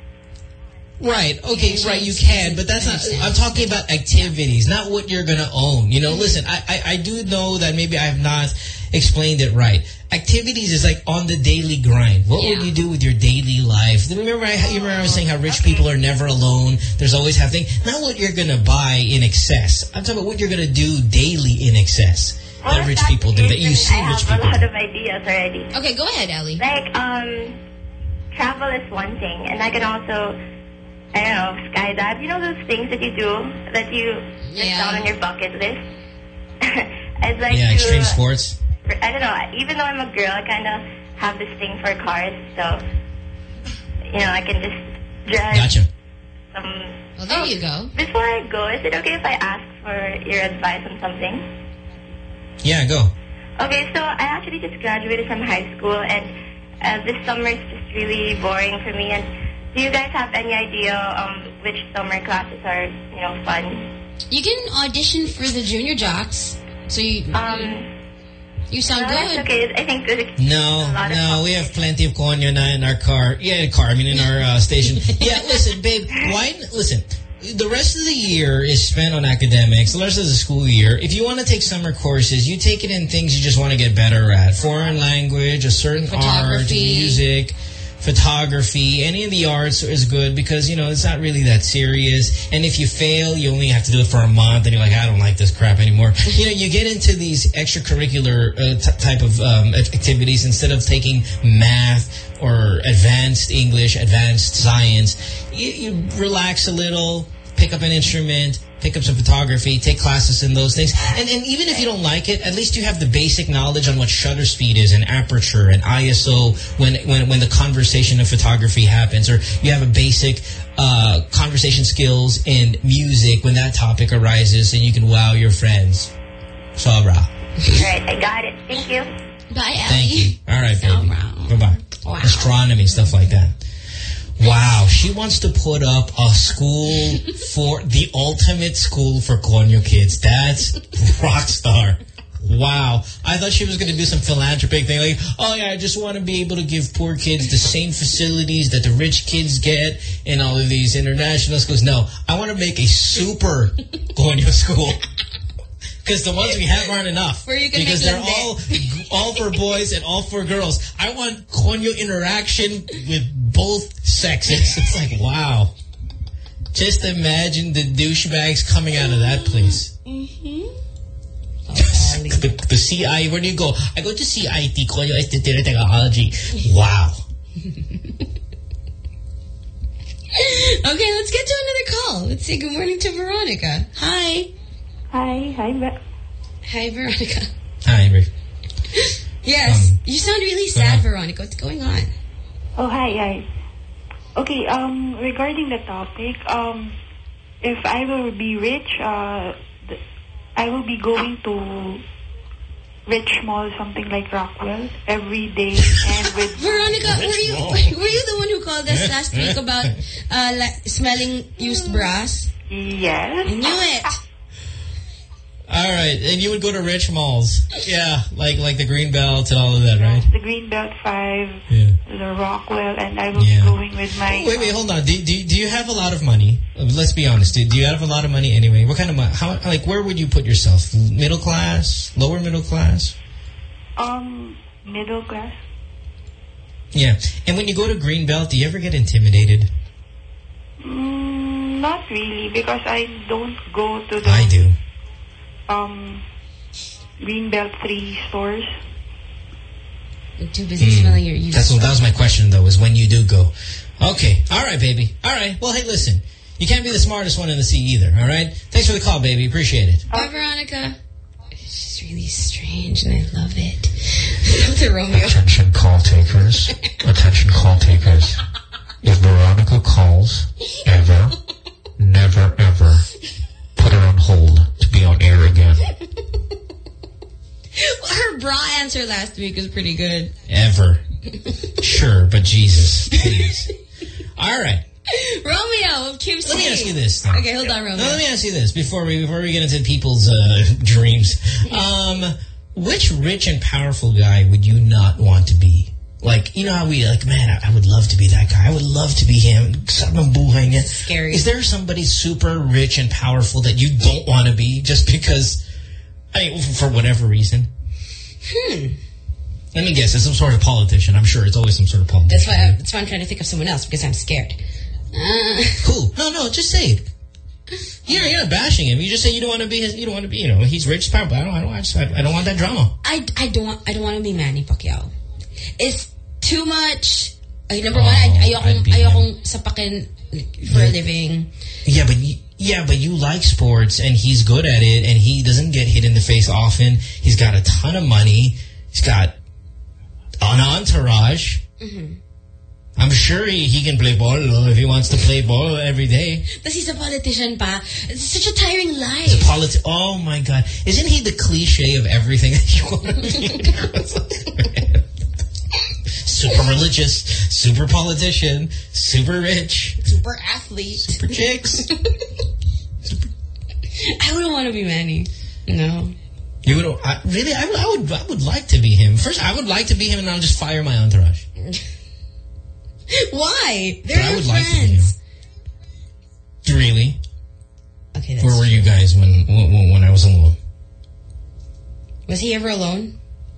Right, okay, right, you can, but that's not, I'm talking about activities, not what you're going to own. You know, listen, I, I, I do know that maybe I have not explained it right. Activities is like on the daily grind. What would you do with your daily life? Remember I, you remember I was saying how rich people are never alone. There's always having, not what you're going to buy in excess. I'm talking about what you're going to do daily in excess. Well, that rich that's people do, it, that you then see I rich have people a lot do. of ideas already. Okay, go ahead, Ellie. Like, um, travel is one thing, and I can also, I don't know, skydive. You know those things that you do that you list down on your bucket list? I'd like Yeah, to, extreme sports. I don't know, even though I'm a girl, I kind of have this thing for cars, so, you know, I can just drive Gotcha. some... Well, there you go. Before I go, is it okay if I ask for your advice on something? Yeah, go. Okay, so I actually just graduated from high school, and uh, this summer is just really boring for me. And do you guys have any idea um, which summer classes are, you know, fun? You can audition for the Junior Jocks. So you, Um, you sound no, good. that's okay. I think there's No, no, we have plenty of konyo na in our car. Yeah, in car, I mean in our uh, station. Yeah, listen, babe, why, listen, the rest of the year is spent on academics, the rest of the school year. If you want to take summer courses, you take it in things you just want to get better at. Foreign language, a certain art, music, photography, any of the arts is good because, you know, it's not really that serious. And if you fail, you only have to do it for a month and you're like, I don't like this crap anymore. You know, you get into these extracurricular uh, t type of um, activities instead of taking math or advanced English, advanced science. You, you relax a little, pick up an instrument, pick up some photography, take classes in those things. And, and even if you don't like it, at least you have the basic knowledge on what shutter speed is and aperture and I S O when, when, when the conversation of photography happens. Or you have a basic uh, conversation skills in music when that topic arises and you can wow your friends. Sobra. All right, I got it. Thank you. Bye, Ellie. Thank you. All right, baby. Bye-bye. Wow. Astronomy, stuff like that. Wow, she wants to put up a school for the ultimate school for Konyo kids. That's rock star. Wow. I thought she was going to do some philanthropic thing like, oh yeah, I just want to be able to give poor kids the same facilities that the rich kids get in all of these international schools. No, I want to make a super Konyo school. Because the ones we have aren't enough. Where you can because make they're lende. all all for boys and all for girls. I want Konyo interaction with both sexes. It's like, wow. Just imagine the douchebags coming out of that place. Mm-hmm. the, the The C I, where do you go? I go to C I T, College of Technology. Wow. Okay, let's get to another call. Let's say good morning to Veronica. Hi. Hi. Hi, Ve- Hi, Veronica. Hi, Rick. Yes. Um, you sound really sad, Veronica. What's going on? Oh, hi, hi. Okay, um, regarding the topic, um, if I will be rich, uh, th- I will be going to Rich Mall, something like Rockwell, every day. And with Veronica, were you Mall. were you the one who called us last week about uh, la- smelling used brass? Yes. I knew it. All right, and you would go to rich malls. Yeah, like like the Greenbelt and all of that, right? The Greenbelt five, Yeah. the Rockwell, and I will Yeah. be going with my... Wait, wait, hold on. Do, do, do you have a lot of money? Uh, Let's be honest. Do, do you have a lot of money anyway? What kind of money? How, like, where would you put yourself? Middle class? Lower middle class? Um, middle class. Yeah. And when you go to Greenbelt, do you ever get intimidated? Mm, not really, because I don't go to the... I do. Um, Greenbelt three stores. You're too busy smelling your used That's what, that brass. was my question, though, is when you do go. Okay. All right, baby. All right. Well, hey, listen. You can't be the smartest one in the sea either, all right? Thanks for the call, baby. Appreciate it. Bye, Veronica. She's really strange, and I love it. Go to Romeo. Attention call takers. Attention call takers. If Veronica calls, ever, never, ever, put her on hold to be on air again. Her bra answer last week was pretty good. Ever. Sure, but Jesus, please. All right. Romeo, Kim Let me ask you this, though. Okay, hold on, Romeo. No, let me ask you this before we before we get into people's uh, dreams. Um, which rich and powerful guy would you not want to be? Like, you know how we like, man, I, I would love to be that guy. I would love to be him. Scary. Is there somebody super rich and powerful that you don't want to be just because, I mean, for whatever reason? Hmm. Let me guess. It's some sort of politician. I'm sure it's always some sort of politician. That's why, I, that's why I'm trying to think of someone else, because I'm scared. Uh, Who? No, no, just say it. You're, you're not bashing him. You just say you don't want to be his, you don't want to be, you know, he's rich, powerful. I don't, I don't, I, just, I, I don't want that drama. I, I don't want, I don't want to be Manny Pacquiao. It's too much. Ay, number one, Oh, I, ayokong, ayokong sapakin for a living. Yeah, but you, yeah, but you like sports, and he's good at it, and he doesn't get hit in the face often. He's got a ton of money. He's got an entourage. Mm-hmm. I'm sure he, he can play ball though, if he wants to play ball every day. Tapos he's a politician pa. It's such a tiring life. He's a politi- Oh my God. Isn't he the cliche of everything that you want to be? Super religious, super politician, super rich. Super athlete. Super chicks. I wouldn't want to be Manny. No. You would I, really? I, would- I would. I would like to be him. First, I would like to be him, and I'll just fire my entourage. Why? They're But I your would like to be friends. him. Really? Okay, that's Where were true. you guys when when, when I was alone? Was he ever alone?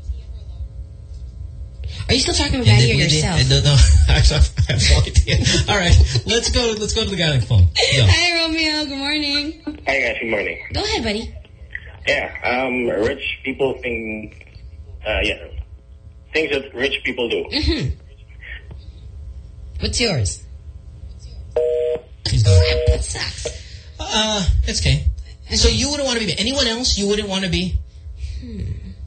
Are you still talking about And Manny then or we did- yourself? I don't know. I have I have no idea. All right, let's go. Let's go to the guy on the phone. Go. Hi, Romeo. Good morning. Hi guys, good morning. Go ahead, buddy. Yeah, um, rich people think, uh, yeah, things that rich people do. Mm-hmm. What's yours? He's gone. That sucks. Uh, it's okay. So you wouldn't want to be anyone else? You wouldn't want to be? Hmm.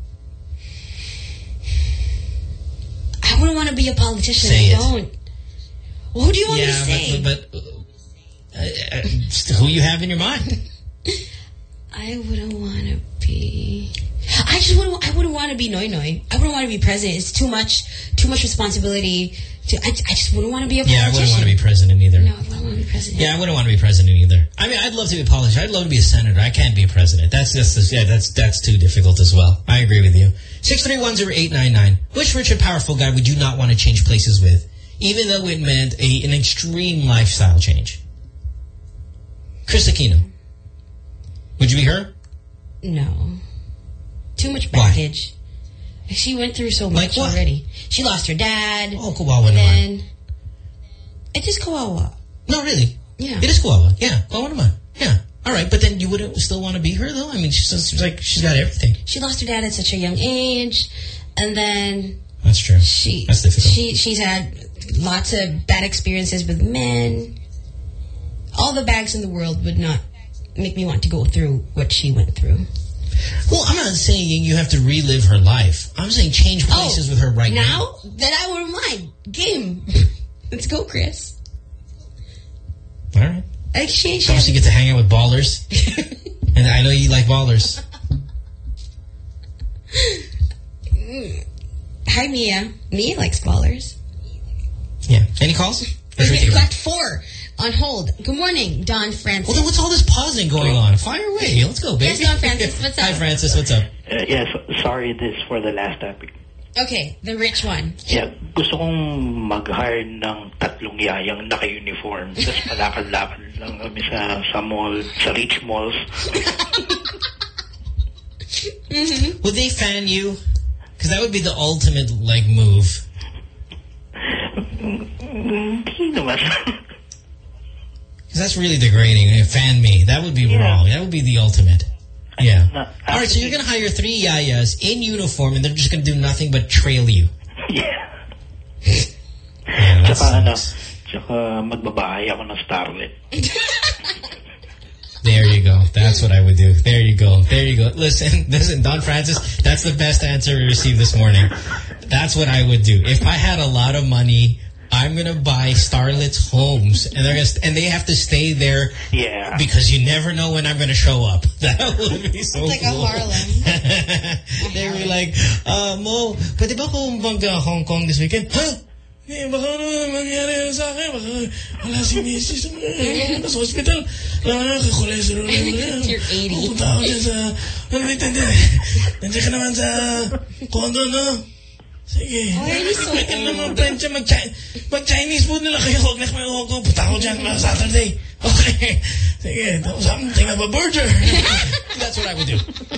I wouldn't want to be a politician. Say I it. don't. Well, who do you want yeah, me to say? but, but, but uh, uh, who you have in your mind? I wouldn't want to be... I just wouldn't... I wouldn't want to be Noy Noy. I wouldn't want to be president. It's too much... Too much responsibility. To, I, I just wouldn't want to be a politician. Yeah, I wouldn't want to be president either. No, I wouldn't want to be president. Yeah, I wouldn't want to be president either. I mean, I'd love to be a politician. I'd love to be a senator. I can't be a president. That's just... Yeah, that's that's too difficult as well. I agree with you. six three one zero eight nine nine. Which rich and powerful guy would you not want to change places with, even though it meant a, an extreme lifestyle change? Chris Aquino. Would you be her? No. Too much baggage. Why? She went through so much Like already. She lost her dad. Oh, Kawawa Then... It is Kawawa. No, really. Yeah. It is Kawawa. Yeah, Kawawa naman. Yeah. All right, but then you wouldn't still want to be her, though? I mean, she's, she's like, she's got everything. She lost her dad at such a young age. And then... That's true. She, That's difficult. She, she's had lots of bad experiences with men. All the bags in the world would not make me want to go through what she went through. Well, I'm not saying you have to relive her life. I'm saying change places oh, with her right now. Now? Then I wouldn't mind. Game. Let's go, Chris. All right. Like she, she Obviously, you get to hang out with ballers. And I know you like ballers. Hi, Mia. Mia likes ballers. Yeah. Any calls? We got four on hold. Good morning, Don Francis. Well, then what's all this pausing going on? Fire away. Let's go, baby. Yes, Don Francis. What's up? Hi, Francis. What's up? Uh, yes, sorry, this is for the last topic. Okay, the rich one. Yeah, gusto kong mag-hire ng tatlong yayang naka-uniform. Tapos palakad-lakad lang kami sa, sa mall, sa rich malls. Mm-hmm. Would they fan you? Because that would be the ultimate, like, move. Hindi naman. Because that's really degrading. Fan me. That would be yeah. wrong. That would be the ultimate. Yeah. No, all right, so you're going to hire three yayas in uniform and they're just going to do nothing but trail you. Yeah. Yeah, that's tsaka, ano, tsaka magbabahay ako ng starlet. There you go. That's what I would do. There you go. There you go. Listen, listen, Don Francis, that's the best answer we received this morning. That's what I would do. If I had a lot of money, I'm gonna buy starlets' homes, and they're gonna and they have to stay there. Yeah. Because you never know when I'm gonna show up. That would be so it's like cool. a Harlem. They were like, uh, Mo, pwede ba kung mag Hong Kong this weekend? Huh? Eh, baka naman mangyari sa akin. Baka wala si Missus sa hospital. Nakaka-cholesterol. You're eighty. Pupunta ako dyan sa... Nandiyan ka naman sa condo, no? Sige. Why are you so old? Naman, French, mag-Chinese food nila kayo. Huwag na kayo Hong Kong. Punta ako dyan last Saturday. Okay. Sige. Something of a burger. That's what I would do.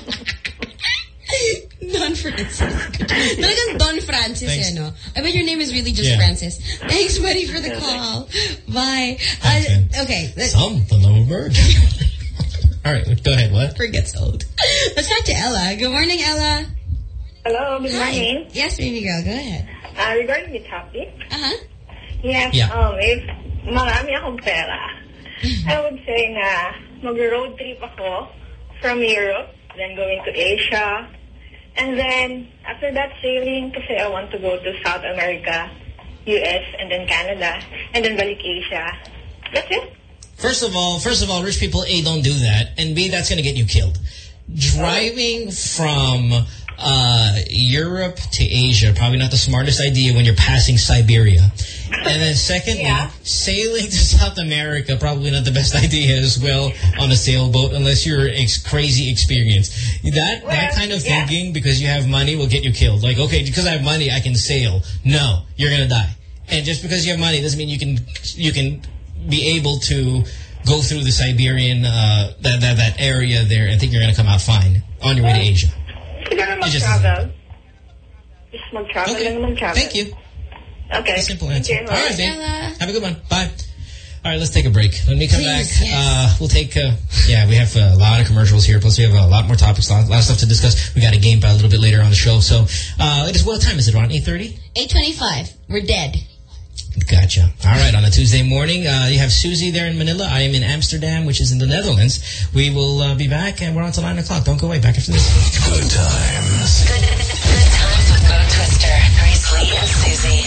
Don Francis. Talagang Don Francis, eh, no? I bet your name is really just yeah. Francis. Thanks, buddy, for the call. Bye. Uh, okay. Something of a bird. All right, go ahead. What? Forgets old. Let's talk to Ella. Good morning, Ella. Hello, good Hi. morning. Yes, baby girl. Go ahead. Uh, regarding the topic. Uh-huh. Yes, yeah. um, if marami akong pera, I would say na mag-road trip ako from Europe, then going to Asia, and then after that sailing kasi I want to go to South America, U S, and then Canada, and then balik Asia. That's it. First of all, first of all, rich people, A, don't do that, and B, that's going to get you killed. Driving from uh, Europe to Asia, probably not the smartest idea when you're passing Siberia. And then secondly, yeah. sailing to South America, probably not the best idea as well on a sailboat unless you're ex crazy experienced. That, well, that kind of yeah. thinking, because you have money, will get you killed. Like, okay, because I have money, I can sail. No, you're going to die. And just because you have money doesn't mean you can you can be able to go through the Siberian, uh, that, that, that area there and think you're going to come out fine on your way to Asia. Just mag-travel. Just mag-travel. Okay. Thank you. Okay. A simple answer. Okay, all right, babe. Ella. Have a good one. Bye. All right, let's take a break. When we come Please, back, yes. uh, we'll take, uh, yeah, we have a lot of commercials here. Plus, we have a lot more topics, a lot, a lot of stuff to discuss. We got a game by a little bit later on the show. So, uh, it is, what time is it, Ron? eight thirty? eight twenty-five. We're dead. Gotcha. All right, on a Tuesday morning, uh, you have Susie there in Manila. I am in Amsterdam, which is in the Netherlands. We will uh, be back, and we're on to nine o'clock. Don't go away. Back after this. Good times. Good, good times with Mo Twister, Grace Lee, and Susie.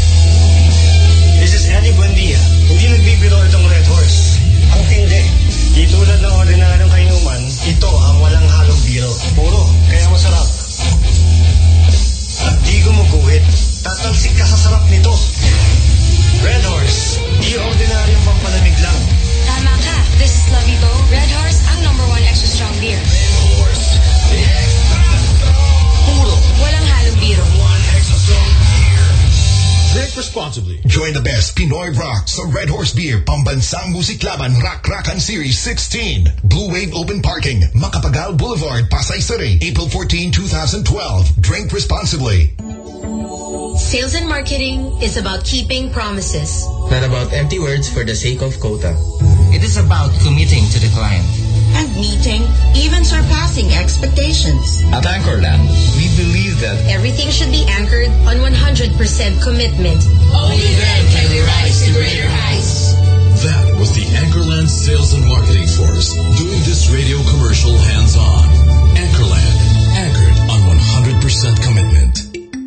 This is Eddie Buendia. Hindi nagbibiro itong Red Horse. Ang hindi. Di tulad ng ordinaryong kainuman, ito ang walang halong biro. Puro, kaya masarap. At di gumuguhit. Tatalsik ka sa sarap nito. Red Horse, di ordinaryong pampalamig lang. Tama ka. This is Lavito. Red Horse, ang number one extra strong beer. Red Horse, the extra strong. Puro. Walang halong biro. One extra strong beer. Drink responsibly. Join the best Pinoy rock sa Red Horse Beer Pambansang Musiklaban Rock Rakan Series sixteen. Blue Wave Open Parking, Macapagal Boulevard, Pasay City, April fourteenth, two thousand twelve. Drink responsibly. Sales and marketing is about keeping promises. Not about empty words for the sake of quota. It is about committing to the client. and meeting, even surpassing expectations. At Anchorland, we believe that Everything should be anchored on one hundred percent commitment. Only then can we rise to greater heights. That was the Anchorland Sales and Marketing Force doing this radio commercial hands-on. Anchorland, anchored on one hundred percent commitment.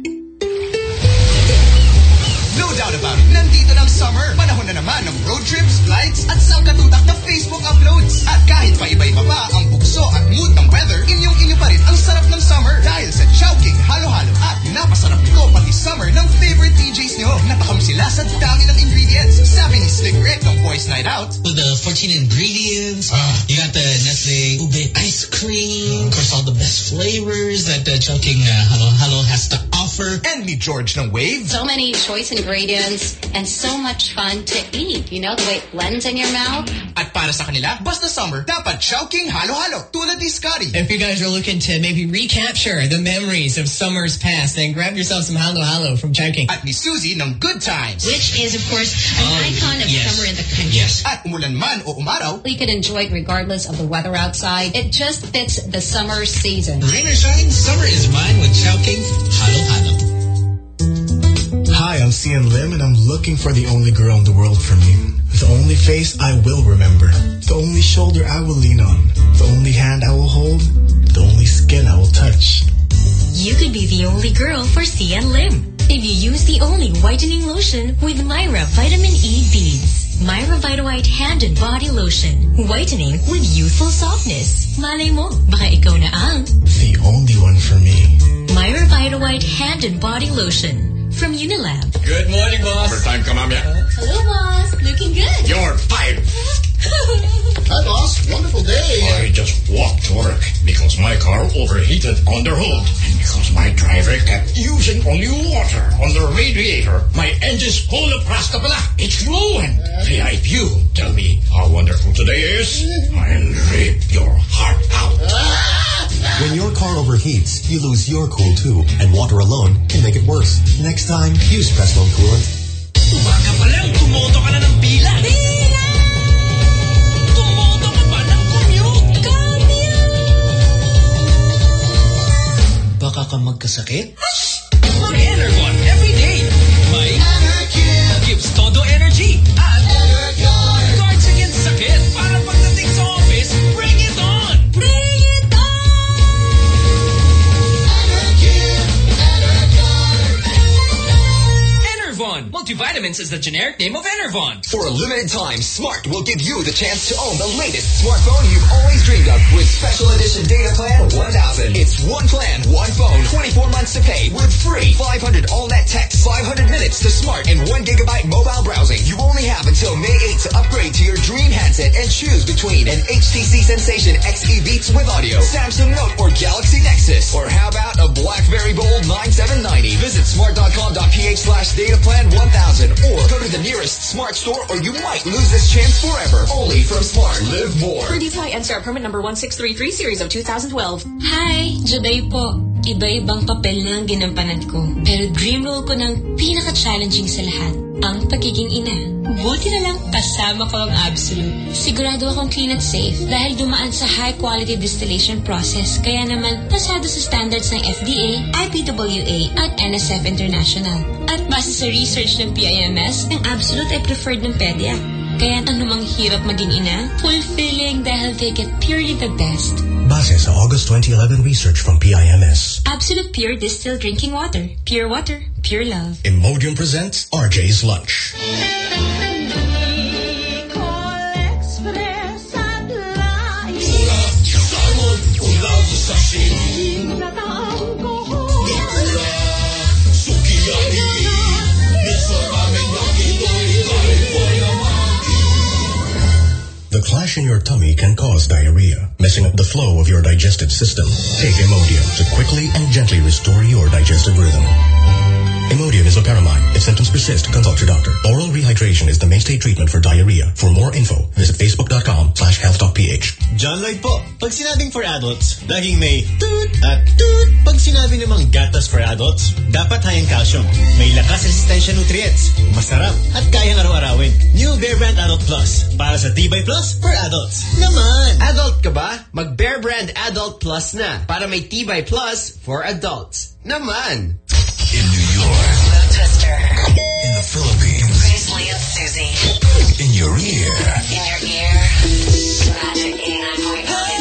No doubt about it, nandito ng summer. Panahon na naman ng road trips, flights, at sangkatutak na Facebook uploads. At kahit pa iba-iba pa ang bugso at mood ng weather, inyong-inyo pa rin ang sarap ng summer. Dahil sa Chowking Halo-Halo. At napasarap nito pati summer ng favorite D Js nyo. Natakam sila sa dami ng ingredients. Sabi ni Slick Rick ng Boys Night Out. With the fourteen ingredients, uh, you got the Nestle Ube ice cream, of course all the best flavors that the Chowking uh, Halo-Halo has to offer. And ni George ng Wave. So many choice ingredients and so much fun to eat. You know, the way it blends in your mouth. At para sa kanila, basta summer, dapat Chowking Halo-Halo. Tulad ni Scotty. If you guys are looking to maybe recapture the memories of summers past, then grab yourself some Halo-Halo from Chowking. At ni Susie ng Good Times. Which is, of course, an Um, icon of yes. summer in the country. Yes. At umulan man o umaraw, We could enjoy it regardless of the weather outside. It just fits the summer season. Rain or shine, summer is mine with Chowking Halo-Halo. Hi, I'm Cian Lim, and I'm looking for the only girl in the world for me. The only face I will remember. The only shoulder I will lean on. The only hand I will hold. The only skin I will touch. You could be the only girl for Cian Lim if you use the only whitening lotion with Myra Vitamin E Beads. Myra Vita-White Hand and Body Lotion. Whitening with youthful softness. Malay mo, baka ikaw na ang The only one for me. Myra Vita-White Hand and Body Lotion from Unilab. Good morning, boss. Overtime ka, mamaya. Hello, boss. Looking good. You're fired. Hi, boss. Wonderful day. I just walked to work because my car overheated on the road. And because my driver kept using only water on the radiator, my engine's whole plastic pala. It's ruined. Hey, if you tell me how wonderful today is, I'll rip your heart out. When your car overheats, you lose your cool too, and water alone can make it worse. Next time, use Prestone Coolant. Umaga pa lang, tumoto ka na ng pila. Pila! Tumoto ka pa ng commute. Commute! Baka ka magkasakit? Mag-Enervon every day. May Energy gives todo energy at guards against sakit para pagdating sa office, bring it on! Bring it Enervon. Multivitamins is the generic name of Enervon. For a limited time, Smart will give you the chance to own the latest smartphone you've always dreamed of with Special Edition Data Plan one thousand. It's one plan, one phone, twenty-four months to pay with free five hundred all-net text, five hundred minutes to Smart, and one gigabyte mobile browsing. You only have until May eighth to upgrade to your dream handset and choose between an H T C Sensation X E Beats with audio, Samsung Note, or Galaxy Nexus. Or how about a BlackBerry Bold ninety-seven ninety? Visit smart.com.ph slash dataplan one thousand or go to the nearest Smart store or you might lose this chance forever. Only from Smart. Live more. Per D T I N C R permit number one six three three series of two thousand twelve. Hi, Juday po. Iba-ibang papel na ang ginampanan ko. Pero dream role ko ng pinaka-challenging sa lahat, ang pagiging ina. Buti na lang kasama ko ang Absolute. Sigurado akong clean at safe dahil dumaan sa high-quality distillation process. Kaya naman, pasado sa standards ng F D A, I P W A at N S F International. At base sa research ng P I M S, ang Absolute ay preferred ng pedya. Kaya anumang hirap maging ina, fulfilling dahil they get purely the best. Base sa August twenty eleven research from P I M S. Absolute Pure Distilled Drinking Water. Pure water, pure love. Imodium presents R J's Lunch. The clash in your tummy can cause diarrhea, messing up the flow of your digestive system. Take Imodium to quickly and gently restore your digestive rhythm. Imodium is loperamide. If symptoms persist, consult your doctor. Oral rehydration is the mainstay treatment for diarrhea. For more info, visit facebook.com slash health.ph. John Bagay po. Pag sinabing for adults, laging may toot at toot. Pag sinabi namang gatas for adults, dapat high in calcium. May lakas resistensya nutrients. Masarap at kayang araw-arawin. New Bear Brand Adult Plus. Para sa Tibay Plus for adults. Naman! Adult ka ba? Mag Bear Brand Adult Plus na. Para may Tibay Plus for adults. Naman! In New York. Mo Twister. In the Philippines. Grizzly and Susie. In your ear. In your ear. Magic eighty-nine point nine.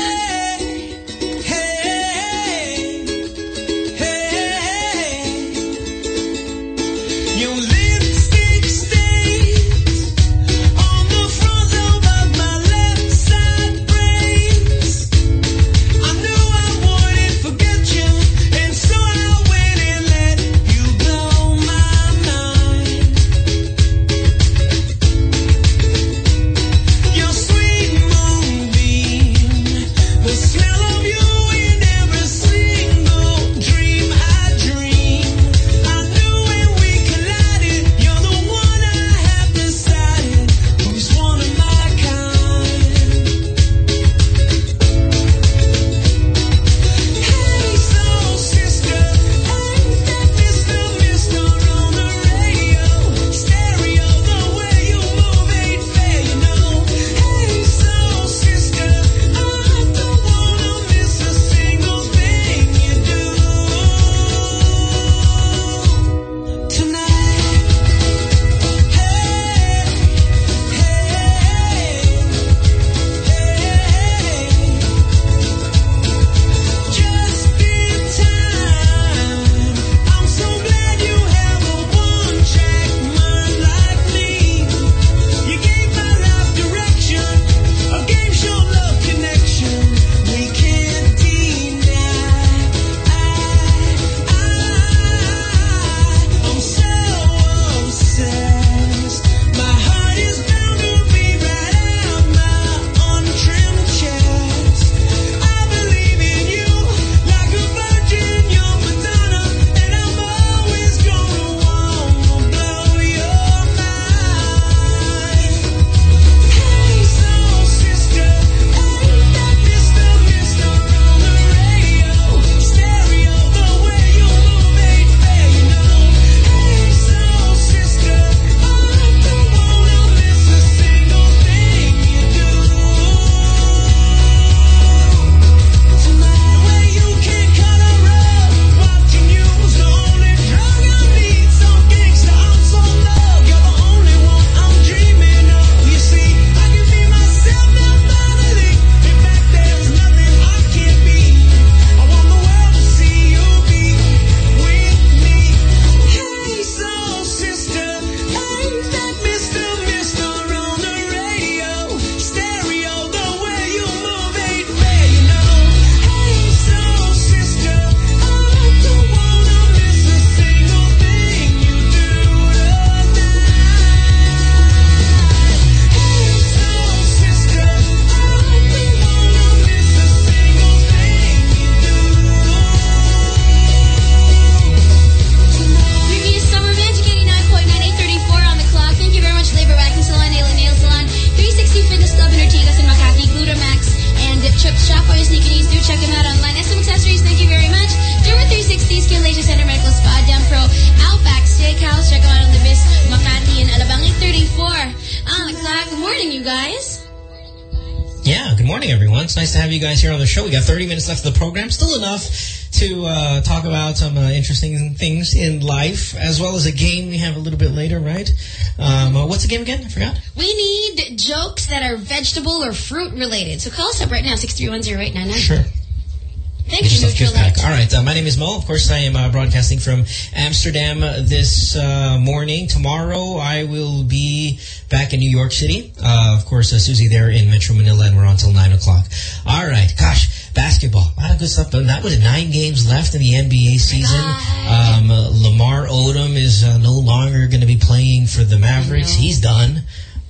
It's nice to have you guys here on the show. We got thirty minutes left of the program. Still enough to uh, talk about some uh, interesting things in life, as well as a game we have a little bit later, right? Um, uh, what's the game again? I forgot. We need jokes that are vegetable or fruit related. So call us up right now, six three one zero eight nine nine. Sure. Thank you, Neutral Back. All right. Uh, my name is Mo. Of course, I am uh, broadcasting from Amsterdam this uh, morning. Tomorrow, I will be back in New York City. Uh, of course, uh, Susie there in Metro Manila, and we're on till nine o'clock. All right. Gosh, basketball. A lot of good stuff. But that was nine games left in the N B A season. Um, uh, Lamar Odom is uh, no longer going to be playing for the Mavericks. He's done.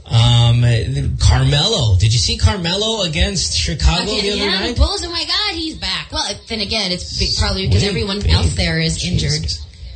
Um, Carmelo. Did you see Carmelo against Chicago okay, the other yeah, night? The Bulls. Oh my God, he's back. Well, then again, it's big, probably because everyone else there is Jesus. injured.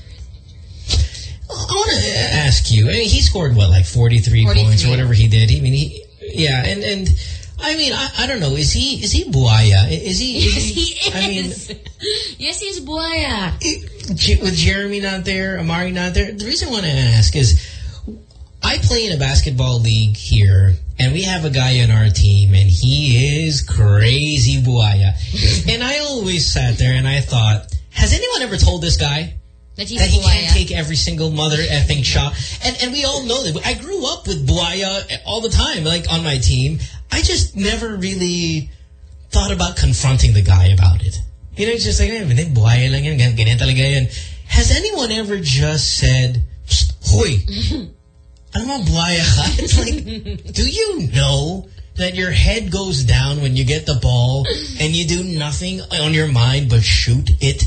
I want to ask you. I mean, he scored what, like forty-three, forty-three points or whatever he did. I mean, he, yeah, and and I mean, I, I don't know. Is he is he buaya? Is he? Is yes, he, he is. I mean, yes, he's buaya. With Jeremy not there, Amari not there. The reason I want to ask is, I play in a basketball league here, and we have a guy on our team, and he is crazy buaya. And I always sat there and I thought, has anyone ever told this guy that, that he can't take every single mother effing shot? And and we all know that. I grew up with buaya all the time, like on my team. I just never really thought about confronting the guy about it. You know, it's just like, eh, buaya lang yan, ganyan talaga yan. Has anyone ever just said, hoy, alam mo, buaya ka? It's like, do you know that your head goes down when you get the ball and you do nothing on your mind but shoot it?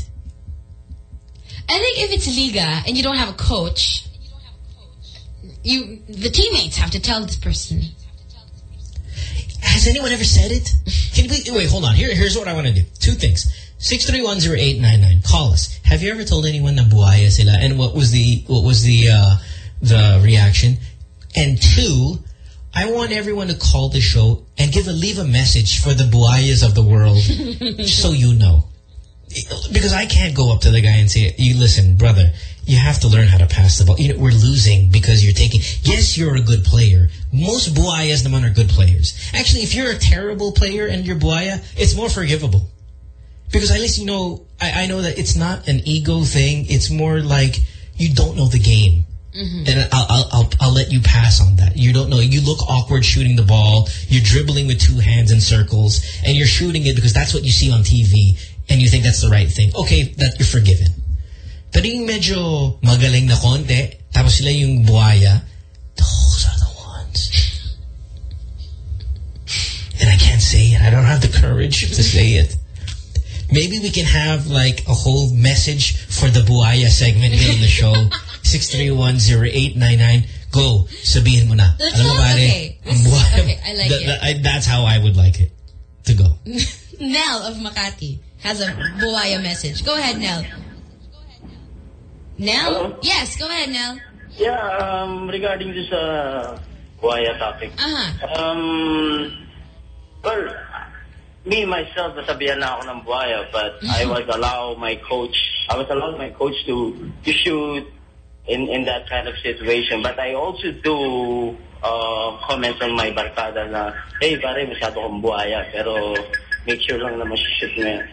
I think if it's Liga and you don't have a coach, you the teammates have to tell this person. Has anyone ever said it? Can we, wait, hold on. Here, here's what I want to do. Two things. six three one zero eight nine nine. Call us. Have you ever told anyone na buaya sila? And what was the what was the uh, the reaction? And two, I want everyone to call the show and give a leave a message for the buayas of the world, so you know. Because I can't go up to the guy and say, "You listen, brother, you have to learn how to pass the ball. You know, we're losing because you're taking." Yes, you're a good player. Most buayas naman are good players. Actually, if you're a terrible player and you're buaya, it's more forgivable. Because at least you know, I, I know that it's not an ego thing. It's more like you don't know the game. Mm-hmm. And I'll, I'll, I'll, I'll let you pass on that. You don't know. You look awkward shooting the ball. You're dribbling with two hands in circles. And you're shooting it because that's what you see on T V. And you think that's the right thing. Okay, that you're forgiven. Pero yung medyo magaling na konti, tapos sila yung buaya, those are the ones. And I can't say it. I don't have the courage to say it. Maybe we can have like a whole message for the buaya segment here on the show. six three one zero eight nine nine. Go. Sabihin mo na. Alam mo pare, okay. ang buaya. Okay, I like th it. th I, that's how I would like it to go. Nell of Makati has a buaya message. Go ahead, Nell. Nell? Hello? Yes, go ahead, Nell. Yeah, um, regarding this uh, buaya topic. Uh-huh. Um, well, me, myself, nasabihan na ako ng buaya, but I was allow my coach, I was allowed my coach to, to shoot in, in that kind of situation. But I also do uh, comments on my barkada na, hey, pare, masyado kong buaya, pero make sure lang na mashoot mo yan.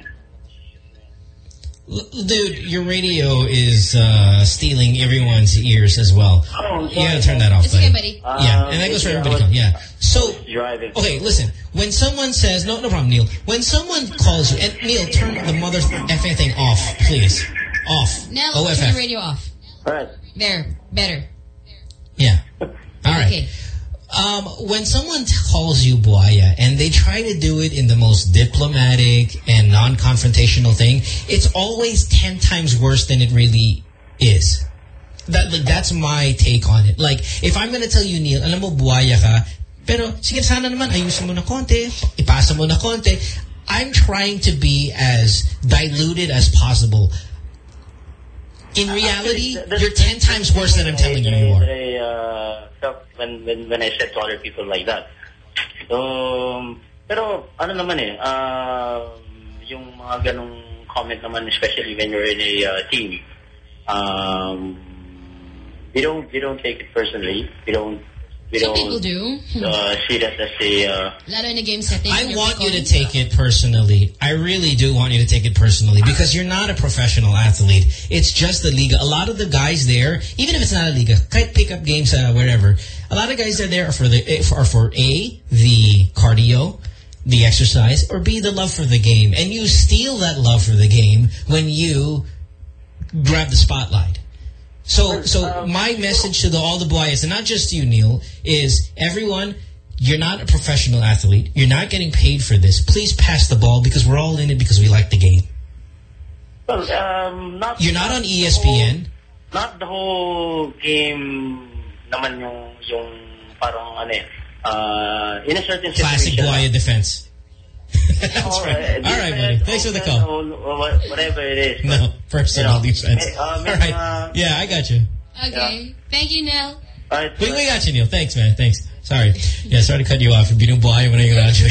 Dude, your radio is uh, stealing everyone's ears as well. Oh, you gotta turn that off. It's okay, buddy. Yeah, and that goes for everybody. Call. Yeah. So, driving. Okay, listen. When someone says, no, no problem, Neil. When someone calls you, and Neil, turn the mother effing thing off, please. Off. Nell, O F F. turn the radio off. All right. There, better. Yeah. All right. Okay. Um, when someone calls you buaya and they try to do it in the most diplomatic and non-confrontational thing, it's always ten times worse than it really is. That, like, that's my take on it. Like, if I'm going to tell you, Neil, alam mo, buaya ka, pero sige sana naman, ayusin mo na konti, ipasa mo na konti. I'm trying to be as diluted as possible. In reality, Actually, you're ten times worse than I'm telling you you are. I, uh, felt when, when, when I said to other people like that. Um, pero, ano naman eh, uh, yung mga ganong comment naman, especially when you're in a uh, team, um, we don't, we don't take it personally. We don't, we Some don't people do. uh, see that as a... Uh, Lalo in a game setting. I want you to take it personally. I really do want you to take it personally because you're not a professional athlete. It's just the Liga. A lot of the guys there, even if it's not a Liga, pick up games uh, wherever, a lot of guys that are there are for, the, are for A, the cardio, the exercise, or B, the love for the game. And you steal that love for the game when you grab the spotlight. So, so my message to the, all the buayas, and not just you, Neil, is everyone, you're not a professional athlete. You're not getting paid for this. Please pass the ball because we're all in it because we like the game. well, um, not... You're not on E S P N. Whole, not the whole game naman yung, yung parang ano eh, uh, in a certain situation. Classic buaya defense. That's oh, right. Uh, all right, buddy. Thanks for the call. Whatever it is. No, personal you know, defense. Uh, all right. Uh, yeah, I got you. Okay. Yeah. Thank you, Nell. All right. We, we got you, Neil. Thanks, man. Thanks. Sorry. Yeah, sorry to cut you off. Binubuhay mo na yung radyo.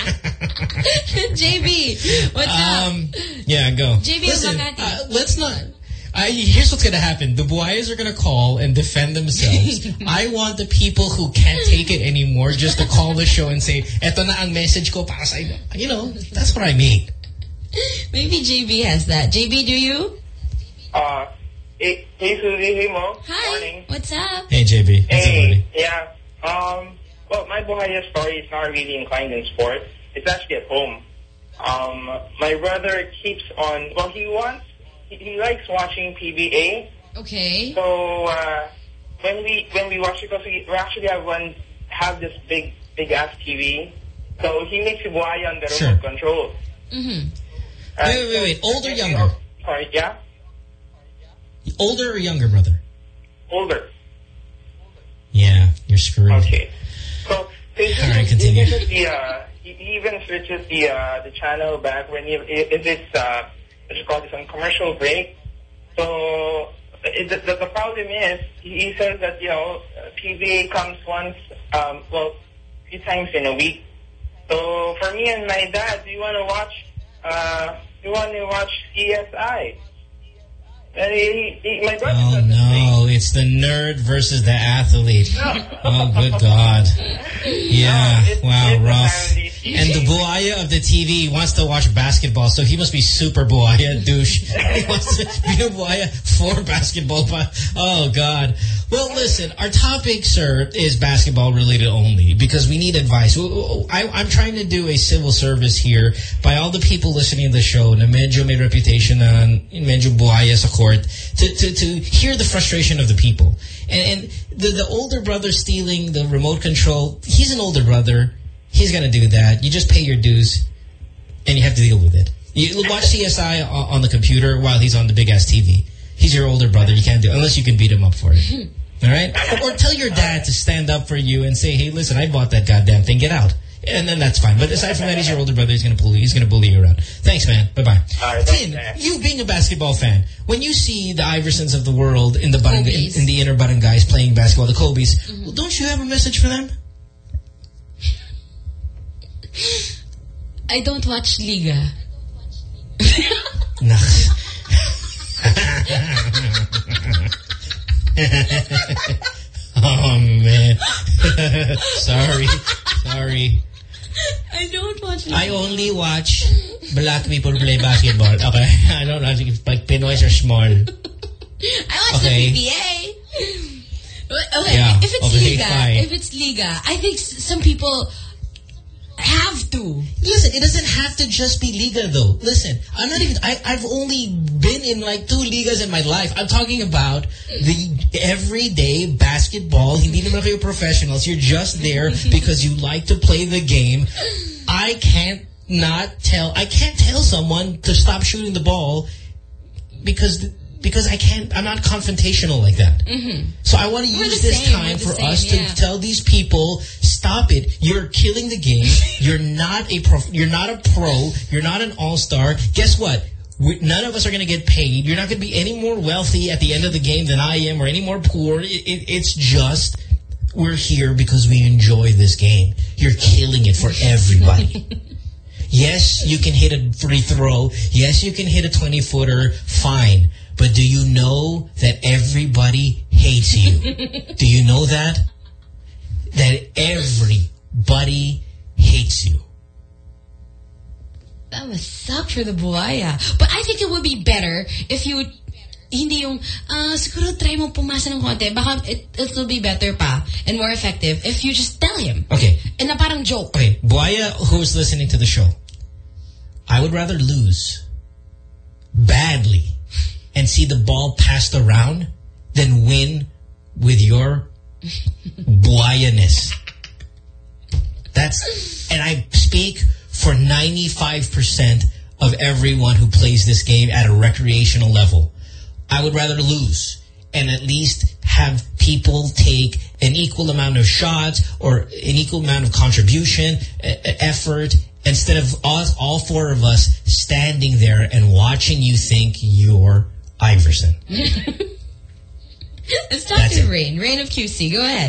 J B, what's um, up? Yeah, go. J B Listen, Makati. uh, let's not... I, here's what's going to happen. The Buayas are going to call and defend themselves. I want the people who can't take it anymore just to call the show and say, eto na ang message ko para sa inyo. You know, that's what I mean. Maybe J B has that. J B, do you? Uh, hey, hey Susie, hey Mo. Hi. Morning. What's up? Hey, J B. What's up, buddy? Hey, yeah. Um, well, my Buhaya story is not really inclined in sports. It's actually at home. Um, my brother keeps on, well, he wants, he, he likes watching P B A. Okay. So, uh, when we, when we watch it, because we, we actually have one, have this big, big ass T V. So he makes Buhaya on the Sure. remote control. Mm-hmm. Uh, Wait, wait, wait. Old or younger? Sorry, yeah? Older or younger brother? Older. Yeah, you're screwed. Okay. So, so he, All right, continue. He, the, uh, he even switches the uh, the channel back when he, if it's uh, what you call this, on commercial break. So it, the, the problem is he says that, you know, P B A comes once, um, well, a few times in a week. So for me and my dad, we want to watch, uh, we want to watch C S I. And he, he, my brother Oh, no. It's the nerd versus the athlete. Oh, good God. Yeah. Wow, rough. And the Buaya of the T V wants to watch basketball, so he must be super Buaya douche. He wants to be a Buaya for basketball. Oh, God. Well, listen, our topic, sir, is basketball related only because we need advice. I, I'm trying to do a civil service here by all the people listening to the show na medyo may reputation na medyo Buaya sa court to, to, to hear the frustration of the people. And, and the, the older brother stealing the remote control, he's an older brother. He's going to do that. You just pay your dues, and you have to deal with it. You watch C S I on the computer while he's on the big-ass T V. He's your older brother. You can't do it unless you can beat him up for it. All right? Or tell your dad to stand up for you and say, hey, listen, I bought that goddamn thing. Get out. And then that's fine. But aside from that, he's your older brother. He's going to bully. He's going to bully you around. Thanks, man. Bye-bye. Right, Tin, you being a basketball fan, when you see the Iversons of the world in the barangay, in, in the inner barangays playing basketball, the Kobe's, mm-hmm. well, don't you have a message for them? I don't watch Liga. Nah. Oh, man. Sorry. Sorry. I don't watch Liga. I only watch black people play basketball. Okay? I don't know. Like, Pinoys are small. I watch okay. the P B A. Okay, Yeah. if it's Okay, Liga, fine. if it's Liga, I think s- some people have to. Listen, it doesn't have to just be Liga, though. Listen, I'm not even... I, I've only been in, like, two Ligas in my life. I'm talking about the everyday basketball. Hindi naman kayo professionals. You're just there because you like to play the game. I can't not tell... I can't tell someone to stop shooting the ball because... Because I can't, I'm not confrontational like that. Mm-hmm. So I want to We're use the this same, time we're the for same, us yeah. to tell these people, stop it. You're killing the game. You're not a pro. You're not a pro. You're not an all-star. Guess what? We, none of us are going to get paid. You're not going to be any more wealthy at the end of the game than I am, or any more poor. It, it, it's just we're here because we enjoy this game. You're killing it for everybody. Yes, you can hit a free throw. Yes, you can hit a twenty-footer. Fine. But do you know that everybody hates you? Do you know that? That everybody hates you. That must suck for the Buaya. But I think it would be better if you would... Hindi yung, uh, siguro try mo pumasa ng konti. Baka it, it'll be better pa and more effective if you just tell him. Okay. And na parang joke. Okay, Buaya, who's listening to the show, I would rather lose badly and see the ball passed around than win with your Buaya-ness. That's, and I speak for ninety-five percent of everyone who plays this game at a recreational level. I would rather lose and at least have people take an equal amount of shots or an equal amount of contribution, effort, instead of us, all four of us standing there and watching you think you're Iverson. Let's talk to Rain. Rain of Q C. Go ahead.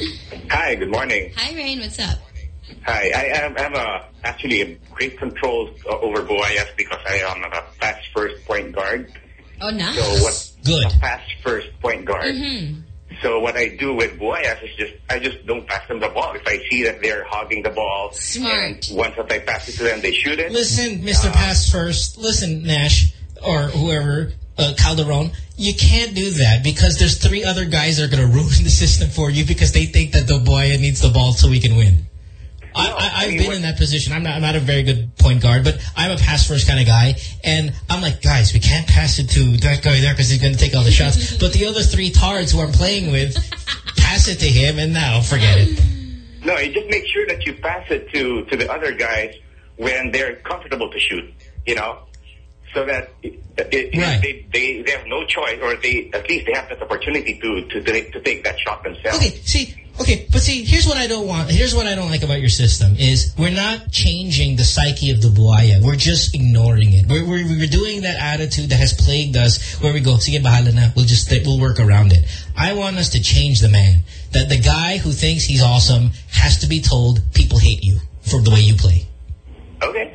Hi, good morning. Hi, Rain. What's up? Hi, I have, I have a, actually a great control uh, over Buayas because I am a pass first point guard. Oh, nice. So what? Good. A pass first point guard. Mm-hmm. So what I do with Buayas is just, I just don't pass them the ball. If I see that they're hogging the ball. Smart. And once that I pass it to them, they shoot it. Listen, Mister Uh, Pass First. Listen, Nash, or whoever, uh, Calderon, you can't do that because there's three other guys that are going to ruin the system for you because they think that the Buaya needs the ball so we can win. I, I, I've been in that position. I'm not, I'm not a very good point guard, but I'm a pass first kind of guy. And I'm like, guys, we can't pass it to that guy there because he's going to take all the shots. But the other three tards who I'm playing with, pass it to him, and now forget it. No, you just make sure that you pass it to, to the other guys when they're comfortable to shoot, you know, so that it, it, right. they, they, they have no choice, or they at least they have that opportunity to, to, to take that shot themselves. Okay, see, okay, but see, here's what I don't want. Here's what I don't like about your system is we're not changing the psyche of the Buaya. We're just ignoring it. We're, we're, we're doing that attitude that has plagued us where we go, sige, bahala na. We'll just, we'll work around it. I want us to change the man. That the guy who thinks he's awesome has to be told people hate you for the way you play. Okay.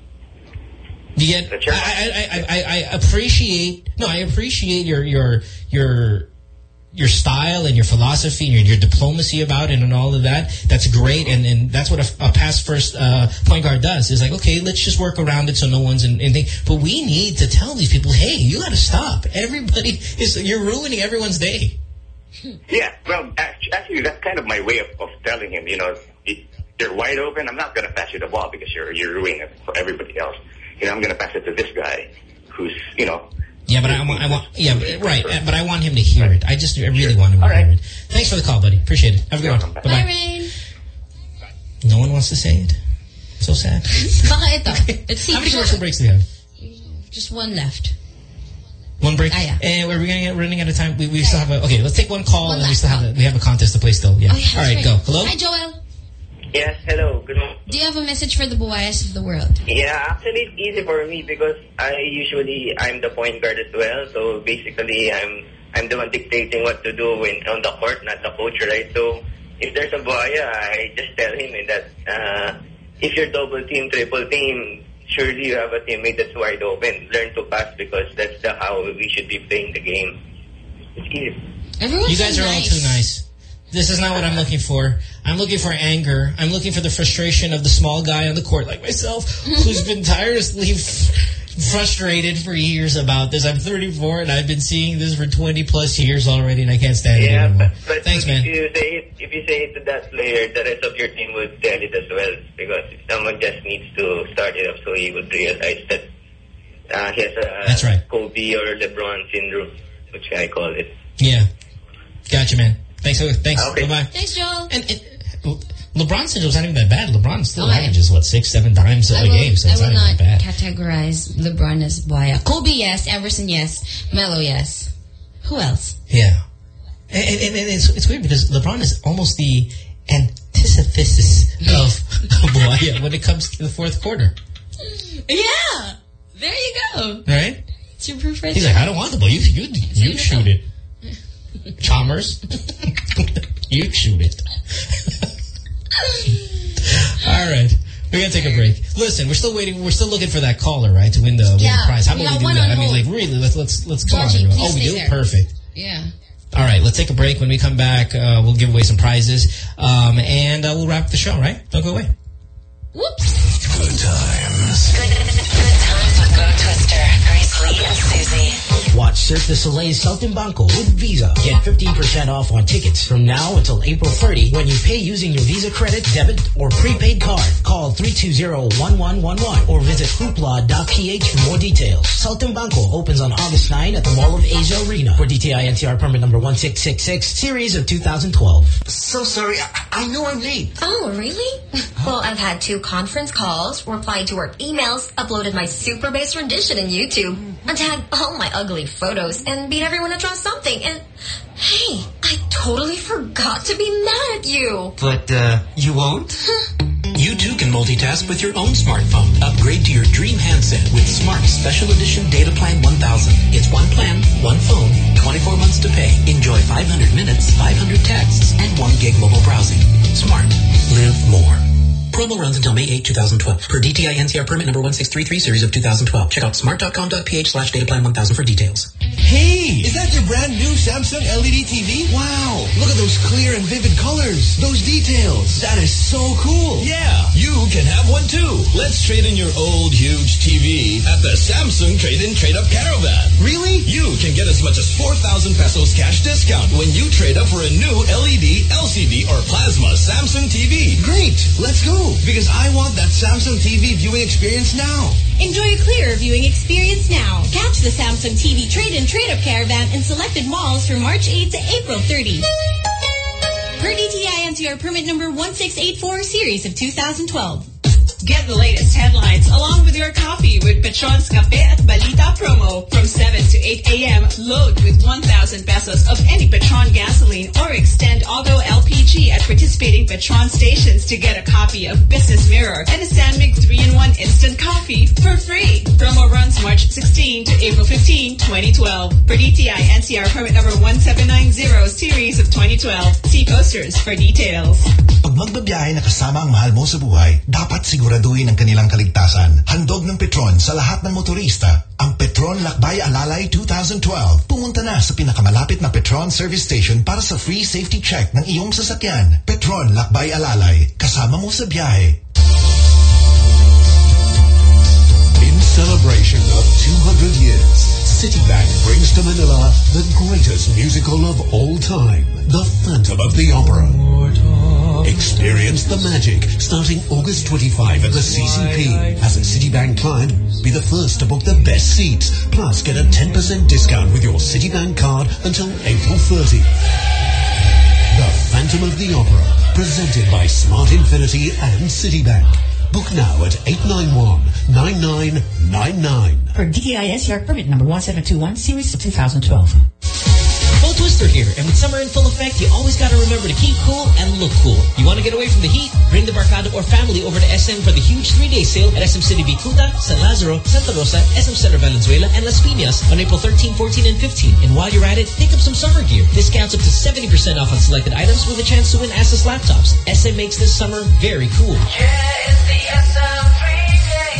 You get, I, I, I, I, I appreciate, no, I appreciate your, your, your, your style and your philosophy and your, your diplomacy about it and all of that. That's great. And, and that's what a, a pass first uh, point guard does. Is like, okay, let's just work around it so no one's in anything. But we need to tell these people, hey, you got to stop. Everybody is, you're ruining everyone's day. Yeah, well, actually, that's kind of my way of, of telling him, you know, if you're wide open, I'm not going to pass you the ball because you're, you're ruining it for everybody else. You know, I'm going to pass it to this guy who's, you know. Yeah, but I want, I want, yeah, but, right. But I want him to hear it. I just, I really want him to hear it. Thanks for the call, buddy. Appreciate it. Have a good one. Bye-bye. Bye, Rain. No one wants to say it. So sad. Baka ito. Let's see. How many commercial breaks do we have? Just one left. One break? Ah, yeah. And we're going to running out of time. We, we okay. still have a, okay, let's take one call one and then we still have a, we have a contest to play still. Yeah. Oh, yeah, all right, right. go. Hello? Hi, Joel. Yes, hello. Good morning. Do you have a message for the Buayas of the world? Yeah, actually it's easy for me because I usually, I'm the point guard as well. So basically, I'm I'm the one dictating what to do when on the court, not the coach, right? So if there's a Buaya, I just tell him that uh, if you're double team, triple team, surely you have a teammate that's wide open. Learn to pass because that's the how we should be playing the game. It's easy. Everyone's you guys so are nice. all too nice. This is not what I'm looking for. I'm looking for anger. I'm looking for the frustration of the small guy on the court like myself who's been tirelessly frustrated for years about this. I'm thirty-four and I've been seeing this for twenty plus years already and I can't stand yeah, it anymore. But, but Thanks, if man. You say it, if you say it to that player, the rest of your team would tell it as well because someone just needs to start it up so he would realize that uh, he has a That's right. Kobe or LeBron syndrome, which I call it. Yeah. Gotcha, man. Thanks. Thanks. Okay. Bye-bye. Thanks, Joel. And, and LeBron syndrome's not even that bad. LeBron still okay. averages, what, six, seven times a will, game, so it's I will not, not even that bad. categorize LeBron as Buaya. Kobe, yes. Everson, yes. Melo, yes. Who else? Yeah. And, and, and it's, it's weird because LeBron is almost the antithesis of Buaya when it comes to the fourth quarter. Yeah. There you go. Right? It's your proof right He's there. like, I don't want the ball. You, you, you shoot it. Chalmers. You shoot it. All right. We're going to take a break. Listen, we're still waiting. We're still looking for that caller, right, to win the, win yeah, the prize. How about we do that? I mean, hold. like, really, let's, let's, let's come Georgie, on, everyone. Oh, we do? there. Perfect. Yeah. All right, let's take a break. When we come back, uh, we'll give away some prizes. Um, and uh, we'll wrap the show, right? Don't go away. Whoops. Good times. Good, good times with Go Twister, Grace Lee and Susie. Watch Cirque du Soleil's Saltimbanco with Visa. Get fifteen percent off on tickets from now until April thirtieth when you pay using your Visa credit, debit, or prepaid card. Call three two zero, one one one one or visit hoopla dot p h for more details. Saltimbanco opens on August ninth at the Mall of Asia Arena. For D T I N T R permit number one six six six, series of two thousand twelve. So sorry, I, I know I'm late. Oh, really? Well, I've had two conference calls, replied to work emails, uploaded my super bass rendition in YouTube, and tagged all my ugly photos, and beat everyone to draw something. And hey, I totally forgot to be mad at you. But uh, you won't? You You too can multitask with your own smartphone. Upgrade to your dream handset with Smart Special Edition Data Plan one thousand. It's one plan, one phone, twenty-four months to pay. Enjoy five hundred minutes, five hundred texts, and one gig mobile browsing. Smart. Live more. Promo runs until May eighth, two thousand twelve. Per D T I N C R permit number one six three three series of two thousand twelve. Check out smart dot com dot p h slash data plan one thousand for details. Hey, is that your brand new Samsung L E D T V? Wow, look at those clear and vivid colors. Those details. That is so cool. Yeah, you can have one too. Let's trade in your old huge T V at the Samsung Trade-In Trade-Up Caravan. Really? You can get as much as four thousand pesos cash discount when you trade up for a new L E D, L C D, or plasma Samsung T V. Great, let's go. Because I want that Samsung T V viewing experience now. Enjoy a clearer viewing experience now. Catch the Samsung T V Trade-In Trade-Up Caravan in selected malls from March eighth to April thirtieth. Per D T I N C R permit number one six eight four series of two thousand twelve. Get the latest headlines along with your coffee with Petron's Cafe at Balita promo. From seven to eight a m, load with one thousand pesos of any Petron gasoline or extend auto L P G at participating Petron stations to get a copy of Business Mirror and a Sanmig three in one instant coffee for free. Promo runs March sixteenth to April fifteenth, twenty twelve. For D T I N C R permit number one seven nine zero series of twenty twelve. See posters for details. Pag magbabiyahe na kasama ang mahal mo sa buhay, dapat siguraduhin ang kanilang kaligtasan. Handog ng Petron sa lahat ng motorista. Ang Petron Lakbay Alalay twenty twelve. Pumunta na sa pinakamalapit na Petron service station para sa free safety check ng iyong sasakyan. Petron Lakbay Alalay. Kasama mo sa biyahe. In celebration of two hundred years, Citibank brings to Manila the greatest musical of all time, The Phantom of the Opera. Experience the magic starting August twenty-fifth at the C C P. As a Citibank client, be the first to book the best seats. Plus, get a ten percent discount with your Citibank card until April thirtieth. The Phantom of the Opera, presented by Smart Infinity and Citibank. Book now at eight nine one, nine nine nine nine. For D T I N C R permit number one seven two one, series of two thousand twelve. Mo Twister here, and with summer in full effect, you always got to remember to keep cool and look cool. You want to get away from the heat? Bring the barkada or family over to S M for the huge three-day sale at S M City Bicuta, San Lazaro, Santa Rosa, S M Center Valenzuela, and Las Piñas on April thirteenth, fourteenth, and fifteenth. And while you're at it, pick up some summer gear. Discounts up to seventy percent off on selected items with a chance to win Asus laptops. S M makes this summer very cool. Yeah, it's the S M three-day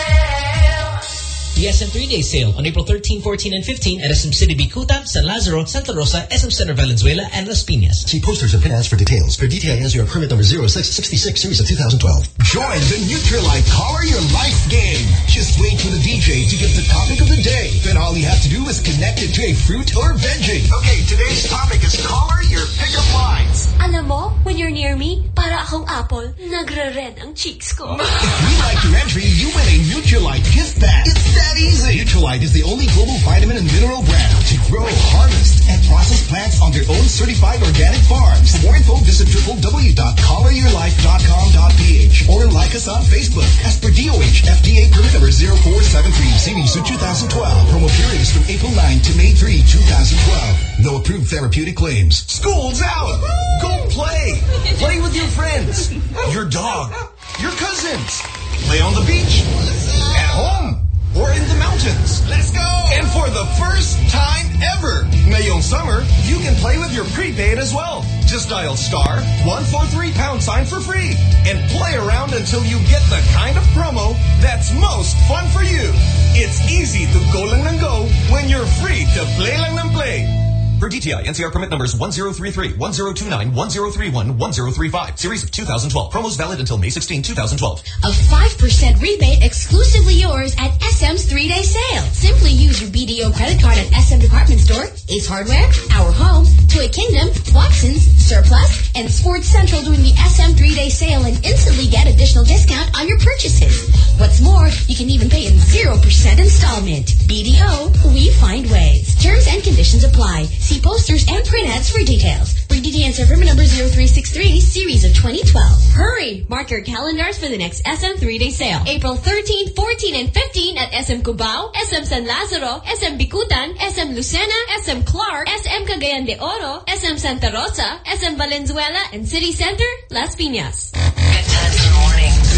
sale. The S M three-day sale on April thirteenth, fourteenth, and fifteenth at S M City Bicuta, San Lazaro, Santa Rosa, S M Center Valenzuela, and Las Piñas. See posters and ads for details. For D T I N C R permit number zero six six six series of two thousand twelve. Join the Nutrilite Color Your Life game. Just wait for the D J to give the topic of the day. Then all you have to do is connect it to a fruit or veggie. Okay, today's topic is color your pickup lines. Alam mo, when you're near me, para akong apple, nagre-red ang cheeks ko. If we like your entry, you win a Nutrilite gift bag. It's that easy. Nutrilite is the only global vitamin and mineral brand to grow, harvest, and process plants on their own certified organic farms. For more info, visit w w w dot color your life dot com dot p h or like us on Facebook. As per D O H F D A permit number zero four seven three, series of two thousand twelve. Promo period is from April ninth to May third, two thousand twelve. No approved therapeutic claims. School's out. Go play. Play with your friends, your dog, your cousins. Play on the beach, at home, or in the mountains. Let's go! And for the first time ever, ngayong summer, you can play with your prepaid as well. Just dial star one four three pound sign for free and play around until you get the kind of promo that's most fun for you. It's easy to go lang nang go when you're free to play lang nang play. For D T I N C R permit numbers one zero three three, one zero two nine, one zero three one, one zero three five. Series of two thousand twelve. Promos valid until May sixteenth, two thousand twelve. A five percent rebate exclusively yours at S M's three-day sale. Simply use your B D O credit card at S M Department Store, Ace Hardware, Our Home, Toy Kingdom, Watson's, Surplus, and Sports Central during the S M three-day sale and instantly get additional discount on your purchases. What's more, you can even pay in zero percent installment. B D O, we find ways. Terms and conditions apply. See posters and print ads for details. For D T N C permit number zero three six three, series of twenty twelve. Hurry! Mark your calendars for the next S M three-day sale. April thirteenth, fourteenth, and fifteenth at S M Cubao, S M San Lazaro, S M Bicutan, S M Lucena, S M Clark, S M Cagayan de Oro, S M Santa Rosa, S M Valenzuela, and City Center, Las Piñas. Good times in the morning.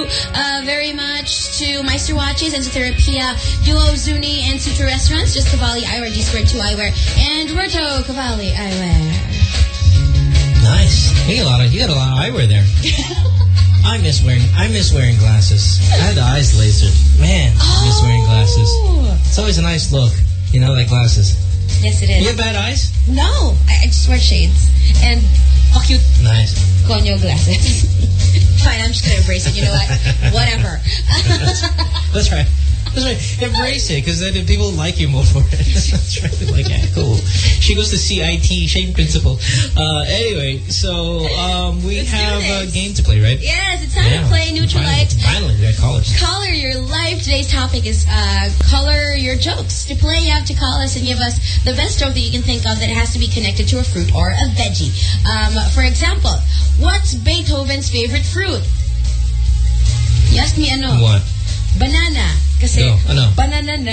uh, very much to Meister Watches and Therapia, Duo Zuni and Sutra Restaurants, just Cavalli Eyewear, G Squared two Eyewear, and Roberto Cavalli Eyewear. Nice. You got a lot of you got a lot of eyewear there. I miss wearing I miss wearing glasses. I had the eyes lasered. Man, I miss wearing glasses. It's always a nice look, you know, like glasses. Yes, it is. You have bad eyes? No, I, I just wear shades and a cute nice conyo glasses. Fine, I'm just gonna embrace it. You know what? Whatever. that's, that's right. That's right. Embrace it, because then people like you more for it. That's right. Like, yeah, cool. She goes to C I T, Shane Principal. Uh, anyway, so um, we Let's have a game to play, right? Yes, it's time yeah. to play Neutralite. Finally, we got callers. Color your life. Today's topic is uh, color your jokes. To play, you have to call us and give us the best joke that you can think of that has to be connected to a fruit or a veggie. Um, for example, what's Beethoven's favorite fruit? You asked me ano. What? Banana. Kasi no, ano? banana na.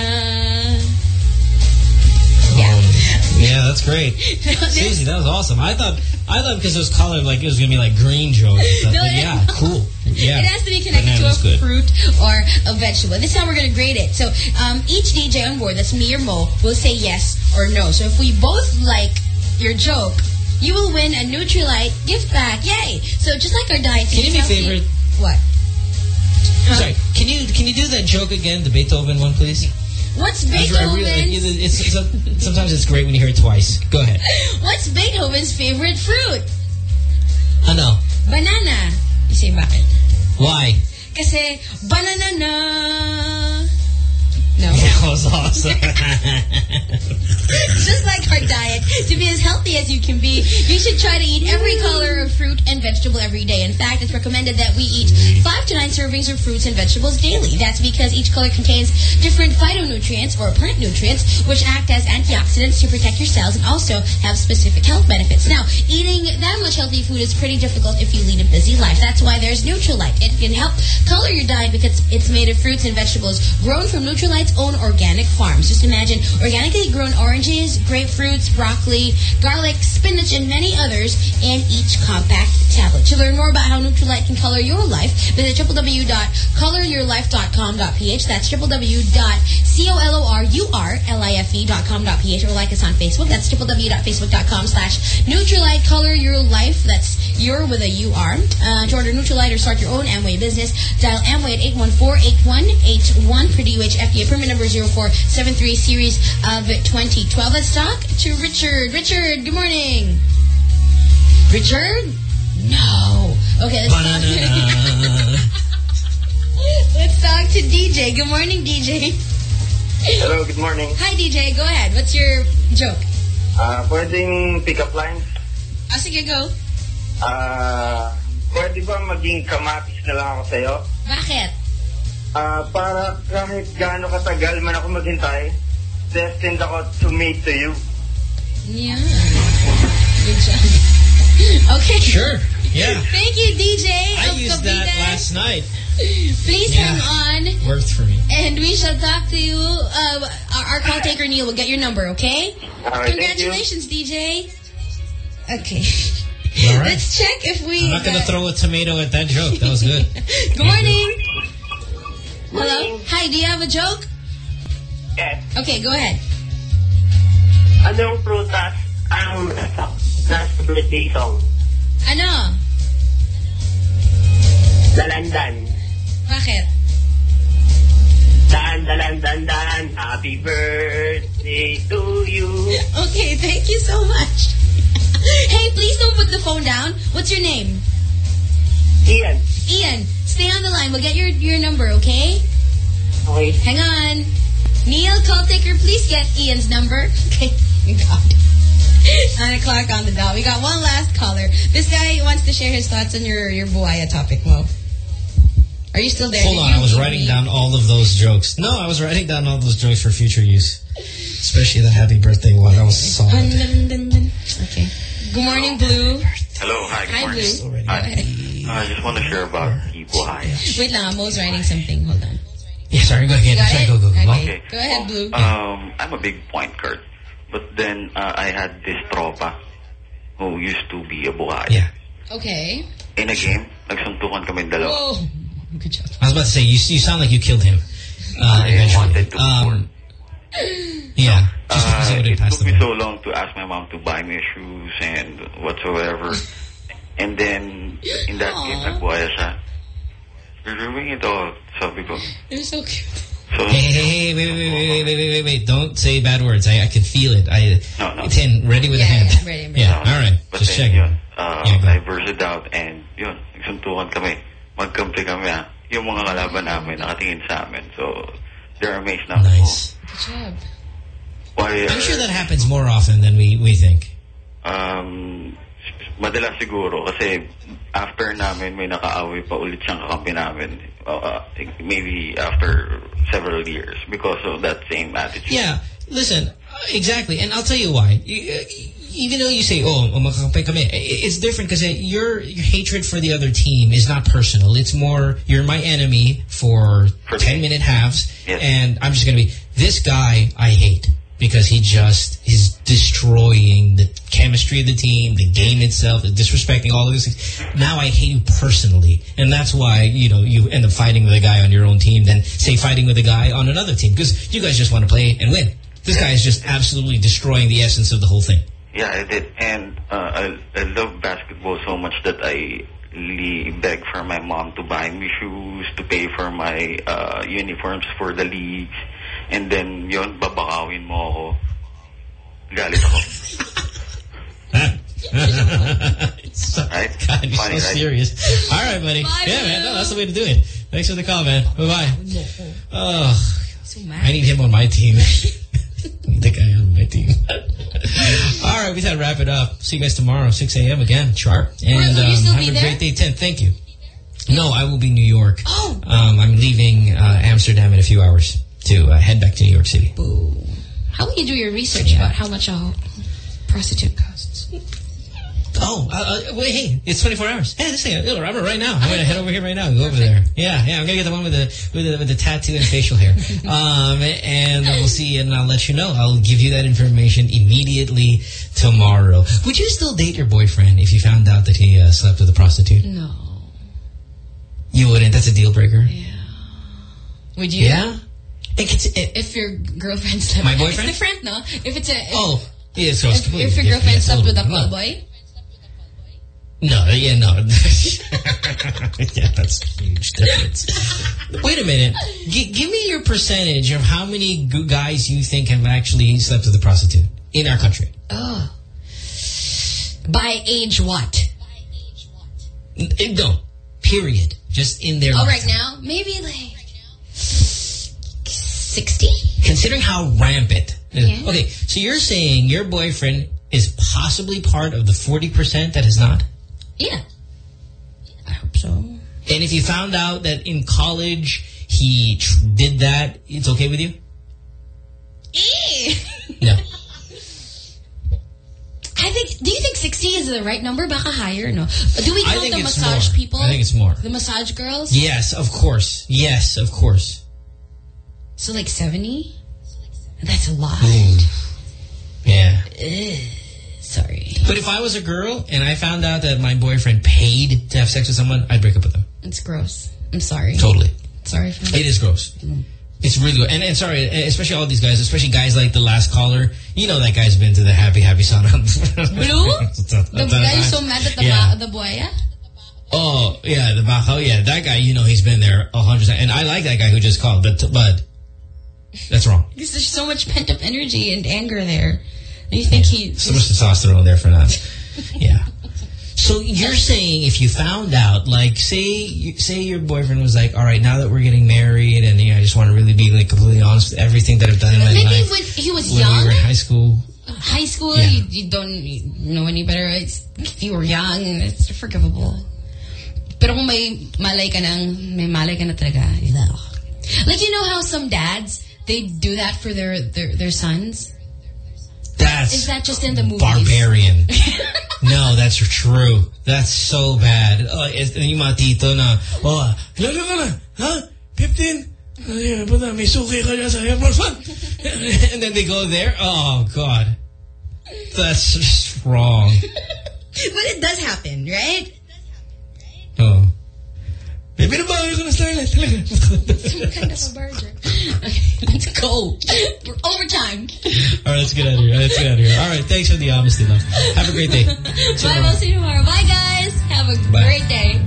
Yeah. Um, yeah, that's great. Seriously, that was awesome. I thought I thought because it was color, like it was gonna be like green joke. No, but yeah, cool. Yeah. It has to be connected Banana's to a good. fruit or a vegetable. This is how we're gonna grade it. So um, each D J on board, that's me or Mo, will say yes or no. So if we both like your joke, you will win a Neutralite gift pack. Yay! So just like our diet, can you do me a favorite? What? Huh? Sorry, can you can you do that joke again, the Beethoven one, please? What's Beethoven's... Really, like, it's, it's, it's, sometimes it's great when you hear it twice. Go ahead. What's Beethoven's favorite fruit? Ano? Banana. You say bakit? Why? Kasi banana na. No. That was awesome. Just like our diet, to be as healthy as you can be, you should try to eat every color of fruit and vegetable every day. In fact, it's recommended that we eat five to nine servings of fruits and vegetables daily. That's because each color contains different phytonutrients or plant nutrients, which act as antioxidants to protect your cells and also have specific health benefits. Now, eating that much healthy food is pretty difficult if you lead a busy life. That's why there's Neutralite. It can help color your diet because it's made of fruits and vegetables grown from Neutralite's own organic farms. Just imagine organically grown oranges, grapefruits, broccoli, garlic, spinach, and many others in each compact tablet. To learn more about how Neutralite can color your life, visit w w w dot color your life dot com dot p h. That's w w w dot colorurlife dot com dot p h, or like us on Facebook. That's w w w dot facebook dot com slash Neutralite Color Your Life. That's your with a U R. Uh, to order Neutralite or start your own Amway business, dial Amway at eight one four, eight one eight one per D U H F D A permit number zero four seven three series of twenty twelve. Let's talk to Richard. Richard, good morning. Richard? No. Okay, let's talk to Let's talk to D J. Good morning, D J. Hello, good morning. Hi, D J. Go ahead. What's your joke? Uh, pwedeng pick-up lines? Ah, sige, go. Uh, pwede ba maging kamatis na lang ako sa'yo? Bakit? Uh, para kahit gaano katagal man ako maghintay, destined ako to mate to you. Yeah. Good job. Okay. Sure. Yeah. Thank you, D J. I used Cavite. that last night. Please yeah. hang on. Worked for me. And we shall talk to you. Uh, our, our call taker, Neil, will get your number, okay? All right, congratulations, D J. Okay. All right. Let's check if we... I'm not going to throw a tomato at that joke. That was good. Good morning. Hello? Hi, do you have a joke? Yes. Okay, go ahead. Anong prutas ang nasa birthday song? Ano? Dalandan. Bakit? Dan, dalan, dan, dan. Happy birthday to you. Okay, thank you so much. Hey, please don't put the phone down. What's your name? Ian. Ian, stay on the line. We'll get your, your number, okay? Okay. Hang on. Neil, call taker, please get Ian's number. Okay. We got it. Nine o'clock on the dot. We got one last caller. This guy wants to share his thoughts on your, your buhaya topic, Mo. Are you still there? Hold Did on, you I was read writing me? down all of those jokes. No, I was writing down all those jokes for future use. Especially the happy birthday one. That was solid. Dun, dun, dun, dun. Okay. Good morning, Blue. Hello, hi, good Hi, morning. Blue. Hi. I just want to share about Ibuhaya. Wait lang, Mo's writing something. Hold on. Yeah, sorry, go again. Got Sorry, it? go, go, go. Okay. Go ahead, Blue. Um, I'm a big point Kurt, but then uh, I had this tropa who used to be a buhaya. Yeah. Okay. In a game, nagsuntukan kami dalawa. Whoa. Good job. I was about to say, you you sound like you killed him. Uh, I eventually. wanted to um, yeah. Just because Uh, you wouldn't it pass took the me ball. so long to ask my mom to buy me shoes and whatsoever. And then, in that case, nagbuhaya siya. You're doing it all, sabi ko. It was so cute. So, Hey, hey, hey, wait, wait, wait, wait, wait, wait, wait, wait. Don't say bad words. I, I can feel it. I, No, no. Tin, ready with Yeah, a hand. yeah, ready, ready. Yeah, No, all right. But Just then, checking. yun, uh, Yeah, go I ahead. burst it out and yun, nagsuntukan kami. Magkampi kami ah. Yung mga kalaban namin nakatingin sa amin. So, they're amazed na. Nice. Oh, Good job. why, I'm sure that happens more often than we, we think. Um, madalas siguro kasi after namin may nakaaway pa ulit siyang kakampi namin. Uh, maybe after several years because of that same attitude. Yeah, listen, exactly. And I'll tell you why. You, uh, even though you say, oh, makakampi kami, it's different because your, your hatred for the other team is not personal. It's more, you're my enemy for ten-minute halves, Yes. and I'm just going to be, this guy I hate because he just is destroying the chemistry of the team, the game itself, disrespecting all of these things. Now I hate you personally. And that's why, you know, you end up fighting with a guy on your own team than, say, fighting with a guy on another team. Because you guys just want to play and win. This guy is just absolutely destroying the essence of the whole thing. Yeah, I did. And uh, I, I love basketball so much that I really beg for my mom to buy me shoes, to pay for my uh, uniforms for the leagues. And then, yun, babakawin mo ako. Galit ako. Right? God, you're Funny, so right? serious. All right, buddy. Bye, yeah, man. man. No, that's the way to do it. Thanks for the call, man. Bye-bye. Oh, So mad. I need him on my team. I need the guy on my team. All right, we gotta wrap it up. See you guys tomorrow, six A M again, sharp. And will you um, still have be a there? great day, ten. Thank you. No, I will be in New York. Oh. Um, I'm leaving uh, Amsterdam in a few hours to uh, head back to New York City. How will you do your research about how much a prostitute costs? Oh, uh, uh, wait, hey, it's twenty-four hours. Hey, this thing, I'm right now. I'm going to head over here right now and go over there. Yeah, yeah, I'm going to get the one with the, with the with the tattoo and facial hair. um, and we'll see, and I'll let you know. I'll give you that information immediately tomorrow. Would you still date your boyfriend if you found out that he uh, slept with a prostitute? No. You wouldn't? That's a deal breaker? Yeah. Would you? Yeah? It's, it, If your girlfriend slept My boyfriend? It's different, no? If it's a... If, oh, yeah, so it's if, completely if your different. girlfriend Yes, slept with a totally. cowboy? No, yeah, no. Yeah, that's a huge difference. Wait a minute. G give me your percentage of how many g guys you think have actually slept with a prostitute in our country. Oh. By age what? N no, period. Just in their Oh, lifetime. right now? Maybe like... sixty? Considering how rampant. Yeah. Okay, so you're saying your boyfriend is possibly part of the forty percent that is not? Yeah. I hope so. And if you found out that in college he tr did that, it's okay with you? No. I think, do you think sixty is the right number? Baka higher, no? Do we I count think the it's massage more. people? I think it's more. The massage girls? Yes, of course. Yes, of course. So like seventy? That's a lot. Boom. Yeah. Ugh, sorry. But if I was a girl and I found out that my boyfriend paid to have sex with someone, I'd break up with them. It's gross. I'm sorry. Totally. Sorry for that. It is gross. Mm. It's really good. And, and sorry, especially all these guys, especially guys like the last caller. You know that guy's been to the happy, happy sauna. Blue? The guy who's so mad at the, Yeah. the buhaya? Oh, yeah, the Bajo. Yeah, that guy, you know, he's been there a hundred times. And I like that guy who just called, but, but that's wrong. Because there's so much pent-up energy and anger there. And you think he... So much testosterone there for that. Yeah. So you're saying if you found out, like, say say your boyfriend was like, all right, now that we're getting married and, you know, I just want to really be, like, completely honest with everything that I've done in my Maybe life. when he was when young, we were in high school. high school, Yeah. you, you don't know any better. It's, if you were young, it's forgivable. Pero kung may malay ka nang, may malay ka na talaga, ugh. Like, you know how some dads, they do that for their, their, their sons? That's Is that just in the movies? barbarian. No, that's true. That's so bad. Oh, it's, yung mga tito na, oh, ilan ka na? Huh? fifteen? Ay, puta, may suki ka dyan sa Air Force One. And then they go there. Oh, God. That's just wrong. But it does happen, right? Oh. Binabawi ko na Starlet. Some kind of a burger. Okay, let's go. We're overtime. All right, let's get out of here. Let's get out of here. All right, thanks for the honesty, love. Have a great day. Bye, we'll see you tomorrow. Bye, guys. Have a Bye. great day.